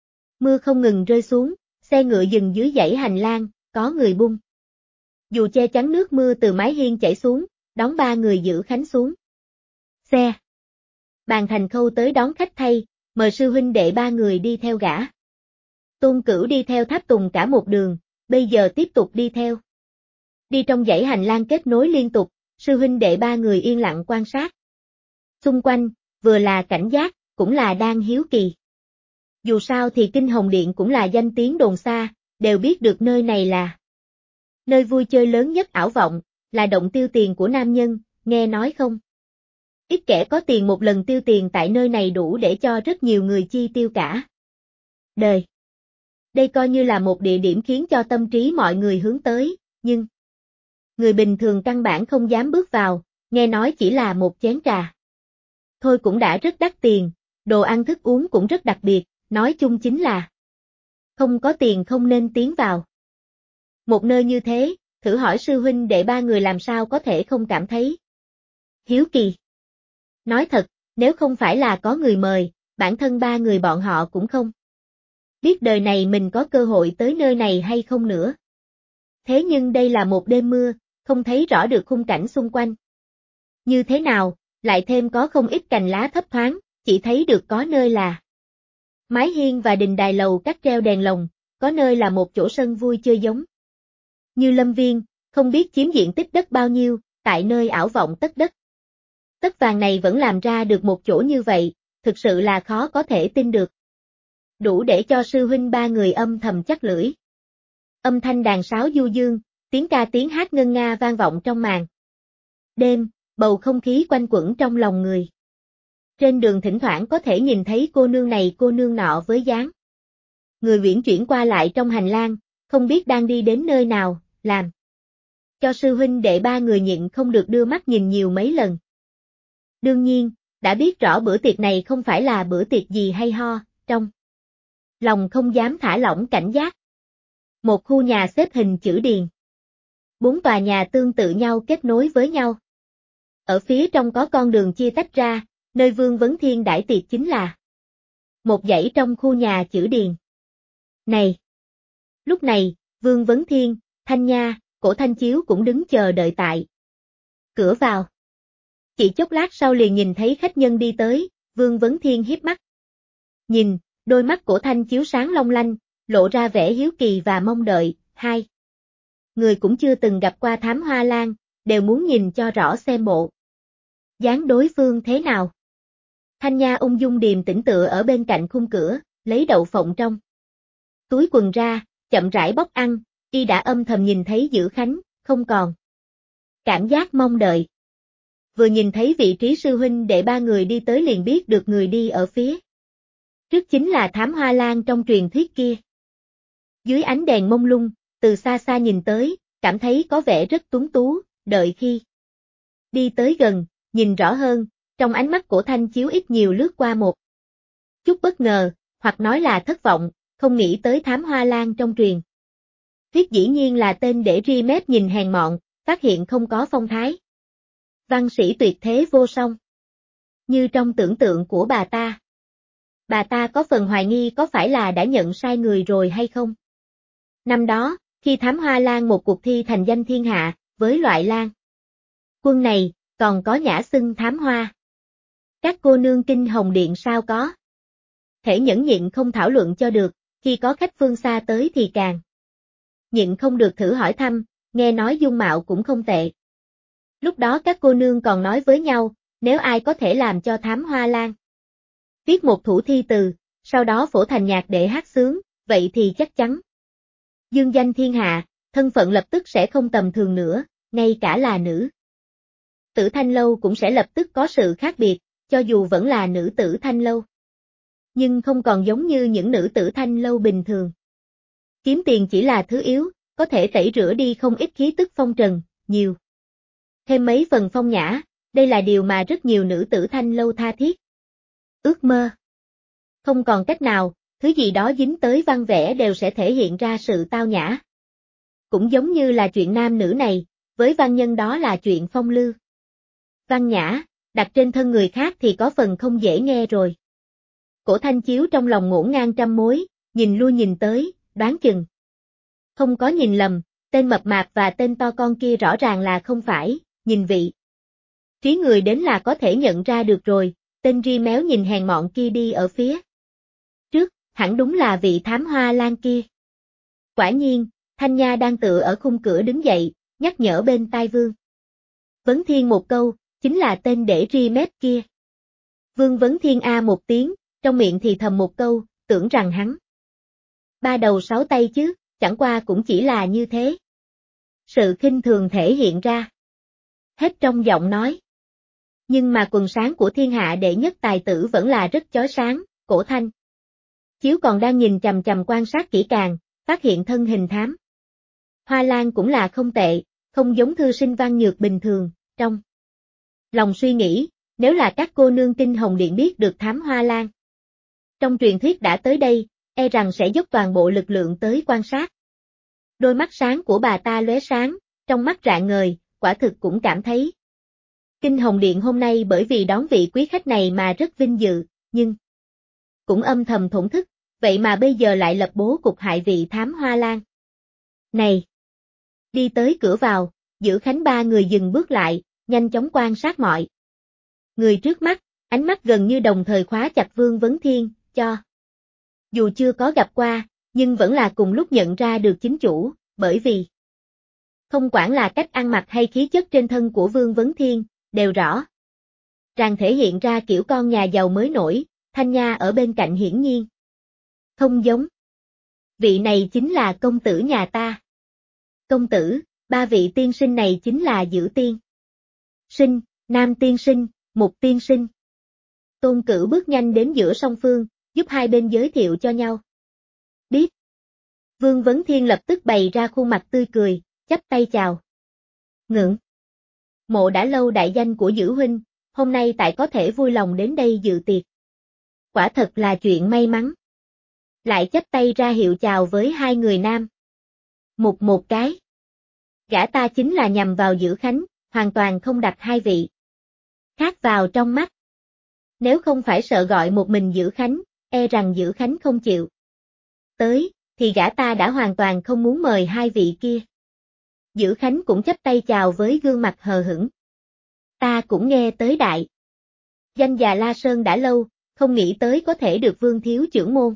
Mưa không ngừng rơi xuống, xe ngựa dừng dưới dãy hành lang, có người bung dù che chắn nước mưa từ mái hiên chảy xuống, đón ba người giữ Khánh xuống xe. Bàn Thành Khâu tới đón khách thay, mời sư huynh đệ ba người đi theo gã. Tôn Cửu đi theo Tháp Tùng cả một đường, bây giờ tiếp tục đi theo. Đi trong dãy hành lang kết nối liên tục, sư huynh đệ ba người yên lặng quan sát. Xung quanh, vừa là cảnh giác, cũng là đang hiếu kỳ. Dù sao thì Kinh Hồng Điện cũng là danh tiếng đồn xa, đều biết được nơi này là nơi vui chơi lớn nhất ảo vọng, là động tiêu tiền của nam nhân, nghe nói không? Ít kẻ có tiền một lần tiêu tiền tại nơi này đủ để cho rất nhiều người chi tiêu cả đời. Đây coi như là một địa điểm khiến cho tâm trí mọi người hướng tới, nhưng người bình thường căn bản không dám bước vào, nghe nói chỉ là một chén trà thôi cũng đã rất đắt tiền, đồ ăn thức uống cũng rất đặc biệt, nói chung chính là không có tiền không nên tiến vào. Một nơi như thế, thử hỏi sư huynh đệ ba người làm sao có thể không cảm thấy hiếu kỳ. Nói thật, nếu không phải là có người mời, bản thân ba người bọn họ cũng không biết đời này mình có cơ hội tới nơi này hay không nữa. Thế nhưng đây là một đêm mưa, không thấy rõ được khung cảnh xung quanh như thế nào, lại thêm có không ít cành lá thấp thoáng, chỉ thấy được có nơi là mái hiên và đình đài lầu cắt treo đèn lồng, có nơi là một chỗ sân vui chơi giống như lâm viên, không biết chiếm diện tích đất bao nhiêu, tại nơi ảo vọng tất đất. Tất vàng này vẫn làm ra được một chỗ như vậy, thực sự là khó có thể tin được. Đủ để cho sư huynh ba người âm thầm chắc lưỡi. Âm thanh đàn sáo du dương, tiếng ca tiếng hát ngân nga vang vọng trong màn đêm, bầu không khí quanh quẩn trong lòng người. Trên đường thỉnh thoảng có thể nhìn thấy cô nương này cô nương nọ với dáng người uyển chuyển qua lại trong hành lang, không biết đang đi đến nơi nào, làm cho sư huynh đệ ba người nhịn không được đưa mắt nhìn nhiều mấy lần. Đương nhiên, đã biết rõ bữa tiệc này không phải là bữa tiệc gì hay ho, trong lòng không dám thả lỏng cảnh giác. Một khu nhà xếp hình chữ điền. 4 tòa nhà tương tự nhau kết nối với nhau. Ở phía trong có con đường chia tách ra, nơi Vương Vấn Thiên đãi tiệc chính là một dãy trong khu nhà chữ điền này. Lúc này, Vương Vấn Thiên, Thanh Nha, Cổ Thanh Chiếu cũng đứng chờ đợi tại cửa vào. Chỉ chốc lát sau liền nhìn thấy khách nhân đi tới, Vương Vấn Thiên hiếp mắt nhìn, đôi mắt Cổ Thanh Chiếu sáng long lanh, lộ ra vẻ hiếu kỳ và mong đợi. Hai người cũng chưa từng gặp qua Thám Hoa Lan, đều muốn nhìn cho rõ xem bộ dáng đối phương thế nào. Thanh Nha ung dung điềm tĩnh tựa ở bên cạnh khung cửa, lấy đậu phộng trong túi quần ra, chậm rãi bóc ăn, y đã âm thầm nhìn thấy Dữ Khánh, không còn cảm giác mong đợi. Vừa nhìn thấy vị trí sư huynh đệ ba người đi tới liền biết được người đi ở phía trước chính là Thám Hoa Lan trong truyền thuyết kia. Dưới ánh đèn mông lung, từ xa xa nhìn tới, cảm thấy có vẻ rất tuấn tú, đợi khi đi tới gần, nhìn rõ hơn, trong ánh mắt của Thanh Chiếu ít nhiều lướt qua một chút bất ngờ, hoặc nói là thất vọng, không nghĩ tới Thám Hoa Lan trong truyền thuyết dĩ nhiên là tên để ri mép nhìn hèn mọn, phát hiện không có phong thái văn sĩ tuyệt thế vô song như trong tưởng tượng của bà ta. Bà ta có phần hoài nghi có phải là đã nhận sai người rồi hay không. Năm đó, khi Thám Hoa Lan một cuộc thi thành danh thiên hạ, với loại lan quân này, còn có nhã xưng Thám Hoa. Các cô nương Kinh Hồng Điện sao có thể nhẫn nhịn không thảo luận cho được, khi có khách phương xa tới thì càng nhịn không được thử hỏi thăm, nghe nói dung mạo cũng không tệ. Lúc đó các cô nương còn nói với nhau, nếu ai có thể làm cho Thám Hoa Lan viết một thủ thi từ, sau đó phổ thành nhạc để hát sướng, vậy thì chắc chắn dương danh thiên hạ, thân phận lập tức sẽ không tầm thường nữa, ngay cả là nữ tử Thanh Lâu cũng sẽ lập tức có sự khác biệt, cho dù vẫn là nữ tử Thanh Lâu. Nhưng không còn giống như những nữ tử Thanh Lâu bình thường. Kiếm tiền chỉ là thứ yếu, có thể tẩy rửa đi không ít khí tức phong trần, nhiều thêm mấy phần phong nhã, đây là điều mà rất nhiều nữ tử Thanh Lâu tha thiết ước mơ. Không còn cách nào, thứ gì đó dính tới văn vẽ đều sẽ thể hiện ra sự tao nhã. Cũng giống như là chuyện nam nữ này, với văn nhân đó là chuyện phong lưu. Văn nhã, đặt trên thân người khác thì có phần không dễ nghe rồi. Cổ Thanh Chiếu trong lòng ngổn ngang trăm mối, nhìn lui nhìn tới, đoán chừng. Không có nhìn lầm, tên mập mạp và tên to con kia rõ ràng là không phải, nhìn vị. Trí người đến là có thể nhận ra được rồi, tên ri méo nhìn hèn mọn kia đi ở phía trước, hẳn đúng là vị thám hoa lan kia. Quả nhiên, Thanh Nha đang tựa ở khung cửa đứng dậy, nhắc nhở bên tai Vương Vấn Thiên một câu, chính là tên để ri mép kia. Vương Vấn Thiên a một tiếng, trong miệng thì thầm một câu, tưởng rằng hắn ba đầu sáu tay chứ, chẳng qua cũng chỉ là như thế. Sự khinh thường thể hiện ra hết trong giọng nói. Nhưng mà quần sáng của thiên hạ đệ nhất tài tử vẫn là rất chói sáng, Cổ Thanh Chiếu còn đang nhìn chằm chằm quan sát kỹ càng, phát hiện thân hình thám Hoa Lan cũng là không tệ, không giống thư sinh văn nhược bình thường, trong lòng suy nghĩ, nếu là các cô nương Tinh Hồng Điện biết được thám Hoa Lan trong truyền thuyết đã tới đây, e rằng sẽ dốc toàn bộ lực lượng tới quan sát. Đôi mắt sáng của bà ta lóe sáng, trong mắt rạng ngời, quả thực cũng cảm thấy Tinh Hồng Điện hôm nay bởi vì đón vị quý khách này mà rất vinh dự, nhưng cũng âm thầm thổn thức, vậy mà bây giờ lại lập bố cục hại vị thám Hoa Lan. Này! Đi tới cửa vào, Giữ Khánh ba người dừng bước lại, nhanh chóng quan sát mọi người trước mắt, ánh mắt gần như đồng thời khóa chặt Vương Vấn Thiên, cho dù chưa có gặp qua, nhưng vẫn là cùng lúc nhận ra được chính chủ, bởi vì không quản là cách ăn mặc hay khí chất trên thân của Vương Vấn Thiên, đều rõ ràng thể hiện ra kiểu con nhà giàu mới nổi, Thanh Nha ở bên cạnh hiển nhiên không giống. Vị này chính là công tử nhà ta. Công tử, ba vị tiên sinh này chính là Giữ tiên sinh, Nam tiên sinh, Mục tiên sinh. Tôn Cửu bước nhanh đến giữa song phương, giúp hai bên giới thiệu cho nhau. Biết. Vương Vấn Thiên lập tức bày ra khuôn mặt tươi cười, chắp tay chào. Ngưỡng mộ đã lâu đại danh của Giữ huynh, hôm nay tại có thể vui lòng đến đây dự tiệc. Quả thật là chuyện may mắn. Lại chắp tay ra hiệu chào với hai người nam. Một cái. Gã ta chính là nhằm vào Giữ Khánh, hoàn toàn không đặt hai vị khác vào trong mắt. Nếu không phải sợ gọi một mình Giữ Khánh, e rằng Giữ Khánh không chịu tới, thì gã ta đã hoàn toàn không muốn mời hai vị kia. Giữ Khánh cũng chắp tay chào với gương mặt hờ hững. Ta cũng nghe tới đại danh già La Sơn đã lâu, không nghĩ tới có thể được Vương thiếu trưởng môn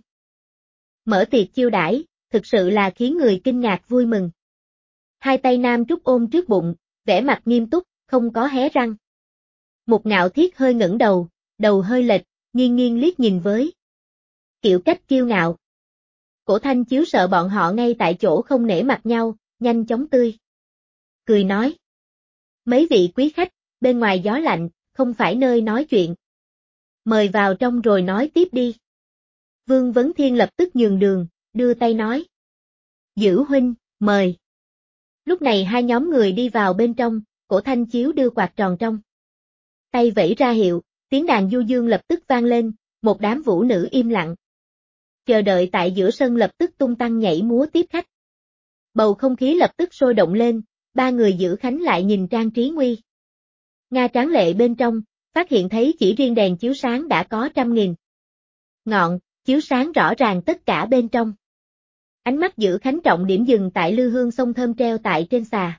mở tiệc chiêu đãi, thực sự là khiến người kinh ngạc vui mừng. Hai tay Nam Trúc ôm trước bụng, vẻ mặt nghiêm túc, không có hé răng. Một Ngạo Thiết hơi ngẩng đầu hơi lệch, nghiêng nghiêng liếc nhìn với kiểu cách kiêu ngạo. Cổ Thanh Chiếu sợ bọn họ ngay tại chỗ không nể mặt nhau, nhanh chóng tươi cười nói. Mấy vị quý khách, bên ngoài gió lạnh, không phải nơi nói chuyện. Mời vào trong rồi nói tiếp đi. Vương Vấn Thiên lập tức nhường đường, đưa tay nói. Giữ huynh, mời. Lúc này hai nhóm người đi vào bên trong, Cổ Thanh Chiếu đưa quạt tròn trong tay vẫy ra hiệu, tiếng đàn du dương lập tức vang lên, một đám vũ nữ im lặng. Chờ đợi tại giữa sân lập tức tung tăng nhảy múa tiếp khách. Bầu không khí lập tức sôi động lên, ba người Giữ Khánh lại nhìn trang trí nguy nga tráng lệ bên trong, phát hiện thấy chỉ riêng đèn chiếu sáng đã có trăm nghìn ngọn, chiếu sáng rõ ràng tất cả bên trong. Ánh mắt Giữ Khánh trọng điểm dừng tại lư hương xông thơm treo tại trên xà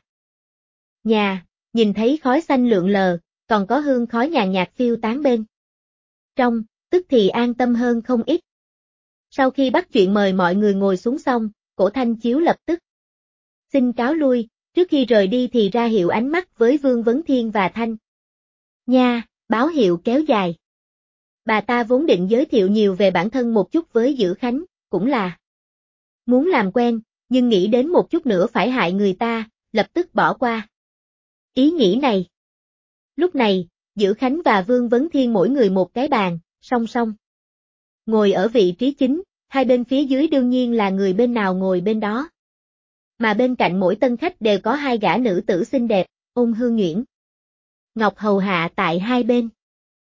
nhà, nhìn thấy khói xanh lượn lờ, còn có hương khói nhàn nhạt phiêu tán bên trong, tức thì an tâm hơn không ít. Sau khi bắt chuyện mời mọi người ngồi xuống xong, Cổ Thanh Chiếu lập tức xin cáo lui, trước khi rời đi thì ra hiệu ánh mắt với Vương Vấn Thiên và Thanh Nha, báo hiệu kéo dài. Bà ta vốn định giới thiệu nhiều về bản thân một chút với Giữ Khánh, cũng là muốn làm quen, nhưng nghĩ đến một chút nữa phải hại người ta, lập tức bỏ qua ý nghĩ này. Lúc này, Giữ Khánh và Vương Vấn Thiên mỗi người một cái bàn, song song ngồi ở vị trí chính, hai bên phía dưới đương nhiên là người bên nào ngồi bên đó. Mà bên cạnh mỗi tân khách đều có hai gã nữ tử xinh đẹp, Ôn Hương Nhuyễn Ngọc hầu hạ tại hai bên.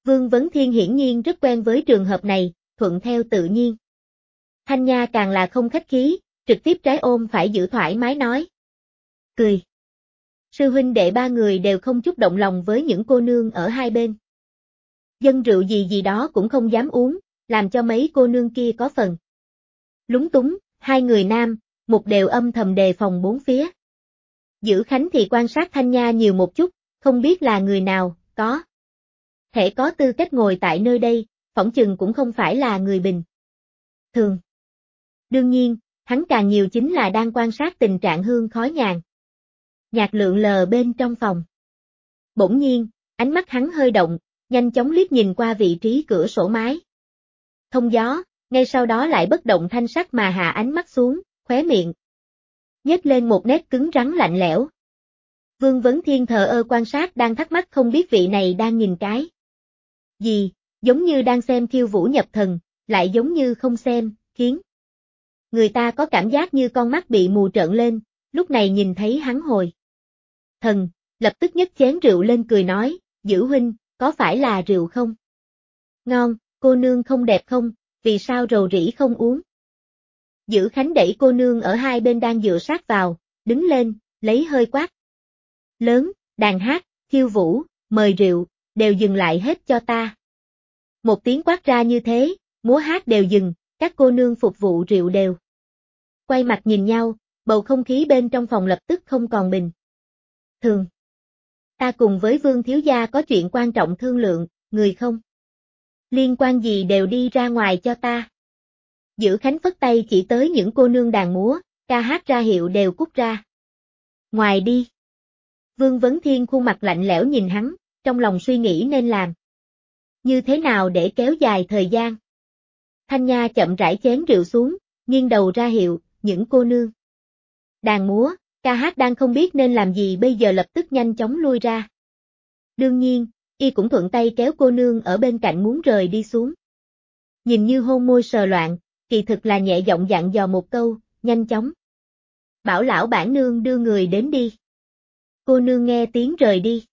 Vương Vấn Thiên hiển nhiên rất quen với trường hợp này, thuận theo tự nhiên. Thanh Nha càng là không khách khí, trực tiếp trái ôm phải giữ thoải mái nói. Cười. Sư huynh đệ ba người đều không chút động lòng với những cô nương ở hai bên. Dân rượu gì gì đó cũng không dám uống, làm cho mấy cô nương kia có phần lúng túng, hai người nam, một đều âm thầm đề phòng bốn phía. Dữ Khánh thì quan sát Thanh Nha nhiều một chút, không biết là người nào, có thể có tư cách ngồi tại nơi đây, phỏng chừng cũng không phải là người bình thường. Đương nhiên, hắn càng nhiều chính là đang quan sát tình trạng hương khói nhàn nhạt lượn lờ bên trong phòng. Bỗng nhiên, ánh mắt hắn hơi động, nhanh chóng liếc nhìn qua vị trí cửa sổ mái thông gió, ngay sau đó lại bất động thanh sắc mà hạ ánh mắt xuống, khóe miệng nhếch lên một nét cứng rắn lạnh lẽo. Vương Vấn Thiên thờ ơ quan sát đang thắc mắc không biết vị này đang nhìn cái gì, giống như đang xem Khiêu Vũ nhập thần, lại giống như không xem, khiến người ta có cảm giác như con mắt bị mù trợn lên, lúc này nhìn thấy hắn hồi thần, lập tức nhấc chén rượu lên cười nói, Dữ huynh, có phải là rượu không? Ngon, cô nương không đẹp không, vì sao rầu rĩ không uống? Dữ Khánh đẩy cô nương ở hai bên đang dựa sát vào, đứng lên, lấy hơi quát lớn, đàn hát, khiêu vũ, mời rượu, đều dừng lại hết cho ta. Một tiếng quát ra như thế, múa hát đều dừng, các cô nương phục vụ rượu đều quay mặt nhìn nhau, bầu không khí bên trong phòng lập tức không còn bình thường. Ta cùng với Vương thiếu gia có chuyện quan trọng thương lượng, người không liên quan gì đều đi ra ngoài cho ta. Dữ Khánh phất tay chỉ tới những cô nương đàn múa, ca hát ra hiệu đều cút ra ngoài đi. Vương Vấn Thiên khuôn mặt lạnh lẽo nhìn hắn, trong lòng suy nghĩ nên làm như thế nào để kéo dài thời gian. Thanh Nha chậm rãi chén rượu xuống, nghiêng đầu ra hiệu, những cô nương đàn múa, ca hát đang không biết nên làm gì bây giờ lập tức nhanh chóng lui ra. Đương nhiên, y cũng thuận tay kéo cô nương ở bên cạnh muốn rời đi xuống. Nhìn như hôn môi sờ loạn, kỳ thực là nhẹ giọng dặn dò một câu, nhanh chóng bảo lão bản nương đưa người đến đi. Cô nương nghe tiếng rời đi.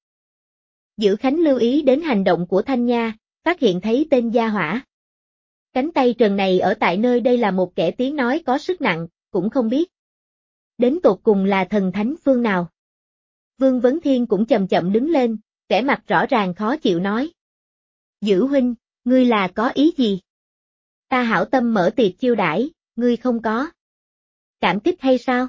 Dữ Khánh lưu ý đến hành động của Thanh Nha, phát hiện thấy tên gia hỏa cánh tay trần này ở tại nơi đây là một kẻ tiếng nói có sức nặng, cũng không biết đến tột cùng là thần thánh phương nào. Vương Vấn Thiên cũng chậm chậm đứng lên, vẻ mặt rõ ràng khó chịu nói. Dữ huynh, ngươi là có ý gì? Ta hảo tâm mở tiệc chiêu đãi, ngươi không có cảm kích hay sao?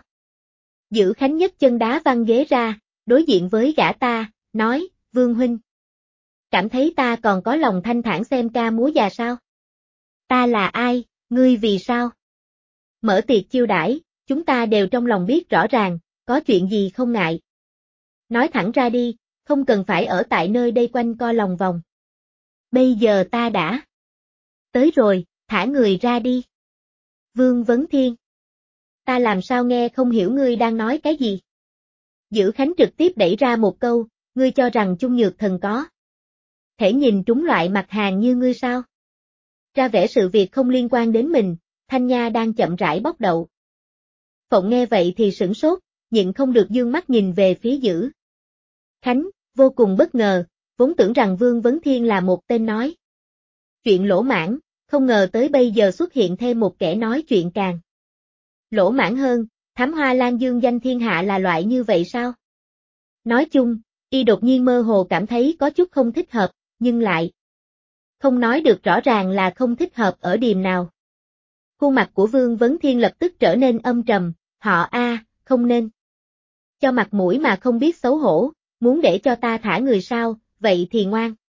Dữ Khánh nhấc chân đá văng ghế ra, đối diện với gã ta, nói, Vương huynh, cảm thấy ta còn có lòng thanh thản xem ca múa già sao? Ta là ai, ngươi vì sao? Mở tiệc chiêu đãi, chúng ta đều trong lòng biết rõ ràng, có chuyện gì không ngại. Nói thẳng ra đi, không cần phải ở tại nơi đây quanh co lòng vòng. Bây giờ ta đã tới rồi, thả người ra đi. Vương Vấn Thiên, ta làm sao nghe không hiểu ngươi đang nói cái gì? Dữ Khánh trực tiếp đẩy ra một câu, ngươi cho rằng Chung Nhược Thần có thể nhìn trúng loại mặt hàng như ngươi sao? Ra vẻ sự việc không liên quan đến mình, Thanh Nha đang chậm rãi bóc đậu. Phụng nghe vậy thì sửng sốt, nhịn không được dương mắt nhìn về phía Dữ Khánh, vô cùng bất ngờ, vốn tưởng rằng Vương Vấn Thiên là một tên nói chuyện lỗ mãng, không ngờ tới bây giờ xuất hiện thêm một kẻ nói chuyện càng lỗ mãng hơn, Thám Hoa Lan dương danh thiên hạ là loại như vậy sao? Nói chung, y đột nhiên mơ hồ cảm thấy có chút không thích hợp, nhưng lại không nói được rõ ràng là không thích hợp ở điểm nào. Khuôn mặt của Vương Vấn Thiên lập tức trở nên âm trầm, họ A, không nên cho mặt mũi mà không biết xấu hổ, muốn để cho ta thả người sao, vậy thì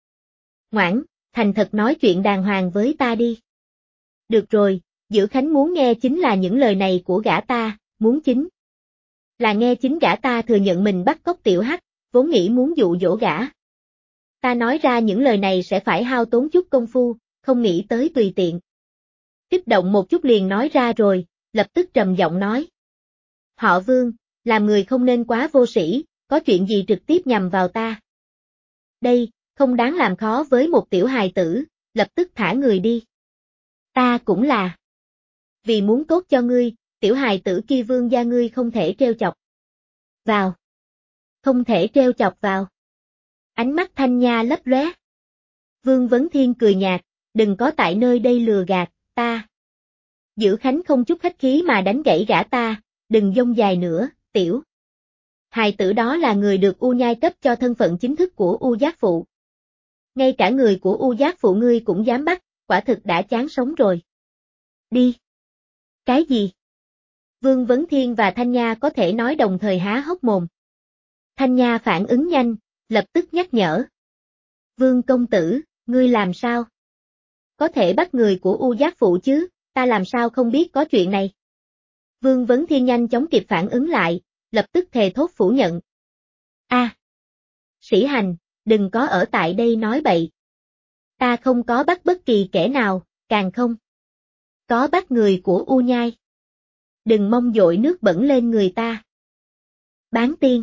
ngoãn, thành thật nói chuyện đàng hoàng với ta đi. Được rồi, Dữ Khánh muốn nghe chính là những lời này của gã ta, muốn chính là nghe chính gã ta thừa nhận mình bắt cóc Tiểu Hắc, vốn nghĩ muốn dụ dỗ gã. Ta nói ra những lời này sẽ phải hao tốn chút công phu, không nghĩ tới tùy tiện. Kích động một chút liền nói ra rồi, lập tức trầm giọng nói. Họ Vương, làm người không nên quá vô sĩ, có chuyện gì trực tiếp nhằm vào ta. Đây, không đáng làm khó với một tiểu hài tử, lập tức thả người đi. Ta cũng là vì muốn tốt cho ngươi, tiểu hài tử kia Vương gia ngươi không thể trêu chọc vào. Không thể trêu chọc vào. Ánh mắt Thanh Nha lấp lóe. Vương Vấn Thiên cười nhạt, đừng có tại nơi đây lừa gạt, ta. Dữ Khánh không chút khách khí mà đánh gãy gã ta, đừng dông dài nữa, tiểu. Hài tử đó là người được U Nhai cấp cho thân phận chính thức của U Giác Phụ. Ngay cả người của U Giác Phụ ngươi cũng dám bắt, quả thực đã chán sống rồi. Đi. Cái gì? Vương Vấn Thiên và Thanh Nha có thể nói đồng thời há hốc mồm. Thanh Nha phản ứng nhanh, lập tức nhắc nhở. Vương công tử, ngươi làm sao? Có thể bắt người của U Giác Phụ chứ, ta làm sao không biết có chuyện này? Vương Vấn Thiên nhanh chóng kịp phản ứng lại, lập tức thề thốt phủ nhận. Sĩ Hành, đừng có ở tại đây nói bậy. Ta không có bắt bất kỳ kẻ nào, càng không có bắt người của U Nhai. Đừng mong dội nước bẩn lên người ta. Bán tiên.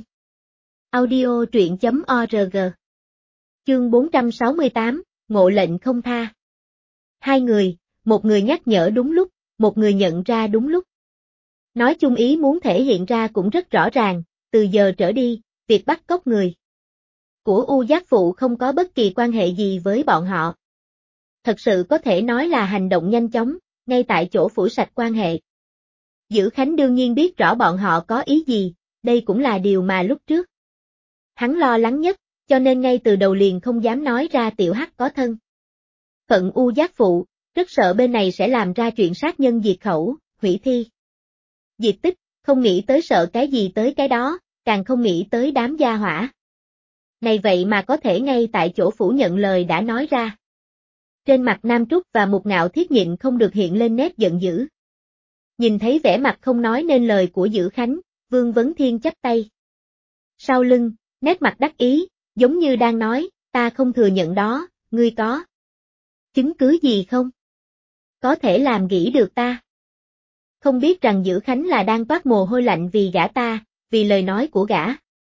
Audio truyện.org. Chương 468, ngộ lệnh không tha. Hai người, một người nhắc nhở đúng lúc, một người nhận ra đúng lúc. Nói chung ý muốn thể hiện ra cũng rất rõ ràng, từ giờ trở đi, việc bắt cóc người của U Giác Phụ không có bất kỳ quan hệ gì với bọn họ. Thật sự có thể nói là hành động nhanh chóng, ngay tại chỗ phủi sạch quan hệ. Dữ Khánh đương nhiên biết rõ bọn họ có ý gì, đây cũng là điều mà lúc trước hắn lo lắng nhất, cho nên ngay từ đầu liền không dám nói ra Tiểu Hắc có thân phận U Giác Phụ, rất sợ bên này sẽ làm ra chuyện sát nhân diệt khẩu, hủy thi, diệt tích, không nghĩ tới sợ cái gì tới cái đó, càng không nghĩ tới đám gia hỏa này vậy mà có thể ngay tại chỗ phủ nhận lời đã nói ra. Trên mặt Nam Trúc và Mục Ngạo Thiết nhịn không được hiện lên nét giận dữ. Nhìn thấy vẻ mặt không nói nên lời của Dữ Khánh, Vương Vấn Thiên chắp tay. Sau lưng, nét mặt đắc ý, giống như đang nói, ta không thừa nhận đó, ngươi có chứng cứ gì không? Có thể làm gỉ được ta. Không biết rằng Dữ Khánh là đang toát mồ hôi lạnh vì gã ta, vì lời nói của gã.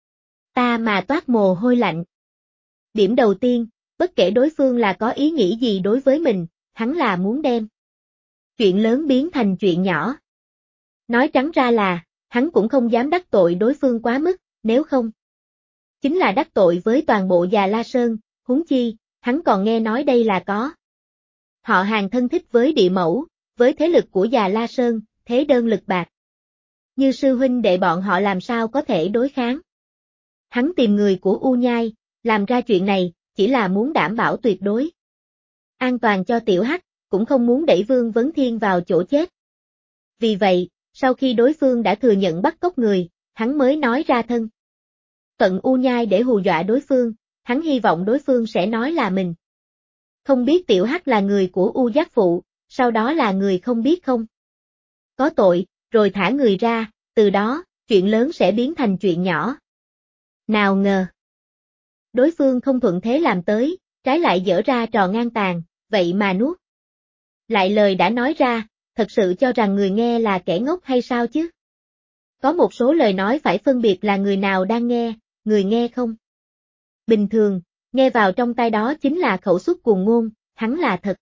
Ta mà toát mồ hôi lạnh. Điểm đầu tiên, bất kể đối phương là có ý nghĩ gì đối với mình, hắn là muốn đem chuyện lớn biến thành chuyện nhỏ. Nói trắng ra là, hắn cũng không dám đắc tội đối phương quá mức, nếu không chính là đắc tội với toàn bộ Già La Sơn, huống chi, hắn còn nghe nói đây là có họ hàng thân thích với địa mẫu, với thế lực của Già La Sơn, thế đơn lực bạc. Như sư huynh đệ bọn họ làm sao có thể đối kháng. Hắn tìm người của U Nhai, làm ra chuyện này, chỉ là muốn đảm bảo tuyệt đối an toàn cho Tiểu Hắc, cũng không muốn đẩy Vương Vấn Thiên vào chỗ chết. Vì vậy, sau khi đối phương đã thừa nhận bắt cóc người, hắn mới nói ra thân phận U Nhai để hù dọa đối phương, hắn hy vọng đối phương sẽ nói là mình không biết Tiểu Hắc là người của U Giác Phụ, sau đó là người không biết không có tội, rồi thả người ra, từ đó, chuyện lớn sẽ biến thành chuyện nhỏ. Nào ngờ, đối phương không thuận thế làm tới, trái lại dở ra trò ngang tàn, vậy mà nuốt lại lời đã nói ra, thật sự cho rằng người nghe là kẻ ngốc hay sao chứ? Có một số lời nói phải phân biệt là người nào đang nghe, người nghe không. Bình thường, nghe vào trong tai đó chính là khẩu xuất cuồng ngôn, hắn là thật.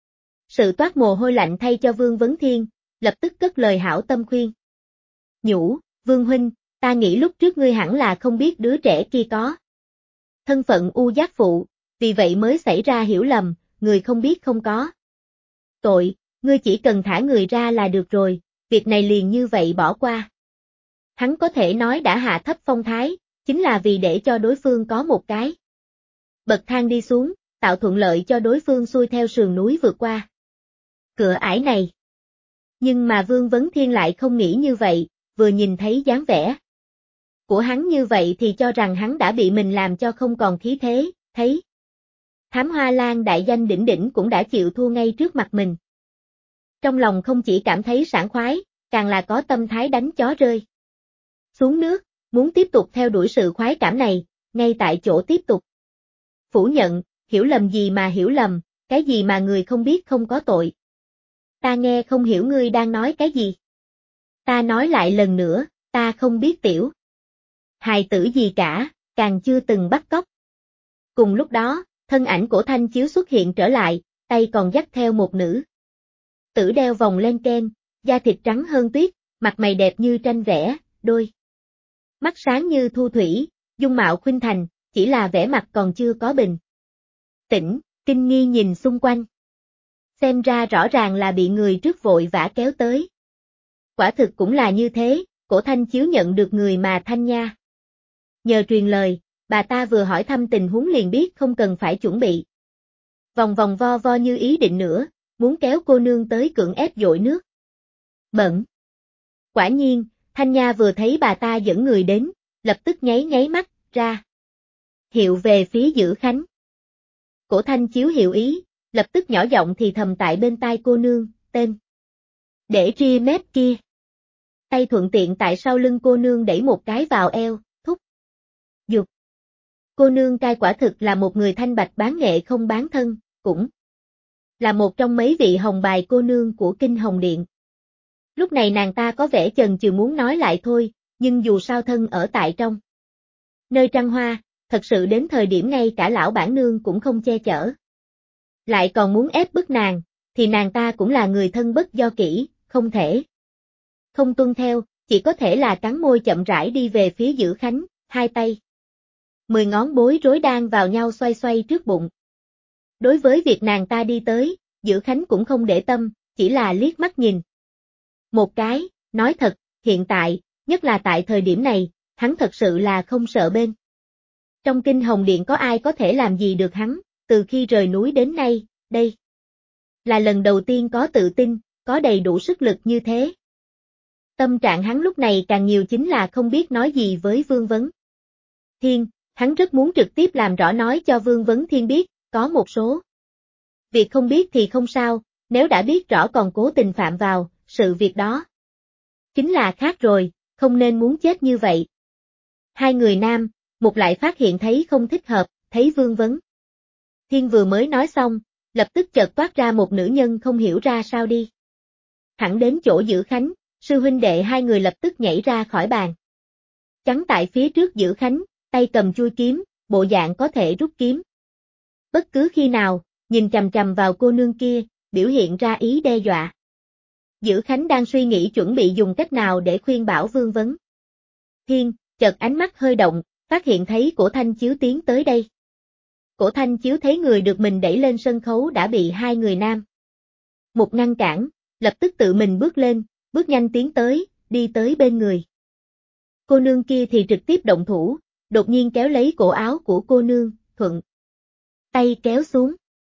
Sự toát mồ hôi lạnh thay cho Vương Vấn Thiên, lập tức cất lời hảo tâm khuyên. Nhủ, Vương Huynh, ta nghĩ lúc trước ngươi hẳn là không biết đứa trẻ kia có thân phận U Giác Phụ, vì vậy mới xảy ra hiểu lầm, người không biết không có tội, ngươi chỉ cần thả người ra là được rồi, việc này liền như vậy bỏ qua. Hắn có thể nói đã hạ thấp phong thái, chính là vì để cho đối phương có một cái bậc thang đi xuống, tạo thuận lợi cho đối phương xuôi theo sườn núi vượt qua cửa ải này. Nhưng mà Vương Vấn Thiên lại không nghĩ như vậy, vừa nhìn thấy dáng vẻ của hắn như vậy thì cho rằng hắn đã bị mình làm cho không còn khí thế, thấy Thám Hoa Lan đại danh đỉnh đỉnh cũng đã chịu thua ngay trước mặt mình. Trong lòng không chỉ cảm thấy sảng khoái, càng là có tâm thái đánh chó rơi xuống nước, muốn tiếp tục theo đuổi sự khoái cảm này, ngay tại chỗ tiếp tục phủ nhận, hiểu lầm gì mà hiểu lầm, cái gì mà người không biết không có tội. Ta nghe không hiểu ngươi đang nói cái gì. Ta nói lại lần nữa, ta không biết tiểu hài tử gì cả, càng chưa từng bắt cóc. Cùng lúc đó, thân ảnh của Thanh Chiếu xuất hiện trở lại, tay còn dắt theo một nữ tử đeo vòng len keng, da thịt trắng hơn tuyết, mặt mày đẹp như tranh vẽ, đôi mắt sáng như thu thủy, dung mạo khuynh thành, chỉ là vẻ mặt còn chưa có bình tĩnh, Kinh nghi nhìn xung quanh. Xem ra rõ ràng là bị người trước vội vã kéo tới. Quả thực cũng là như thế, Cổ Thanh Chiếu nhận được người mà Thanh Nha nhờ truyền lời, bà ta vừa hỏi thăm tình huống liền biết không cần phải chuẩn bị. Vòng vòng vo vo như ý định nữa, muốn kéo cô nương tới cưỡng ép dội nước. Bẩn. Quả nhiên, Thanh Nha vừa thấy bà ta dẫn người đến, lập tức nháy mắt, ra. Hiệu về phía Dữ Khánh. Cổ Thanh Chiếu hiểu ý, lập tức nhỏ giọng thì thầm tại bên tai cô nương, tên. Để ria mép kia. Tay thuận tiện tại sau lưng cô nương đẩy một cái vào eo, thúc. Giục. Cô nương cai quả thực là một người thanh bạch bán nghệ không bán thân, cũng là một trong mấy vị hồng bài cô nương của Kinh Hồng Điện. Lúc này nàng ta có vẻ chần chừ muốn nói lại thôi, nhưng dù sao thân ở tại trong nơi trăng hoa, thật sự đến thời điểm ngay cả lão bản nương cũng không che chở. Lại còn muốn ép bức nàng, thì nàng ta cũng là người thân bất do kỷ, không thể không tuân theo, chỉ có thể là cắn môi chậm rãi đi về phía Dữ Khánh, hai tay. 10 ngón bối rối đang vào nhau xoay xoay trước bụng. Đối với việc nàng ta đi tới, Dữ Khánh cũng không để tâm, chỉ là liếc mắt nhìn. Một cái, nói thật, hiện tại, nhất là tại thời điểm này, hắn thật sự là không sợ bên. Trong Kinh Hồng Điện có ai có thể làm gì được hắn, từ khi rời núi đến nay, đây là lần đầu tiên có tự tin, có đầy đủ sức lực như thế. Tâm trạng hắn lúc này càng nhiều chính là không biết nói gì với Vương Vấn Thiên, hắn rất muốn trực tiếp làm rõ nói cho Vương Vấn Thiên biết, có một số việc không biết thì không sao, nếu đã biết rõ còn cố tình phạm vào, sự việc đó chính là khác rồi, không nên muốn chết như vậy. Hai người nam, một lại phát hiện thấy không thích hợp, thấy Vương Vấn Thiên vừa mới nói xong, lập tức chợt toát ra một nữ nhân không hiểu ra sao đi. Thẳng đến chỗ Dữ Khánh, sư huynh đệ hai người lập tức nhảy ra khỏi bàn. Chắn tại phía trước Dữ Khánh, tay cầm chuôi kiếm, bộ dạng có thể rút kiếm. Bất cứ khi nào, nhìn chằm chằm vào cô nương kia, biểu hiện ra ý đe dọa. Dữ Khánh đang suy nghĩ chuẩn bị dùng cách nào để khuyên bảo Vương Vấn Thiên, chợt ánh mắt hơi động, phát hiện thấy Cổ Thanh Chiếu tiến tới đây. Cổ Thanh Chiếu thấy người được mình đẩy lên sân khấu đã bị hai người nam một ngăn cản, lập tức tự mình bước lên, bước nhanh tiến tới, đi tới bên người. Cô nương kia thì trực tiếp động thủ, đột nhiên kéo lấy cổ áo của cô nương, thuận tay kéo xuống.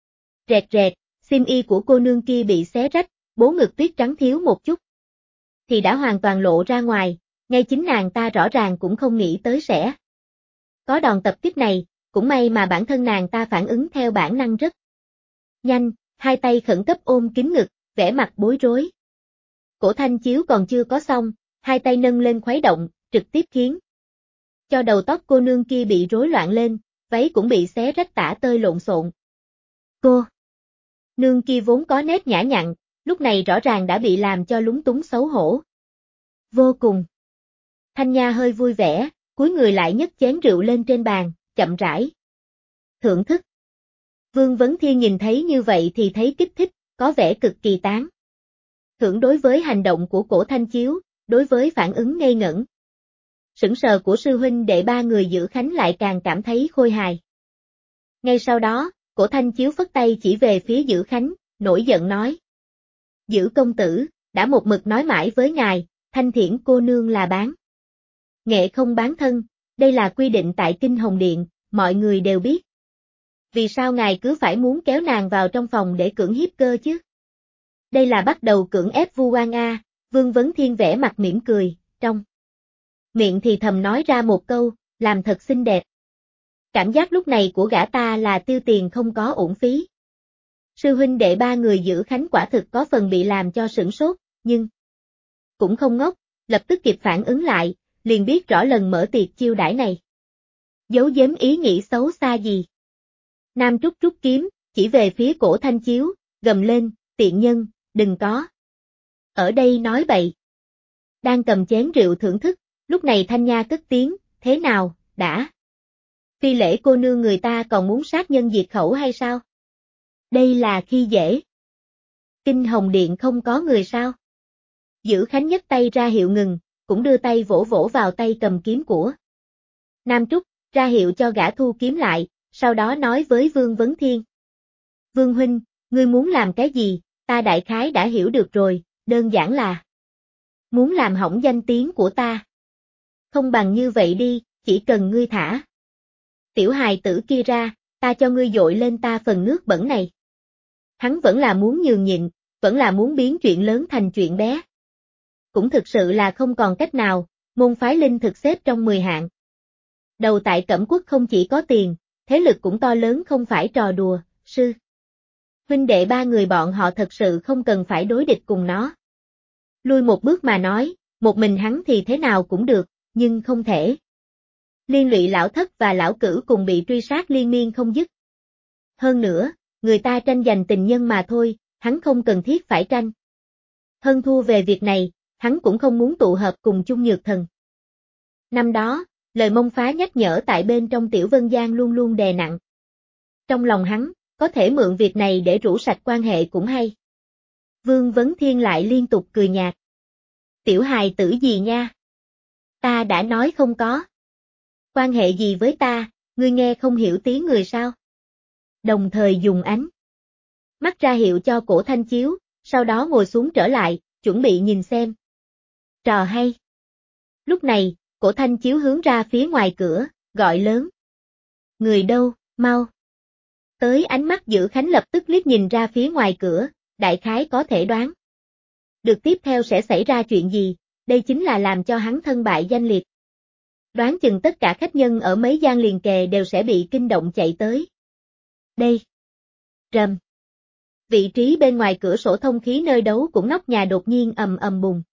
Rẹt rẹt, xiêm y của cô nương kia bị xé rách, bố ngực tuyết trắng thiếu một chút thì đã hoàn toàn lộ ra ngoài, ngay chính nàng ta rõ ràng cũng không nghĩ tới sẽ có đòn tập kích này, cũng may mà bản thân nàng ta phản ứng theo bản năng rất nhanh, hai tay khẩn cấp ôm kín ngực, vẻ mặt bối rối. Cổ Thanh Chiếu còn chưa có xong, hai tay nâng lên khuấy động, trực tiếp khiến cho đầu tóc cô nương kia bị rối loạn lên, váy cũng bị xé rách tả tơi lộn xộn. Cô nương kia vốn có nét nhã nhặn, lúc này rõ ràng đã bị làm cho lúng túng xấu hổ. Vô cùng. Thanh Nha hơi vui vẻ, cúi người lại nhấc chén rượu lên trên bàn, chậm rãi thưởng thức. Vương Vấn Thiên nhìn thấy như vậy thì thấy kích thích, có vẻ cực kỳ tán thưởng đối với hành động của Cổ Thanh Chiếu, đối với phản ứng ngây ngẩn sững sờ của sư huynh đệ ba người Dữ Khánh lại càng cảm thấy khôi hài. Ngay sau đó, Cổ Thanh Chiếu phất tay chỉ về phía Dữ Khánh, nổi giận nói. Dữ công tử, đã một mực nói mãi với ngài, Thanh Thiển cô nương là bán nghệ không bán thân, đây là quy định tại Kinh Hồng Điện, mọi người đều biết. Vì sao ngài cứ phải muốn kéo nàng vào trong phòng để cưỡng hiếp cơ chứ? Đây là bắt đầu cưỡng ép vu oan a, Vương Vấn Thiên vẻ mặt mỉm cười, trong miệng thì thầm nói ra một câu, làm thật xinh đẹp. Cảm giác lúc này của gã ta là tiêu tiền không có uổng phí. Sư huynh đệ ba người Dữ Khánh quả thực có phần bị làm cho sửng sốt, nhưng cũng không ngốc, lập tức kịp phản ứng lại, liền biết rõ lần mở tiệc chiêu đãi này giấu giếm ý nghĩ xấu xa gì. Nam Trúc rút kiếm, chỉ về phía Cổ Thanh Chiếu, gầm lên, tiện nhân, đừng có ở đây nói bậy. Đang cầm chén rượu thưởng thức, lúc này Thanh Nha cất tiếng, thế nào, đã phi lễ cô nương người ta còn muốn sát nhân diệt khẩu hay sao? Đây là khi dễ. Kinh Hồng Điện không có người sao? Dữ Khánh nhấc tay ra hiệu ngừng, cũng đưa tay vỗ vỗ vào tay cầm kiếm của Nam Trúc, ra hiệu cho gã thu kiếm lại, sau đó nói với Vương Vấn Thiên. Vương huynh, ngươi muốn làm cái gì, ta đại khái đã hiểu được rồi, đơn giản là muốn làm hỏng danh tiếng của ta. Không bằng như vậy đi, chỉ cần ngươi thả tiểu hài tử kia ra, ta cho ngươi dội lên ta phần nước bẩn này. Hắn vẫn là muốn nhường nhịn, vẫn là muốn biến chuyện lớn thành chuyện bé. Cũng thực sự là không còn cách nào, môn phái linh thực xếp trong 10 hạng. Đầu tại Cẩm Quốc không chỉ có tiền, thế lực cũng to lớn không phải trò đùa, sư. Huynh đệ ba người bọn họ thật sự không cần phải đối địch cùng nó. Lui một bước mà nói, một mình hắn thì thế nào cũng được, nhưng không thể. Liên lụy lão thất và lão cửu cùng bị truy sát liên miên không dứt. Hơn nữa, người ta tranh giành tình nhân mà thôi, hắn không cần thiết phải tranh. Hơn thua về việc này, hắn cũng không muốn tụ hợp cùng chung nhược thần. Năm đó, lời mông phá nhắc nhở tại bên trong Tiểu Vân Giang luôn luôn đè nặng. Trong lòng hắn, có thể mượn việc này để rũ sạch quan hệ cũng hay. Vương Vấn Thiên lại liên tục cười nhạt. Tiểu hài tử gì nha? Ta đã nói không có. Quan hệ gì với ta, ngươi nghe không hiểu tiếng người sao? Đồng thời dùng ánh mắt ra hiệu cho Cổ Thanh Chiếu, sau đó ngồi xuống trở lại, chuẩn bị nhìn xem. Trò hay. Lúc này, Cổ Thanh Chiếu hướng ra phía ngoài cửa, gọi lớn. Người đâu, mau. Tới ánh mắt Dữ Khánh lập tức liếc nhìn ra phía ngoài cửa, đại khái có thể đoán. Được tiếp theo sẽ xảy ra chuyện gì, đây chính là làm cho hắn thân bại danh liệt. Đoán chừng tất cả khách nhân ở mấy gian liền kề đều sẽ bị kinh động chạy tới. Đây. Rầm. Vị trí bên ngoài cửa sổ thông khí nơi đấu cũng nóc nhà đột nhiên ầm ầm bùng.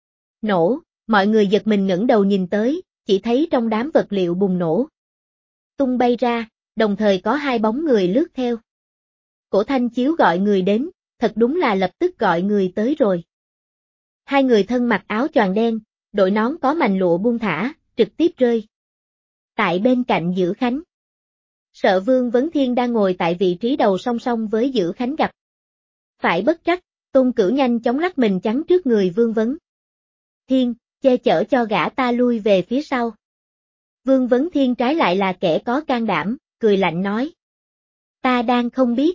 Nổ, mọi người giật mình ngẩng đầu nhìn tới, chỉ thấy trong đám vật liệu bùng nổ. Tung bay ra, đồng thời có hai bóng người lướt theo. Cổ Thanh Chiếu gọi người đến, thật đúng là lập tức gọi người tới rồi. Hai người thân mặc áo choàng đen, đội nón có mành lụa buông thả, trực tiếp rơi. Tại bên cạnh Dữ Khánh. Sợ Vương Vấn Thiên đang ngồi tại vị trí đầu song song với Dữ Khánh gặp. Phải bất trắc, Tôn Cửu nhanh chóng lắc mình chắn trước người Vương Vấn Thiên, che chở cho gã ta lui về phía sau. Vương Vấn Thiên trái lại là kẻ có can đảm, cười lạnh nói. Ta đang không biết.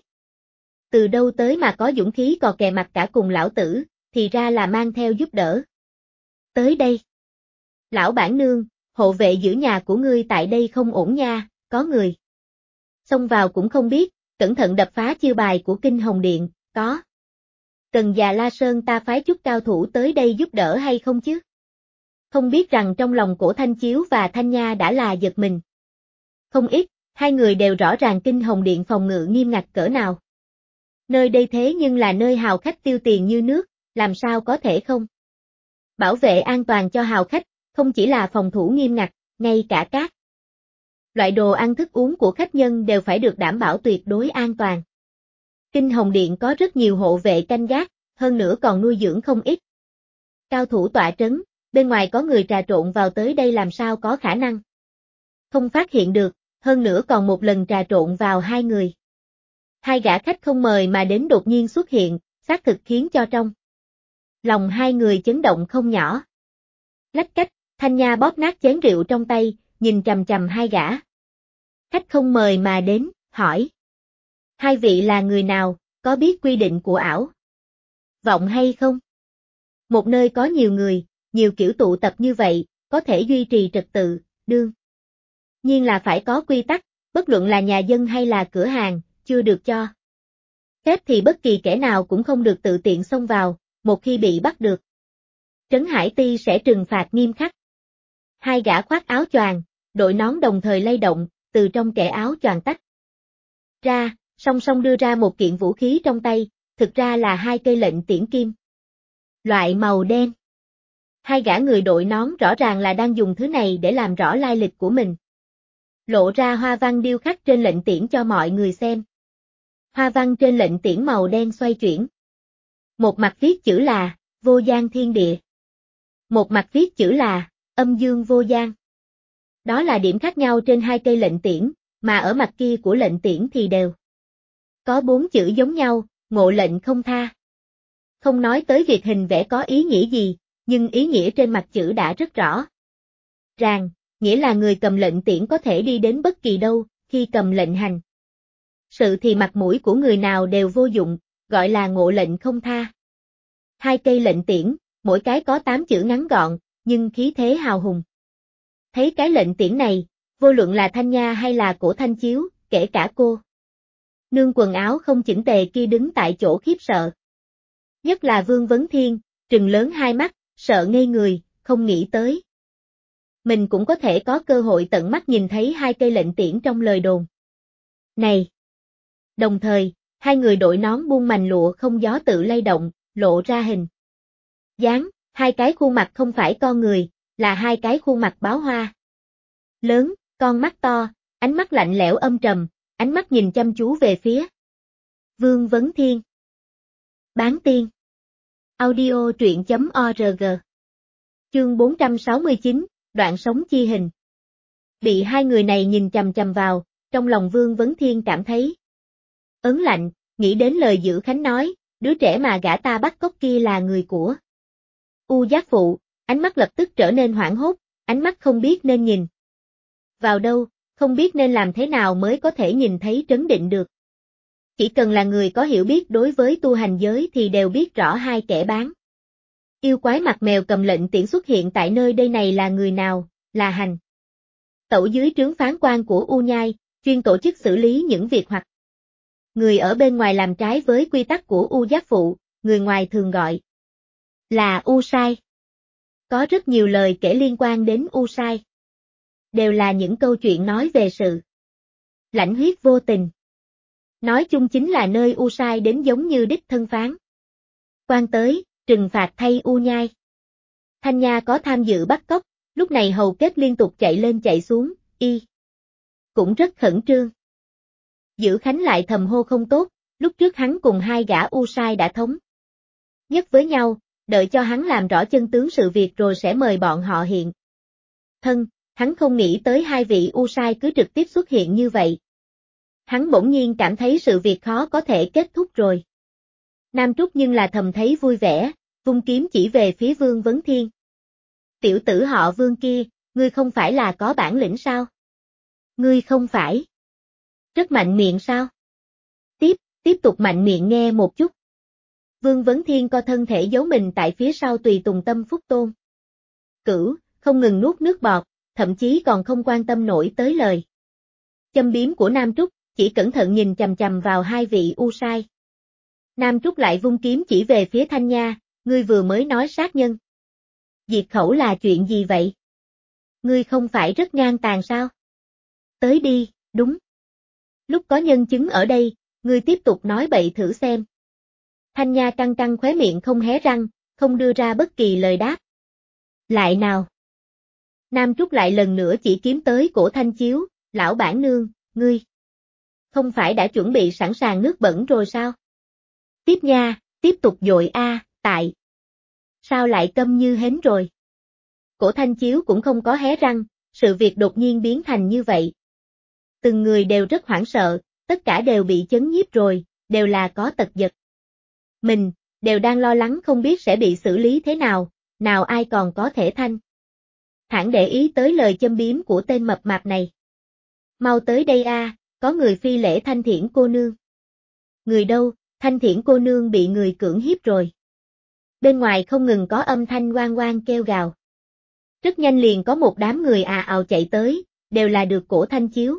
Từ đâu tới mà có dũng khí cò kè mặt cả cùng lão tử, thì ra là mang theo giúp đỡ. Tới đây. Lão bản nương, hộ vệ giữ nhà của ngươi tại đây không ổn nha, có người. Xông vào cũng không biết, cẩn thận đập phá chiêu bài của Kinh Hồng Điện, có. Cần già La Sơn ta phái chút cao thủ tới đây giúp đỡ hay không chứ? Không biết rằng trong lòng Cổ Thanh Chiếu và Thanh Nha đã là giật mình. Không ít, hai người đều rõ ràng Kinh Hồng Điện phòng ngự nghiêm ngặt cỡ nào. Nơi đây thế nhưng là nơi hào khách tiêu tiền như nước, làm sao có thể không? Bảo vệ an toàn cho hào khách, không chỉ là phòng thủ nghiêm ngặt, ngay cả các loại đồ ăn thức uống của khách nhân đều phải được đảm bảo tuyệt đối an toàn. Kinh Hồng Điện có rất nhiều hộ vệ canh gác, hơn nữa còn nuôi dưỡng không ít cao thủ tọa trấn, bên ngoài có người trà trộn vào tới đây làm sao có khả năng không phát hiện được, hơn nữa còn một lần trà trộn vào hai người. Hai gã khách không mời mà đến đột nhiên xuất hiện, xác thực khiến cho trong lòng hai người chấn động không nhỏ. Lách cách, Thanh Nha bóp nát chén rượu trong tay, nhìn chằm chằm hai gã. Khách không mời mà đến, hỏi. Hai vị là người nào, có biết quy định của ảo vọng hay không? Một nơi có nhiều người, nhiều kiểu tụ tập như vậy, có thể duy trì trật tự, đương nhiên là phải có quy tắc, bất luận là nhà dân hay là cửa hàng, chưa được cho phép thì bất kỳ kẻ nào cũng không được tự tiện xông vào, một khi bị bắt được. Trấn Hải Ti sẽ trừng phạt nghiêm khắc. Hai gã khoác áo choàng, đội nón đồng thời lay động, từ trong kẻ áo choàng tách ra, song song đưa ra một kiện vũ khí trong tay, thực ra là hai cây lệnh tiễn kim. Loại màu đen. Hai gã người đội nón rõ ràng là đang dùng thứ này để làm rõ lai lịch của mình. Lộ ra hoa văn điêu khắc trên lệnh tiễn cho mọi người xem. Hoa văn trên lệnh tiễn màu đen xoay chuyển. Một mặt viết chữ là, vô gian thiên địa. Một mặt viết chữ là, âm dương vô gian. Đó là điểm khác nhau trên hai cây lệnh tiễn, mà ở mặt kia của lệnh tiễn thì đều có 4 chữ giống nhau, ngộ lệnh không tha. Không nói tới việc hình vẽ có ý nghĩa gì, nhưng ý nghĩa trên mặt chữ đã rất rõ ràng, nghĩa là người cầm lệnh tiễn có thể đi đến bất kỳ đâu, khi cầm lệnh hành sự thì mặt mũi của người nào đều vô dụng, gọi là ngộ lệnh không tha. 2 cây lệnh tiễn, mỗi cái có 8 chữ ngắn gọn, nhưng khí thế hào hùng. Thấy cái lệnh tiễn này, vô luận là Thanh Nha hay là Cổ Thanh Chiếu, kể cả cô nương quần áo không chỉnh tề kia đứng tại chỗ khiếp sợ. Nhất là Vương Vấn Thiên, trừng lớn hai mắt, sợ ngây người, không nghĩ tới. Mình cũng có thể có cơ hội tận mắt nhìn thấy 2 cây lệnh tiễn trong lời đồn. Này! Đồng thời, 2 người đội nón buông mành lụa không gió tự lay động, lộ ra hình dáng, 2 cái khuôn mặt không phải con người, là 2 cái khuôn mặt báo hoa. Lớn, con mắt to, ánh mắt lạnh lẽo âm trầm, ánh mắt nhìn chăm chú về phía Vương Vấn Thiên. Bán tiên. Audio truyện.org. Chương 469, đoạn sống chi hình. Bị 2 người này nhìn chằm chằm vào, trong lòng Vương Vấn Thiên cảm thấy ớn lạnh, nghĩ đến lời Dữ Khánh nói, đứa trẻ mà gã ta bắt cóc kia là người của U Giác Phụ, ánh mắt lập tức trở nên hoảng hốt, ánh mắt không biết nên nhìn vào đâu, không biết nên làm thế nào mới có thể nhìn thấy trấn định được. Chỉ cần là người có hiểu biết đối với tu hành giới thì đều biết rõ 2 kẻ bán yêu quái mặt mèo cầm lệnh tiễn xuất hiện tại nơi đây này là người nào, là hành tẩu dưới trướng phán quan của U Nhai, chuyên tổ chức xử lý những việc hoặc người ở bên ngoài làm trái với quy tắc của U Giác Phụ, người ngoài thường gọi là U Sai. Có rất nhiều lời kể liên quan đến U Sai. Đều là những câu chuyện nói về sự lãnh huyết vô tình. Nói chung chính là nơi U Sai đến giống như đích thân phán quan tới, trừng phạt thay U Nhai. Thanh Nha có tham dự bắt cóc, lúc này hầu kết liên tục chạy lên chạy xuống, cũng rất khẩn trương. Dữ Khánh lại thầm hô không tốt, lúc trước hắn cùng 2 gã U Sai đã thống nhất với nhau, đợi cho hắn làm rõ chân tướng sự việc rồi sẽ mời bọn họ hiện thân, hắn không nghĩ tới 2 vị U Sai cứ trực tiếp xuất hiện như vậy. Hắn bỗng nhiên cảm thấy sự việc khó có thể kết thúc rồi. Nam Trúc nhưng là thầm thấy vui vẻ, vung kiếm chỉ về phía Vương Vấn Thiên. Tiểu tử họ Vương kia, ngươi không phải là có bản lĩnh sao? Ngươi không phải rất mạnh miệng sao? Tiếp tục mạnh miệng nghe một chút. Vương Vấn Thiên co thân thể giấu mình tại phía sau Tùy Tùng Tâm Phúc Tôn. Cửu, không ngừng nuốt nước bọt, thậm chí còn không quan tâm nổi tới lời châm biếm của Nam Trúc, chỉ cẩn thận nhìn chằm chằm vào 2 vị U Sai. Nam Trúc lại vung kiếm chỉ về phía Thanh Nha, ngươi vừa mới nói sát nhân diệt khẩu là chuyện gì vậy? Ngươi không phải rất ngang tàn sao? Tới đi, đúng. Lúc có nhân chứng ở đây, ngươi tiếp tục nói bậy thử xem. Thanh Nha căng căng khóe miệng không hé răng, không đưa ra bất kỳ lời đáp. Lại nào. Nam Trúc lại lần nữa chỉ kiếm tới cổ Thanh Chiếu, lão bản nương, ngươi không phải đã chuẩn bị sẵn sàng nước bẩn rồi sao? Tiếp nha, tiếp tục dội tại sao lại câm như hến rồi? Cổ Thanh Chiếu cũng không có hé răng, sự việc đột nhiên biến thành như vậy. Từng người đều rất hoảng sợ, tất cả đều bị chấn nhiếp rồi, đều là có tật giật. Mình, đều đang lo lắng không biết sẽ bị xử lý thế nào, nào ai còn có thể thanh thản để ý tới lời châm biếm của tên mập mạp này. Mau tới đây có người phi lễ Thanh Thiển cô nương. Người đâu, Thanh Thiển cô nương bị người cưỡng hiếp rồi. Bên ngoài không ngừng có âm thanh oang oang kêu gào. Rất nhanh liền có một đám người ào chạy tới, đều là được cổ Thanh Chiếu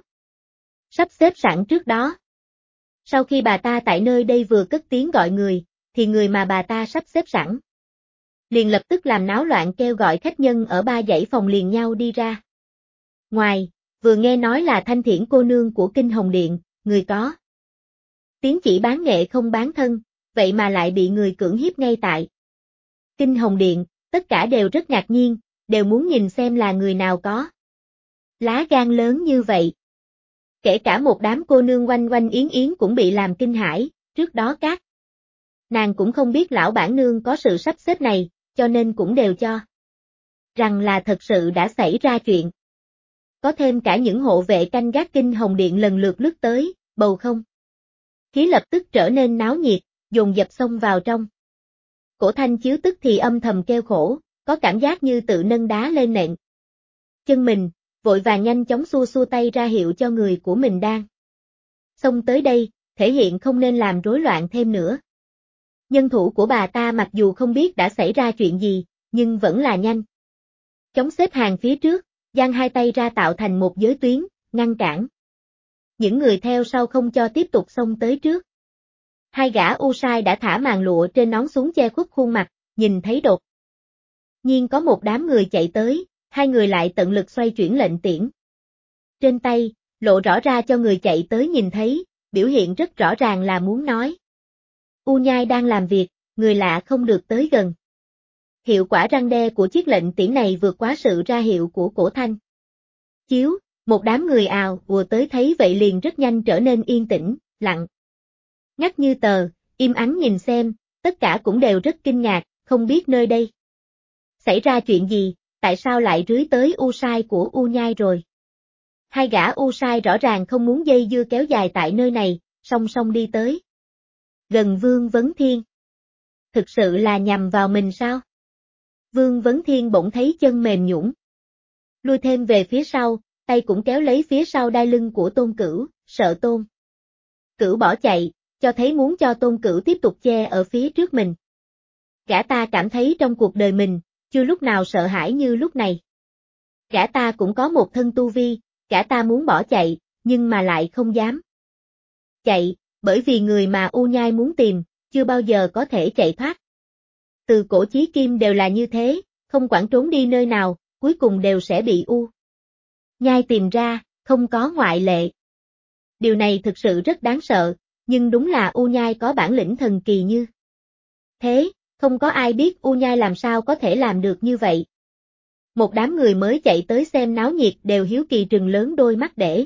sắp xếp sẵn trước đó. Sau khi bà ta tại nơi đây vừa cất tiếng gọi người, thì người mà bà ta sắp xếp sẵn liền lập tức làm náo loạn kêu gọi khách nhân ở 3 dãy phòng liền nhau đi ra. Ngoài, vừa nghe nói là Thanh Thiển cô nương của Kinh Hồng Điện, người có tiếng chỉ bán nghệ không bán thân, vậy mà lại bị người cưỡng hiếp ngay tại Kinh Hồng Điện, tất cả đều rất ngạc nhiên, đều muốn nhìn xem là người nào có lá gan lớn như vậy. Kể cả một đám cô nương oanh oanh yến yến cũng bị làm kinh hãi, trước đó các nàng cũng không biết lão bản nương có sự sắp xếp này, cho nên cũng đều cho rằng là thật sự đã xảy ra chuyện. Có thêm cả những hộ vệ canh gác Kinh Hồng Điện lần lượt lướt tới, bầu không khí lập tức trở nên náo nhiệt, dồn dập xông vào trong. Cổ Thanh Chiếu tức thì âm thầm kêu khổ, có cảm giác như tự nâng đá lên nện chân mình, vội vàng nhanh chóng xua xua tay ra hiệu cho người của mình đang Xông tới đây, thể hiện không nên làm rối loạn thêm nữa. Nhân thủ của bà ta mặc dù không biết đã xảy ra chuyện gì, nhưng vẫn là nhanh. Chống xếp hàng phía trước, giang hai tay ra tạo thành một giới tuyến, ngăn cản. Những người theo sau không cho tiếp tục xông tới trước. Hai gã u sai đã thả màn lụa trên nón xuống che khuất khuôn mặt, nhìn thấy đột nhiên có một đám người chạy tới, hai người lại tận lực xoay chuyển lệnh tiễn. Trên tay, lộ rõ ra cho người chạy tới nhìn thấy, biểu hiện rất rõ ràng là muốn nói. U Nhai đang làm việc, người lạ không được tới gần. Hiệu quả răn đe của chiếc lệnh tiễn này vượt quá sự ra hiệu của cổ thanh. Chiếu, một đám người ào ùa tới thấy vậy liền rất nhanh trở nên yên tĩnh, lặng ngắt như tờ, im ắng nhìn xem, tất cả cũng đều rất kinh ngạc, không biết nơi đây xảy ra chuyện gì, tại sao lại rưới tới u sai của U Nhai rồi. Hai gã u sai rõ ràng không muốn dây dưa kéo dài tại nơi này, song song đi tới. Gần Vương Vấn Thiên. Thực sự là nhằm vào mình sao? Vương Vấn Thiên bỗng thấy chân mềm nhũn, lui thêm về phía sau, tay cũng kéo lấy phía sau đai lưng của Tôn Cửu, sợ Tôn Cửu bỏ chạy, cho thấy muốn cho Tôn Cửu tiếp tục che ở phía trước mình. Gã ta cảm thấy trong cuộc đời mình, chưa lúc nào sợ hãi như lúc này. Gã ta cũng có một thân tu vi, gã ta muốn bỏ chạy, nhưng mà lại không dám chạy, bởi vì người mà U Nhai muốn tìm, chưa bao giờ có thể chạy thoát. Từ cổ chí kim đều là như thế, không quản trốn đi nơi nào, cuối cùng đều sẽ bị U Nhai tìm ra, không có ngoại lệ. Điều này thực sự rất đáng sợ, nhưng đúng là U Nhai có bản lĩnh thần kỳ như thế, không có ai biết U Nhai làm sao có thể làm được như vậy. Một đám người mới chạy tới xem náo nhiệt đều hiếu kỳ trừng lớn đôi mắt để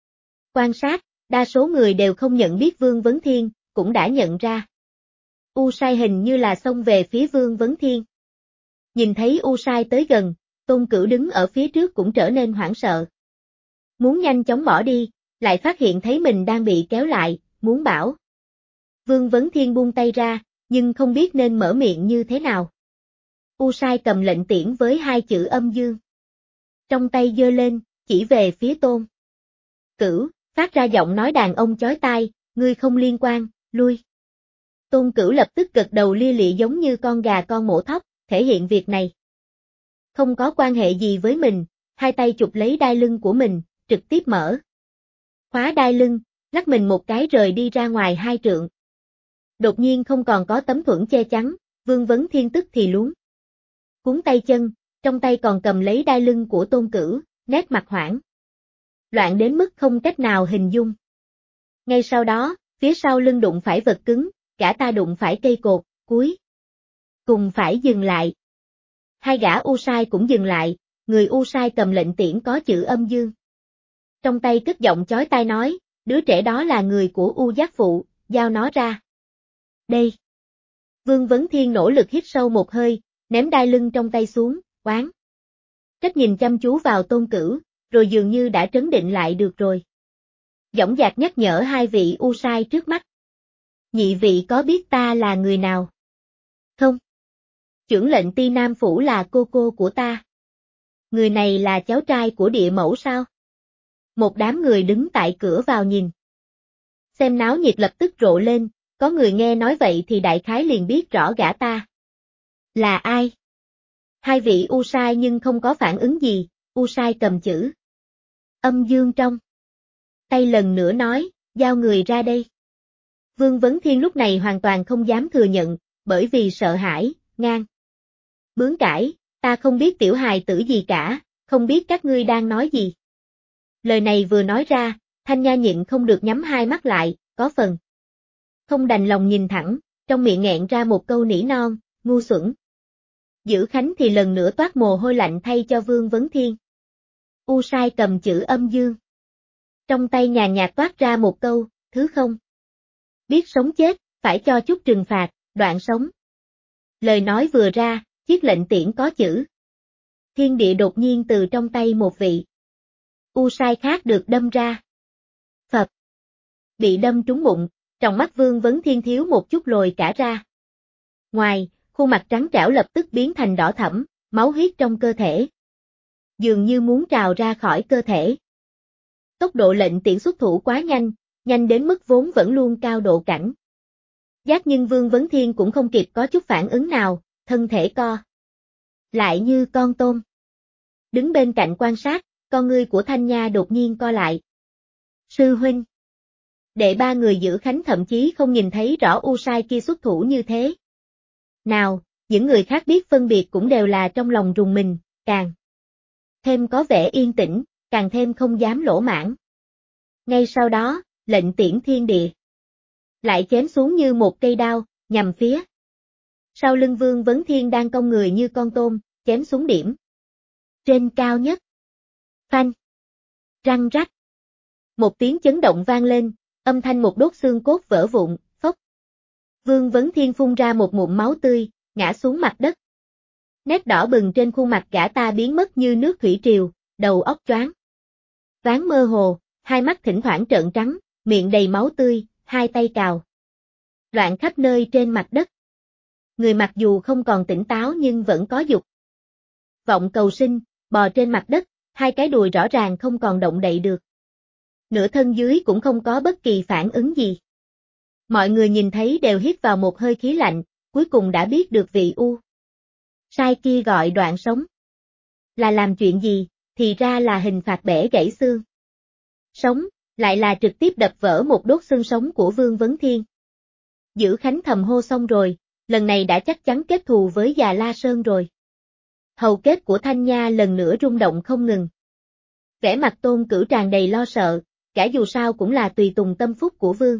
quan sát, đa số người đều không nhận biết Vương Vấn Thiên, cũng đã nhận ra. U Sai hình như là xông về phía Vương Vấn Thiên. Nhìn thấy U Sai tới gần, Tôn Cửu đứng ở phía trước cũng trở nên hoảng sợ. Muốn nhanh chóng bỏ đi, lại phát hiện thấy mình đang bị kéo lại, muốn bảo. Vương Vấn Thiên buông tay ra, nhưng không biết nên mở miệng như thế nào. U Sai cầm lệnh tiễn với hai chữ âm dương. Trong tay giơ lên, chỉ về phía Tôn Cửu, phát ra giọng nói đàn ông chói tai, ngươi không liên quan, lui. Tôn Cửu lập tức gật đầu lia lịa giống như con gà con mổ thóc, thể hiện việc này không có quan hệ gì với mình, hai tay chụp lấy đai lưng của mình, trực tiếp mở khóa đai lưng, lắc mình một cái rời đi ra ngoài 2 trượng. Đột nhiên không còn có tấm thuẫn che chắn, Vương Vấn Thiên tức thì luống cuốn tay chân, trong tay còn cầm lấy đai lưng của Tôn Cửu, nét mặt hoảng loạn đến mức không cách nào hình dung. Ngay sau đó, phía sau lưng đụng phải vật cứng, gã ta đụng phải cây cột, cuối cùng phải dừng lại. Hai gã U Sai cũng dừng lại, người U Sai cầm lệnh tiễn có chữ âm dương. Trong tay cất giọng chói tai nói, đứa trẻ đó là người của U Giác Phụ, giao nó ra. Đây. Vương Vấn Thiên nỗ lực hít sâu một hơi, ném đai lưng trong tay xuống, oán trách nhìn chăm chú vào Tôn Cửu, rồi dường như đã trấn định lại được rồi. Dõng dạc nhắc nhở hai vị U Sai trước mắt. Nhị vị có biết ta là người nào? Không. Chưởng lệnh Ti Nam Phủ là cô của ta. Người này là cháu trai của địa mẫu sao? Một đám người đứng tại cửa vào nhìn. Xem náo nhiệt lập tức rộ lên, có người nghe nói vậy thì đại khái liền biết rõ gã ta là ai. Hai vị U Sai nhưng không có phản ứng gì, U Sai cầm chữ âm dương trong tay lần nữa nói, giao người ra đây. Vương Vấn Thiên lúc này hoàn toàn không dám thừa nhận, bởi vì sợ hãi, ngang bướng cãi, ta không biết tiểu hài tử gì cả, không biết các ngươi đang nói gì. Lời này vừa nói ra, Thanh Nha nhịn không được nhắm hai mắt lại, có phần không đành lòng nhìn thẳng, trong miệng nghẹn ra một câu nỉ non, ngu xuẩn. Giữ Khánh thì lần nữa toát mồ hôi lạnh thay cho Vương Vấn Thiên. U Sai cầm chữ âm dương. Trong tay nhàn nhạt toát ra một câu, thứ không biết sống chết, phải cho chút trừng phạt, đoạn sống. Lời nói vừa ra, chiếc lệnh tiễn có chữ thiên địa đột nhiên từ trong tay một vị U Sai khác được đâm ra. Phập. Bị đâm trúng bụng, trong mắt Vương Vấn Thiên thiếu một chút lồi cả ra. Ngoài, khuôn mặt trắng trẻo lập tức biến thành đỏ thẫm, máu huyết trong cơ thể dường như muốn trào ra khỏi cơ thể. Tốc độ lệnh tiễn xuất thủ quá nhanh, nhanh đến mức vốn vẫn luôn cao độ cảnh giác, nhưng Vương Vấn Thiên cũng không kịp có chút phản ứng nào, thân thể co lại như con tôm. Đứng bên cạnh quan sát, con ngươi của Thanh Nha đột nhiên co lại. Sư huynh. Đệ ba người giữ khánh thậm chí không nhìn thấy rõ U Sai kia xuất thủ như thế. Nào, những người khác biết phân biệt cũng đều là trong lòng rùng mình, càng thêm có vẻ yên tĩnh, càng thêm không dám lỗ mãng. Ngay sau đó, lệnh tiễn thiên địa lại chém xuống như một cây đao, nhằm phía sau lưng Vương Vấn Thiên đang cong người như con tôm, chém xuống điểm trên cao nhất. Phanh, răng rắc. Một tiếng chấn động vang lên, âm thanh một đốt xương cốt vỡ vụn, phốc. Vương Vấn Thiên phun ra một ngụm máu tươi, ngã xuống mặt đất. Nét đỏ bừng trên khuôn mặt gã ta biến mất như nước thủy triều, đầu óc choáng váng mơ hồ, hai mắt thỉnh thoảng trợn trắng, miệng đầy máu tươi, hai tay cào loạn khắp nơi trên mặt đất. Người mặc dù không còn tỉnh táo nhưng vẫn có dục vọng cầu sinh, bò trên mặt đất, hai cái đùi rõ ràng không còn động đậy được. Nửa thân dưới cũng không có bất kỳ phản ứng gì. Mọi người nhìn thấy đều hít vào một hơi khí lạnh, cuối cùng đã biết được vị U Sai kia gọi đoạn sống là làm chuyện gì, thì ra là hình phạt bẻ gãy xương sống, lại là trực tiếp đập vỡ một đốt xương sống của Vương Vấn Thiên. Giữ Khánh thầm hô xong rồi, lần này đã chắc chắn kết thù với già La Sơn rồi. Hầu kết của Thanh Nha lần nữa rung động không ngừng. Vẻ mặt Tôn Cửu tràn đầy lo sợ, cả dù sao cũng là tùy tùng tâm phúc của Vương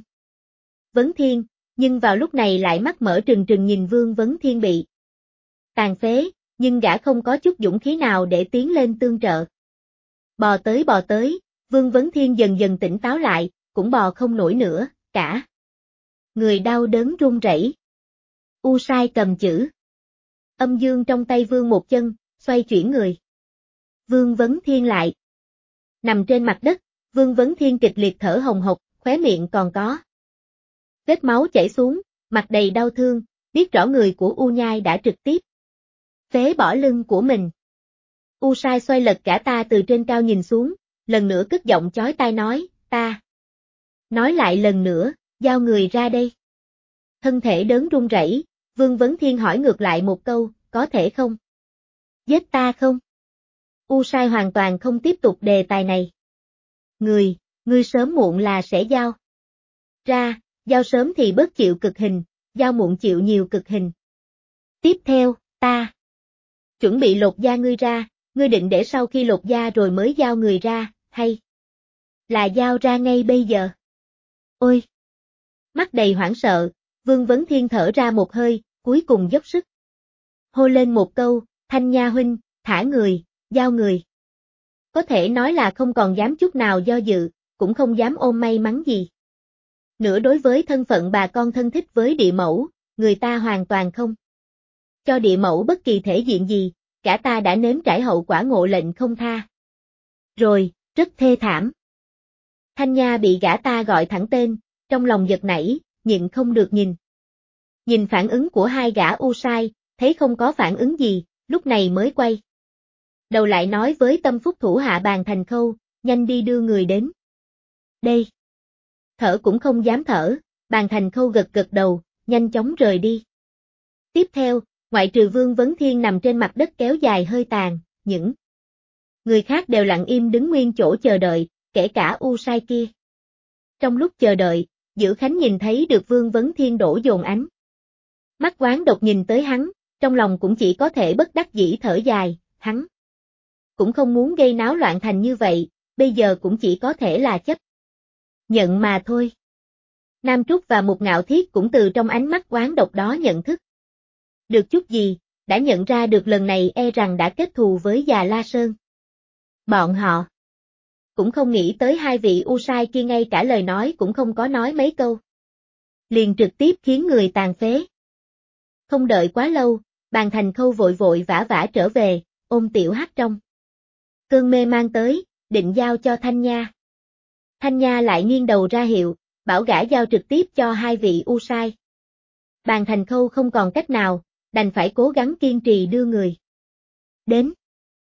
Vấn Thiên, nhưng vào lúc này lại mắt mở trừng trừng nhìn Vương Vấn Thiên bị tàn phế, nhưng gã không có chút dũng khí nào để tiến lên tương trợ. Bò tới, Vương Vấn Thiên dần dần tỉnh táo lại, cũng bò không nổi nữa, cả người đau đớn run rẩy. U Sai cầm chữ âm dương trong tay Vương một chân, xoay chuyển người. Vương Vấn Thiên lại nằm trên mặt đất, Vương Vấn Thiên kịch liệt thở hồng hộc, khóe miệng còn có vết máu chảy xuống, mặt đầy đau thương, biết rõ người của U Nhai đã trực tiếp phế bỏ lưng của mình. U Sai xoay lật cả ta từ trên cao nhìn xuống, lần nữa cất giọng chói tai nói, ta nói lại lần nữa, giao người ra đây. Thân thể đớn run rẩy, Vương Vấn Thiên hỏi ngược lại một câu, có thể không? Giết ta không? U Sai hoàn toàn không tiếp tục đề tài này. Ngươi sớm muộn là sẽ giao ra, giao sớm thì bớt chịu cực hình, giao muộn chịu nhiều cực hình. Tiếp theo, ta chuẩn bị lột da ngươi ra, ngươi định để sau khi lột da rồi mới giao người ra, hay là giao ra ngay bây giờ? Ôi! Mắt đầy hoảng sợ, Vương Vấn Thiên thở ra một hơi, cuối cùng dốc sức hô lên một câu, Thanh Nha huynh, thả người, giao người. Có thể nói là không còn dám chút nào do dự, cũng không dám ôm may mắn gì. Nữa đối với thân phận bà con thân thích với địa mẫu, người ta hoàn toàn không cho địa mẫu bất kỳ thể diện gì, cả ta đã nếm trải hậu quả ngộ lệnh không tha. Rồi, rất thê thảm. Thanh Nha bị gã ta gọi thẳng tên, trong lòng giật nảy, nhịn không được nhìn. Nhìn phản ứng của hai gã U Sai, thấy không có phản ứng gì, lúc này mới quay đầu lại nói với tâm phúc thủ hạ Bàn Thành Khâu, nhanh đi đưa người đến đây. Thở cũng không dám thở, Bàn Thành Khâu gật gật đầu, nhanh chóng rời đi. Tiếp theo, ngoại trừ Vương Vấn Thiên nằm trên mặt đất kéo dài hơi tàn, những người khác đều lặng im đứng nguyên chỗ chờ đợi, kể cả U Sai kia. Trong lúc chờ đợi, Giữ Khánh nhìn thấy được Vương Vấn Thiên đổ dồn ánh mắt oán độc nhìn tới hắn, trong lòng cũng chỉ có thể bất đắc dĩ thở dài, hắn cũng không muốn gây náo loạn thành như vậy, bây giờ cũng chỉ có thể là chấp nhận mà thôi. Nam Trúc và Mục Ngạo Thiết cũng từ trong ánh mắt oán độc đó nhận thức được chút gì, đã nhận ra được lần này e rằng đã kết thù với già La Sơn. Bọn họ cũng không nghĩ tới hai vị U Sai kia ngay cả lời nói cũng không có nói mấy câu. Liền trực tiếp khiến người tàn phế. Không đợi quá lâu, Bàn Thành Khâu vội vội vã vã trở về, ôm Tiểu Hắc trong cơn mê mang tới, định giao cho Thanh Nha. Thanh Nha lại nghiêng đầu ra hiệu, bảo gã giao trực tiếp cho hai vị U Sai. Bàn Thành Khâu không còn cách nào, đành phải cố gắng kiên trì đưa người đến.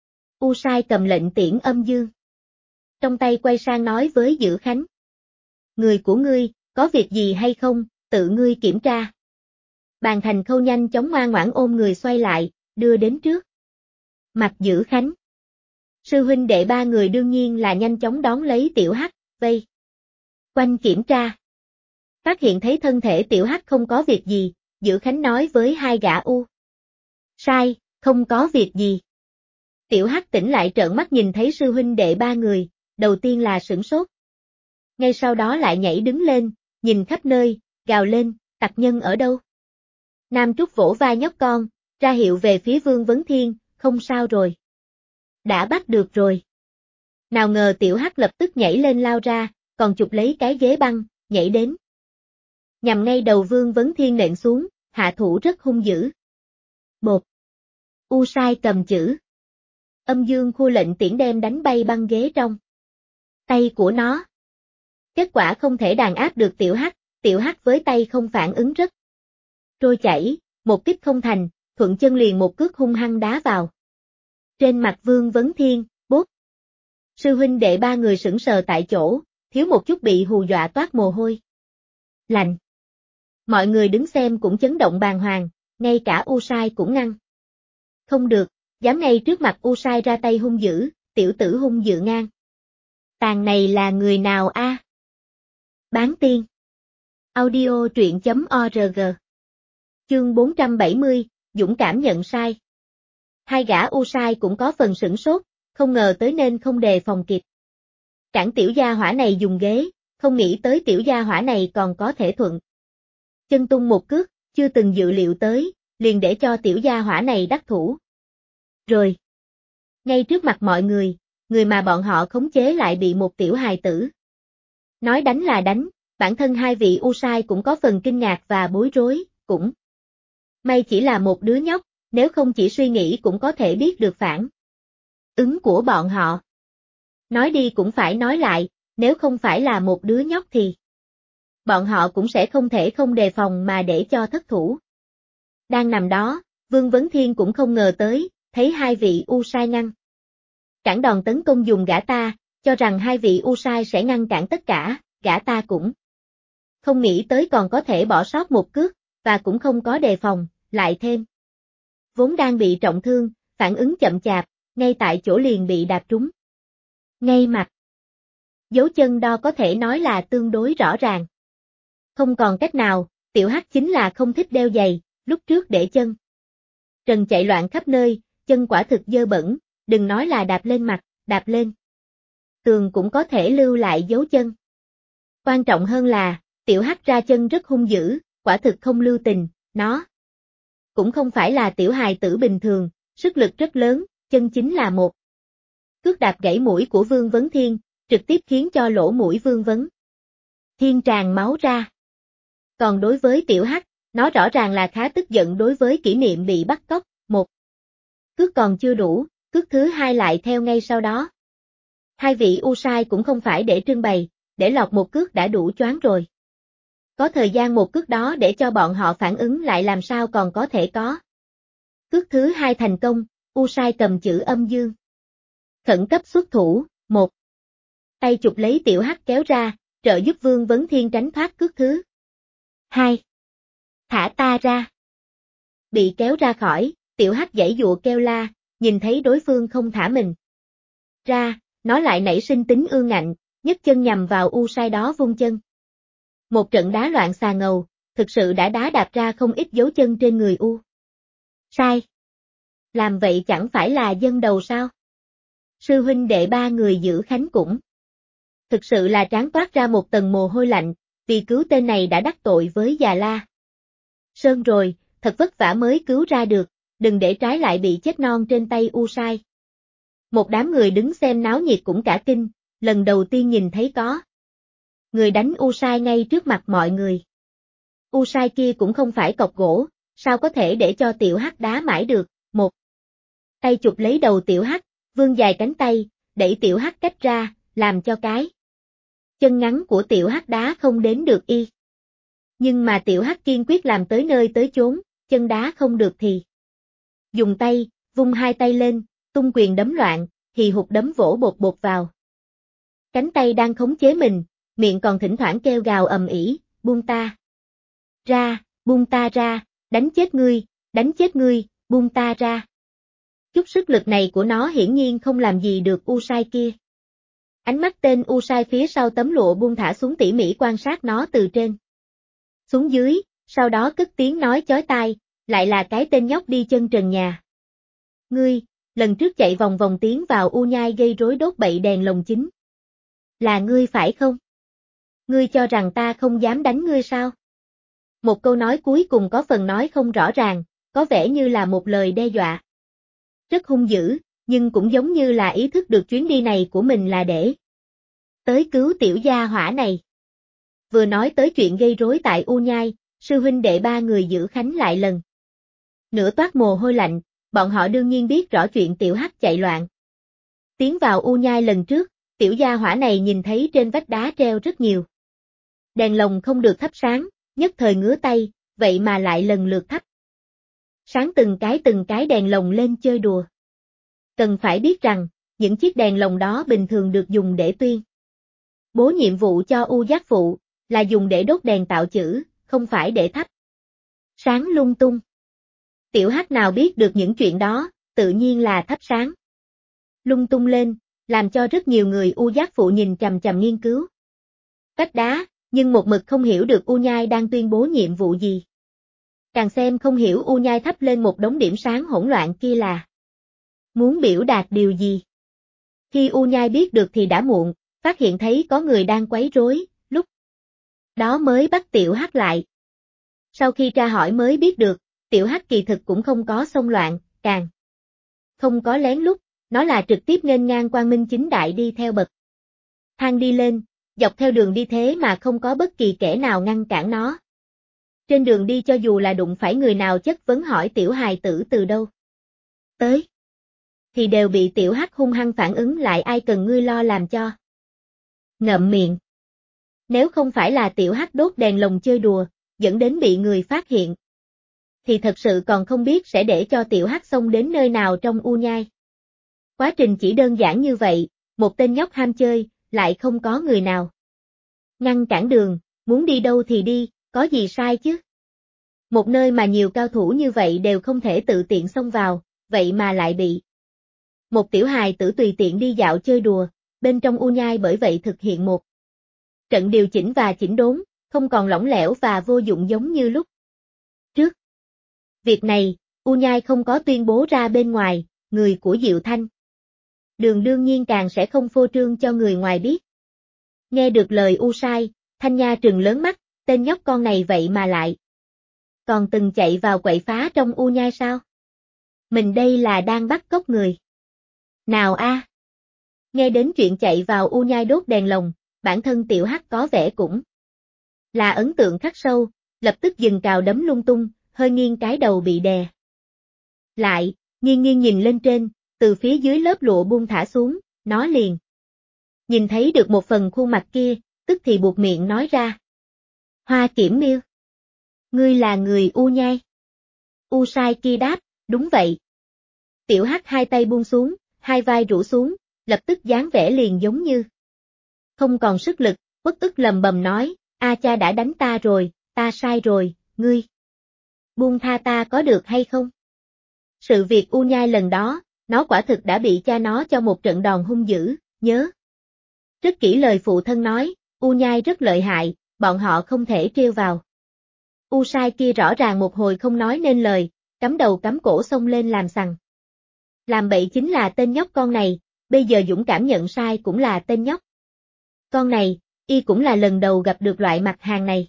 U Sai cầm lệnh tiễn âm dương trong tay quay sang nói với Giữ Khánh. người của ngươi, có việc gì hay không, tự ngươi kiểm tra. Bàn Thành Khâu nhanh chóng ngoan ngoãn ôm người xoay lại, đưa đến trước mặt Dữ Khánh. Sư huynh đệ ba người đương nhiên là nhanh chóng đón lấy Tiểu Hắc, vây quanh kiểm tra. Phát hiện thấy thân thể Tiểu Hắc không có việc gì, Dữ Khánh nói với hai gã U. Sai, không có việc gì. Tiểu Hắc tỉnh lại trợn mắt nhìn thấy sư huynh đệ ba người, đầu tiên là sửng sốt. Ngay sau đó lại nhảy đứng lên, nhìn khắp nơi, gào lên, tặc nhân ở đâu? Nam Trúc vỗ vai nhóc con, ra hiệu về phía Vương Vấn Thiên, không sao rồi. Đã bắt được rồi. Nào ngờ Tiểu Hắc lập tức nhảy lên lao ra, còn chụp lấy cái ghế băng, nhảy đến. Nhằm ngay đầu Vương Vấn Thiên nện xuống, hạ thủ rất hung dữ. Bột. U Sai cầm chữ. Âm dương khu lệnh tiễn đem đánh bay băng ghế trong tay của nó. Kết quả không thể đàn áp được Tiểu Hắc với tay không phản ứng rất trôi chảy, một kích không thành, thuận chân liền một cước hung hăng đá vào. Trên mặt Vương Vấn Thiên, bốp. Sư huynh đệ ba người sững sờ tại chỗ, thiếu một chút bị hù dọa toát mồ hôi lạnh. Mọi người đứng xem cũng chấn động bàng hoàng, ngay cả U Sai cũng ngăn. Không được, dám ngay trước mặt U Sai ra tay hung dữ, tiểu tử hung dữ ngang. Tàn này là người nào a? Bán tiên. Audio truyện.org. Chương 470, dũng cảm nhận sai. Hai gã U Sai cũng có phần sửng sốt, không ngờ tới nên không đề phòng kịp. Cản tiểu gia hỏa này dùng ghế, không nghĩ tới tiểu gia hỏa này còn có thể thuận. Chân tung một cước, chưa từng dự liệu tới, liền để cho tiểu gia hỏa này đắc thủ. Rồi. Ngay trước mặt mọi người mà bọn họ khống chế lại bị một tiểu hài tử. Nói đánh là đánh, bản thân hai vị U Sai cũng có phần kinh ngạc và bối rối, cũng may chỉ là một đứa nhóc, nếu không chỉ suy nghĩ cũng có thể biết được phản ứng của bọn họ. Nói đi cũng phải nói lại, nếu không phải là một đứa nhóc thì bọn họ cũng sẽ không thể không đề phòng mà để cho thất thủ. Đang nằm đó, Vương Vấn Thiên cũng không ngờ tới, thấy hai vị U Sai ngăn cản đòn tấn công dùng gã ta, cho rằng hai vị U Sai sẽ ngăn cản tất cả, gã ta cũng không nghĩ tới còn có thể bỏ sót một cước, và cũng không có đề phòng, lại thêm. Vốn đang bị trọng thương, phản ứng chậm chạp, ngay tại chỗ liền bị đạp trúng. Ngay mặt. Dấu chân đo có thể nói là tương đối rõ ràng. Không còn cách nào, Tiểu Hắc chính là không thích đeo giày, lúc trước để chân trần chạy loạn khắp nơi, chân quả thực dơ bẩn, đừng nói là đạp lên mặt, đạp lên tường cũng có thể lưu lại dấu chân. Quan trọng hơn là, Tiểu Hắc ra chân rất hung dữ, quả thực không lưu tình, nó cũng không phải là tiểu hài tử bình thường, sức lực rất lớn, chân chính là một cước đạp gãy mũi của Vương Vấn Thiên, trực tiếp khiến cho lỗ mũi Vương Vấn Thiên tràn máu ra. Còn đối với Tiểu Hắc, nó rõ ràng là khá tức giận đối với kỷ niệm bị bắt cóc, một cước còn chưa đủ, cước thứ hai lại theo ngay sau đó. Hai vị U Sai cũng không phải để trưng bày, để lọt một cước đã đủ choáng rồi. Có thời gian một cước đó để cho bọn họ phản ứng lại làm sao còn có thể có. Cước thứ hai thành công, U Sai cầm chữ âm dương. Khẩn cấp xuất thủ, một tay chụp lấy Tiểu Hắc kéo ra, trợ giúp Vương Vấn Thiên tránh thoát cước thứ hai. Thả ta ra. Bị kéo ra khỏi, Tiểu Hắc giãy giụa kêu la, nhìn thấy đối phương không thả mình ra, nó lại nảy sinh tính ương ngạnh, nhấc chân nhằm vào U Sai đó vung chân. Một trận đá loạn xà ngầu, thực sự đã đá đạp ra không ít dấu chân trên người U Sai. Làm vậy chẳng phải là dân đầu sao? Sư huynh đệ ba người Dữ Khánh cũng thực sự là trán toát ra một tầng mồ hôi lạnh, vì cứu tên này đã đắc tội với Già La Sơn rồi, thật vất vả mới cứu ra được, đừng để trái lại bị chết non trên tay U Sai. Một đám người đứng xem náo nhiệt cũng cả kinh, lần đầu tiên nhìn thấy có người đánh U Sai ngay trước mặt mọi người. U Sai kia cũng không phải cọc gỗ, sao có thể để cho Tiểu Hắc đá mãi được, một tay chụp lấy đầu Tiểu Hắc, vươn dài cánh tay, đẩy Tiểu Hắc cách ra, làm cho cái chân ngắn của Tiểu Hắc đá không đến được y. Nhưng mà Tiểu Hắc kiên quyết làm tới nơi tới chốn, chân đá không được thì dùng tay, vung hai tay lên, tung quyền đấm loạn, hì hục đấm vỗ bột bột vào. Cánh tay đang khống chế mình, miệng còn thỉnh thoảng kêu gào ầm ĩ, buông ta ra, đánh chết ngươi, buông ta ra. Chút sức lực này của nó hiển nhiên không làm gì được U Sai kia. Ánh mắt tên U Sai phía sau tấm lụa buông thả xuống tỉ mỉ quan sát nó từ trên xuống dưới, sau đó cất tiếng nói chói tai, lại là cái tên nhóc đi chân trần nhà. Ngươi, lần trước chạy vòng vòng tiến vào U Nhai gây rối đốt bậy đèn lồng chính. Là ngươi phải không? Ngươi cho rằng ta không dám đánh ngươi sao? Một câu nói cuối cùng có phần nói không rõ ràng, có vẻ như là một lời đe dọa. Rất hung dữ, nhưng cũng giống như là ý thức được chuyến đi này của mình là để tới cứu tiểu gia hỏa này. Vừa nói tới chuyện gây rối tại U Nhai, sư huynh đệ ba người giữ Khánh lại lần nữa toát mồ hôi lạnh, bọn họ đương nhiên biết rõ chuyện tiểu hắc chạy loạn. Tiến vào U Nhai lần trước, tiểu gia hỏa này nhìn thấy trên vách đá treo rất nhiều đèn lồng không được thắp sáng, nhất thời ngứa tay, vậy mà lại lần lượt thắp sáng từng cái đèn lồng lên chơi đùa. Cần phải biết rằng, những chiếc đèn lồng đó bình thường được dùng để tuyên bố nhiệm vụ cho U Giác Phụ, là dùng để đốt đèn tạo chữ, không phải để thắp sáng lung tung. Tiểu Hắc nào biết được những chuyện đó, tự nhiên là thắp sáng lung tung lên, làm cho rất nhiều người U Giác Phụ nhìn chằm chằm nghiên cứu vách đá, nhưng một mực không hiểu được U Nhai đang tuyên bố nhiệm vụ gì. Càng xem không hiểu U Nhai thắp lên một đống điểm sáng hỗn loạn kia là muốn biểu đạt điều gì. Khi U Nhai biết được thì đã muộn, phát hiện thấy có người đang quấy rối, lúc đó mới bắt Tiểu Hắc lại. Sau khi tra hỏi mới biết được, Tiểu Hắc kỳ thực cũng không có xông loạn, càng không có lén lút, nó là trực tiếp nghênh ngang quang minh chính đại đi theo bậc thang đi lên, dọc theo đường đi thế mà không có bất kỳ kẻ nào ngăn cản nó. Trên đường đi cho dù là đụng phải người nào chất vấn hỏi tiểu hài tử từ đâu tới, thì đều bị Tiểu Hắc hung hăng phản ứng lại, ai cần ngươi lo làm cho. Ngậm miệng. Nếu không phải là Tiểu Hắc đốt đèn lồng chơi đùa, dẫn đến bị người phát hiện, thì thật sự còn không biết sẽ để cho Tiểu Hắc xông đến nơi nào trong U Nhai. Quá trình chỉ đơn giản như vậy, một tên nhóc ham chơi, lại không có người nào ngăn cản đường, muốn đi đâu thì đi, có gì sai chứ. Một nơi mà nhiều cao thủ như vậy đều không thể tự tiện xông vào, vậy mà lại bị một tiểu hài tử tùy tiện đi dạo chơi đùa, bên trong U Nhai bởi vậy thực hiện một trận điều chỉnh và chỉnh đốn, không còn lỏng lẻo và vô dụng giống như lúc trước. Việc này, U Nhai không có tuyên bố ra bên ngoài, người của Diệu Thanh Đường đương nhiên càng sẽ không phô trương cho người ngoài biết. Nghe được lời U Sai, Thanh Nha trừng lớn mắt, tên nhóc con này vậy mà lại còn từng chạy vào quậy phá trong U Nhai sao? Mình đây là đang bắt cóc người. Nào a. Nghe đến chuyện chạy vào U Nhai đốt đèn lồng, bản thân Tiểu Hắc có vẻ cũng là ấn tượng khắc sâu, lập tức dừng cào đấm lung tung, hơi nghiêng cái đầu bị đè lại, nghiêng nghiêng nhìn lên trên, từ phía dưới lớp lụa buông thả xuống, nó liền nhìn thấy được một phần khuôn mặt kia, tức thì buột miệng nói ra. Hoa Kiểm Miêu, ngươi là người U Nhai. U Sai kia đáp, đúng vậy. Tiểu Hắc hai tay buông xuống, hai vai rũ xuống, lập tức dáng vẻ liền giống như không còn sức lực, uất ức lầm bầm nói, a cha đã đánh ta rồi, ta sai rồi, ngươi buông tha ta có được hay không? Sự việc U Nhai lần đó, nó quả thực đã bị cha nó cho một trận đòn hung dữ, nhớ rất kỹ lời phụ thân nói, U Nhai rất lợi hại, bọn họ không thể trêu vào. U Sai kia rõ ràng một hồi không nói nên lời, cắm đầu cắm cổ xông lên làm sằng. Làm bậy chính là tên nhóc con này, bây giờ dũng cảm nhận sai cũng là tên nhóc con này, y cũng là lần đầu gặp được loại mặt hàng này.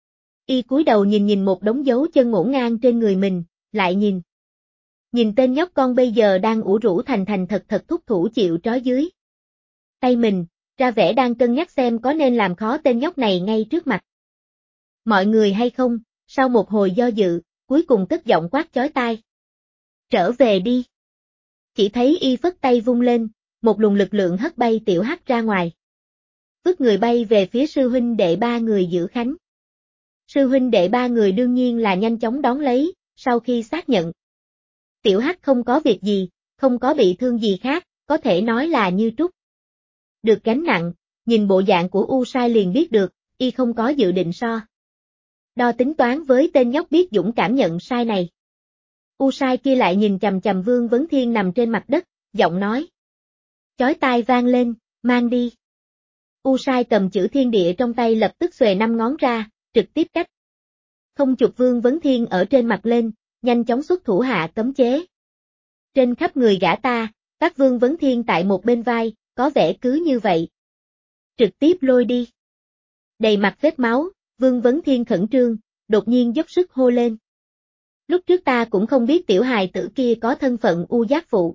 Y cúi đầu nhìn một đống dấu chân ngổn ngang trên người mình, lại nhìn tên nhóc con bây giờ đang ủ rũ thành thật thúc thủ chịu trói dưới tay mình, ra vẻ đang cân nhắc xem có nên làm khó tên nhóc này ngay trước mặt mọi người hay không, sau một hồi do dự, cuối cùng cất giọng quát chói tai. Trở về đi. Chỉ thấy y phất tay vung lên, một luồng lực lượng hất bay Tiểu Hắc ra ngoài. Vứt người bay về phía sư huynh đệ ba người giữ Khánh. Sư huynh đệ ba người đương nhiên là nhanh chóng đón lấy, sau khi xác nhận Tiểu Hắc không có việc gì, không có bị thương gì khác, có thể nói là như trút được gánh nặng, nhìn bộ dạng của U Sai liền biết được, y không có dự định so đo tính toán với tên nhóc biết dũng cảm nhận sai này. U Sai kia lại nhìn chằm chằm Vương Vấn Thiên nằm trên mặt đất, giọng nói chói tai vang lên, mang đi. U Sai cầm chữ thiên địa trong tay lập tức xuề 5 ngón ra, trực tiếp cách không chụp Vương Vấn Thiên ở trên mặt lên, nhanh chóng xuất thủ hạ cấm chế. Trên khắp người gã ta, các Vương Vấn Thiên tại một bên vai, có vẻ cứ như vậy. Trực tiếp lôi đi. Đầy mặt vết máu, Vương Vấn Thiên khẩn trương, đột nhiên dốc sức hô lên. Lúc trước ta cũng không biết tiểu hài tử kia có thân phận U Giác Phụ.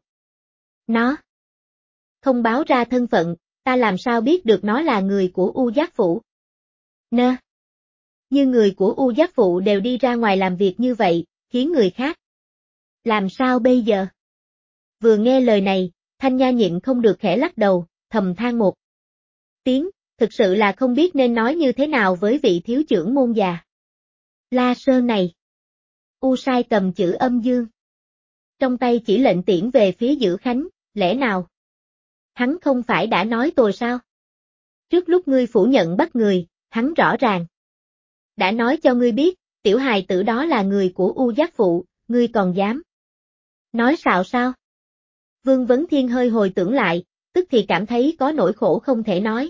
Nó không báo ra thân phận, ta làm sao biết được nó là người của U Giác Phụ? Nơ. Như người của U Giác Phụ đều đi ra ngoài làm việc như vậy, khiến người khác. Làm sao bây giờ? Vừa nghe lời này, Thanh Nha nhịn không được khẽ lắc đầu, thầm than một tiếng, thực sự là không biết nên nói như thế nào với vị thiếu trưởng môn già La Sơn này. U Sai cầm chữ âm dương. Trong tay chỉ lệnh tiễn về phía Dữ Khánh, lẽ nào? Hắn không phải đã nói tôi sao? Trước lúc ngươi phủ nhận bắt người, hắn rõ ràng. Đã nói cho ngươi biết, tiểu hài tử đó là người của U Giác Phụ, ngươi còn dám. Nói xạo sao? Vương Vấn Thiên hơi hồi tưởng lại, tức thì cảm thấy có nỗi khổ không thể nói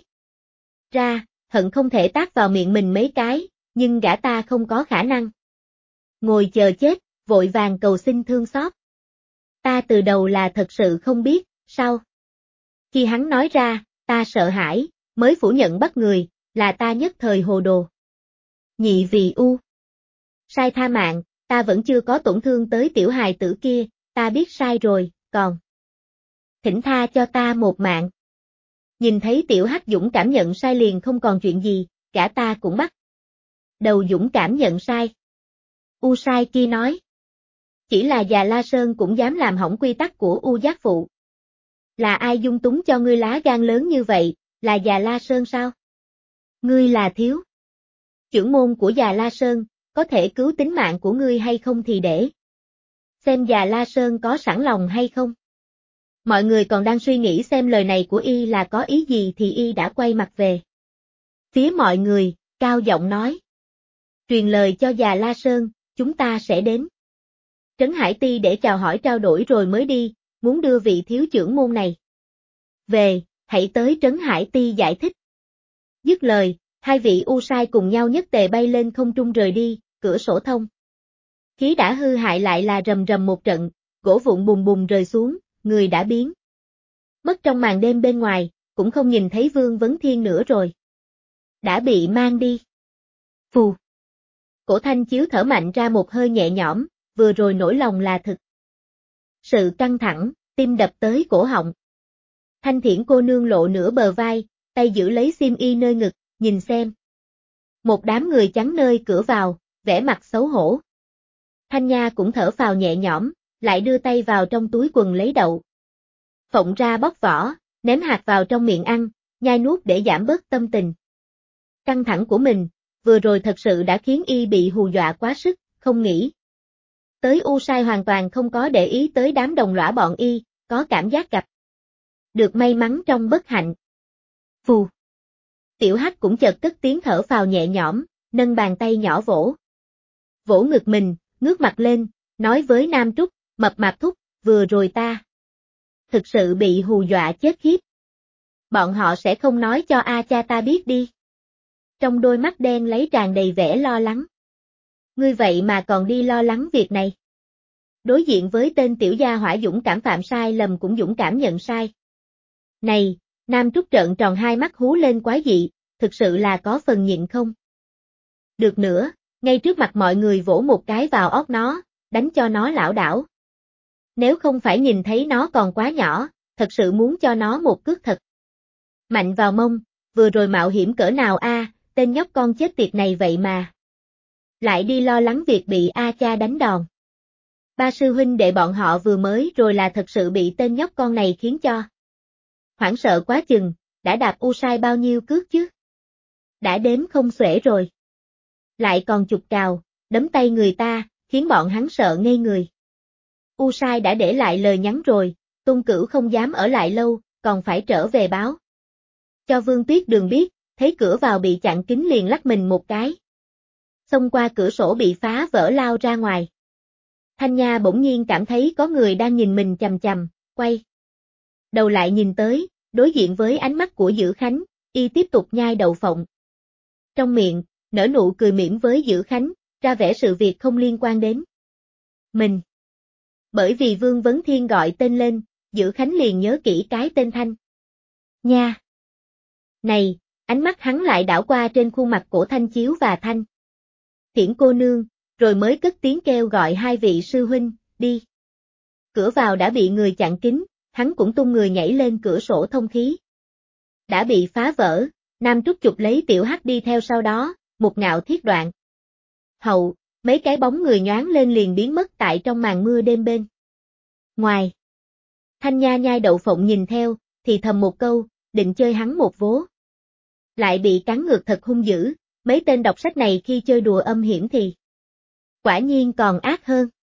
ra, hận không thể tát vào miệng mình mấy cái, nhưng gã ta không có khả năng. Ngồi chờ chết, vội vàng cầu xin thương xót. Ta từ đầu là thật sự không biết, sao? Khi hắn nói ra, ta sợ hãi, mới phủ nhận bắt người, là ta nhất thời hồ đồ. Nhị vì U Sai tha mạng, ta vẫn chưa có tổn thương tới tiểu hài tử kia, ta biết sai rồi, còn thỉnh tha cho ta một mạng. Nhìn thấy tiểu hắc dũng cảm nhận sai liền không còn chuyện gì, cả ta cũng bắt đầu dũng cảm nhận sai. U Sai kia nói. Chỉ là già La Sơn cũng dám làm hỏng quy tắc của U Giác Phụ. Là ai dung túng cho ngươi lá gan lớn như vậy, là già La Sơn sao? Ngươi là thiếu trưởng môn của già La Sơn, có thể cứu tính mạng của ngươi hay không thì để xem già La Sơn có sẵn lòng hay không. Mọi người còn đang suy nghĩ xem lời này của y là có ý gì thì y đã quay mặt về phía mọi người, cao giọng nói. Truyền lời cho già La Sơn, chúng ta sẽ đến Trấn Hải Ti để chào hỏi trao đổi rồi mới đi, muốn đưa vị thiếu trưởng môn này về, hãy tới Trấn Hải Ti giải thích. Dứt lời, hai vị U Sai cùng nhau nhất tề bay lên không trung rời đi, cửa sổ thông. Khí đã hư hại lại là rầm rầm một trận, gỗ vụn bùng bùng rơi xuống, người đã biến mất trong màn đêm bên ngoài, cũng không nhìn thấy Vương Vấn Thiên nữa rồi. Đã bị mang đi. Phù. Cổ Thanh Chiếu thở mạnh ra một hơi nhẹ nhõm, vừa rồi nỗi lòng là thực sự căng thẳng, tim đập tới cổ họng. Thanh Thiển cô nương lộ nửa bờ vai, tay giữ lấy xiêm y nơi ngực, nhìn xem. Một đám người chắn nơi cửa vào, vẻ mặt xấu hổ. Thanh Nha cũng thở phào nhẹ nhõm, lại đưa tay vào trong túi quần lấy đậu phộng ra bóc vỏ, ném hạt vào trong miệng ăn, nhai nuốt để giảm bớt tâm tình căng thẳng của mình, vừa rồi thật sự đã khiến y bị hù dọa quá sức, không nghĩ tới U Sai hoàn toàn không có để ý tới đám đồng lõa bọn y, có cảm giác gặp được may mắn trong bất hạnh. Phù. Tiểu Hắc cũng chợt cất tiếng thở phào nhẹ nhõm, nâng bàn tay nhỏ vỗ ngực mình, ngước mặt lên, nói với Nam Trúc, mập mạp thúc, vừa rồi ta thực sự bị hù dọa chết khiếp. Bọn họ sẽ không nói cho A cha ta biết đi. Trong đôi mắt đen lấy tràn đầy vẻ lo lắng. Ngươi vậy mà còn đi lo lắng việc này. Đối diện với tên tiểu gia hỏa dũng cảm phạm sai lầm cũng dũng cảm nhận sai. Này, Nam Trúc trợn tròn hai mắt hú lên quái dị, thực sự là có phần nhịn không? Được nữa, ngay trước mặt mọi người vỗ một cái vào óc nó, đánh cho nó lảo đảo. Nếu không phải nhìn thấy nó còn quá nhỏ, thật sự muốn cho nó một cước thật mạnh vào mông, vừa rồi mạo hiểm cỡ nào a, tên nhóc con chết tiệt này vậy mà lại đi lo lắng việc bị A cha đánh đòn. Ba sư huynh đệ bọn họ vừa mới rồi là thật sự bị tên nhóc con này khiến cho hoảng sợ quá chừng, đã đạp U Sai bao nhiêu cước chứ? Đã đếm không xuể rồi. Lại còn chụp cào, đấm tay người ta, khiến bọn hắn sợ ngây người. U Sai đã để lại lời nhắn rồi, Tôn Cửu không dám ở lại lâu, còn phải trở về báo Cho Vương Tuyết Đường biết, thấy cửa vào bị chặn kín liền lắc mình một cái. Xông qua cửa sổ bị phá vỡ lao ra ngoài. Thanh Nha bỗng nhiên cảm thấy có người đang nhìn mình chằm chằm, quay đầu lại nhìn tới, đối diện với ánh mắt của Dữ Khánh, y tiếp tục nhai đậu phộng. Trong miệng, nở nụ cười mỉm với Dữ Khánh, ra vẻ sự việc không liên quan đến mình. Bởi vì Vương Vấn Thiên gọi tên lên, Dữ Khánh liền nhớ kỹ cái tên Thanh Nha. Này, ánh mắt hắn lại đảo qua trên khuôn mặt của Thanh Chiếu và Thanh Thiển cô nương, rồi mới cất tiếng kêu gọi hai vị sư huynh, đi. Cửa vào đã bị người chặn kín, hắn cũng tung người nhảy lên cửa sổ thông khí. Đã bị phá vỡ, Nam Trúc chụp lấy Tiểu Hắc đi theo sau đó, một ngạo thiết đoạn. Hậu, mấy cái bóng người nhoáng lên liền biến mất tại trong màn mưa đêm bên ngoài. Thanh Nha nhai đậu phộng nhìn theo, thì thầm một câu, định chơi hắn một vố. Lại bị cắn ngược thật hung dữ, mấy tên đọc sách này khi chơi đùa âm hiểm thì quả nhiên còn ác hơn.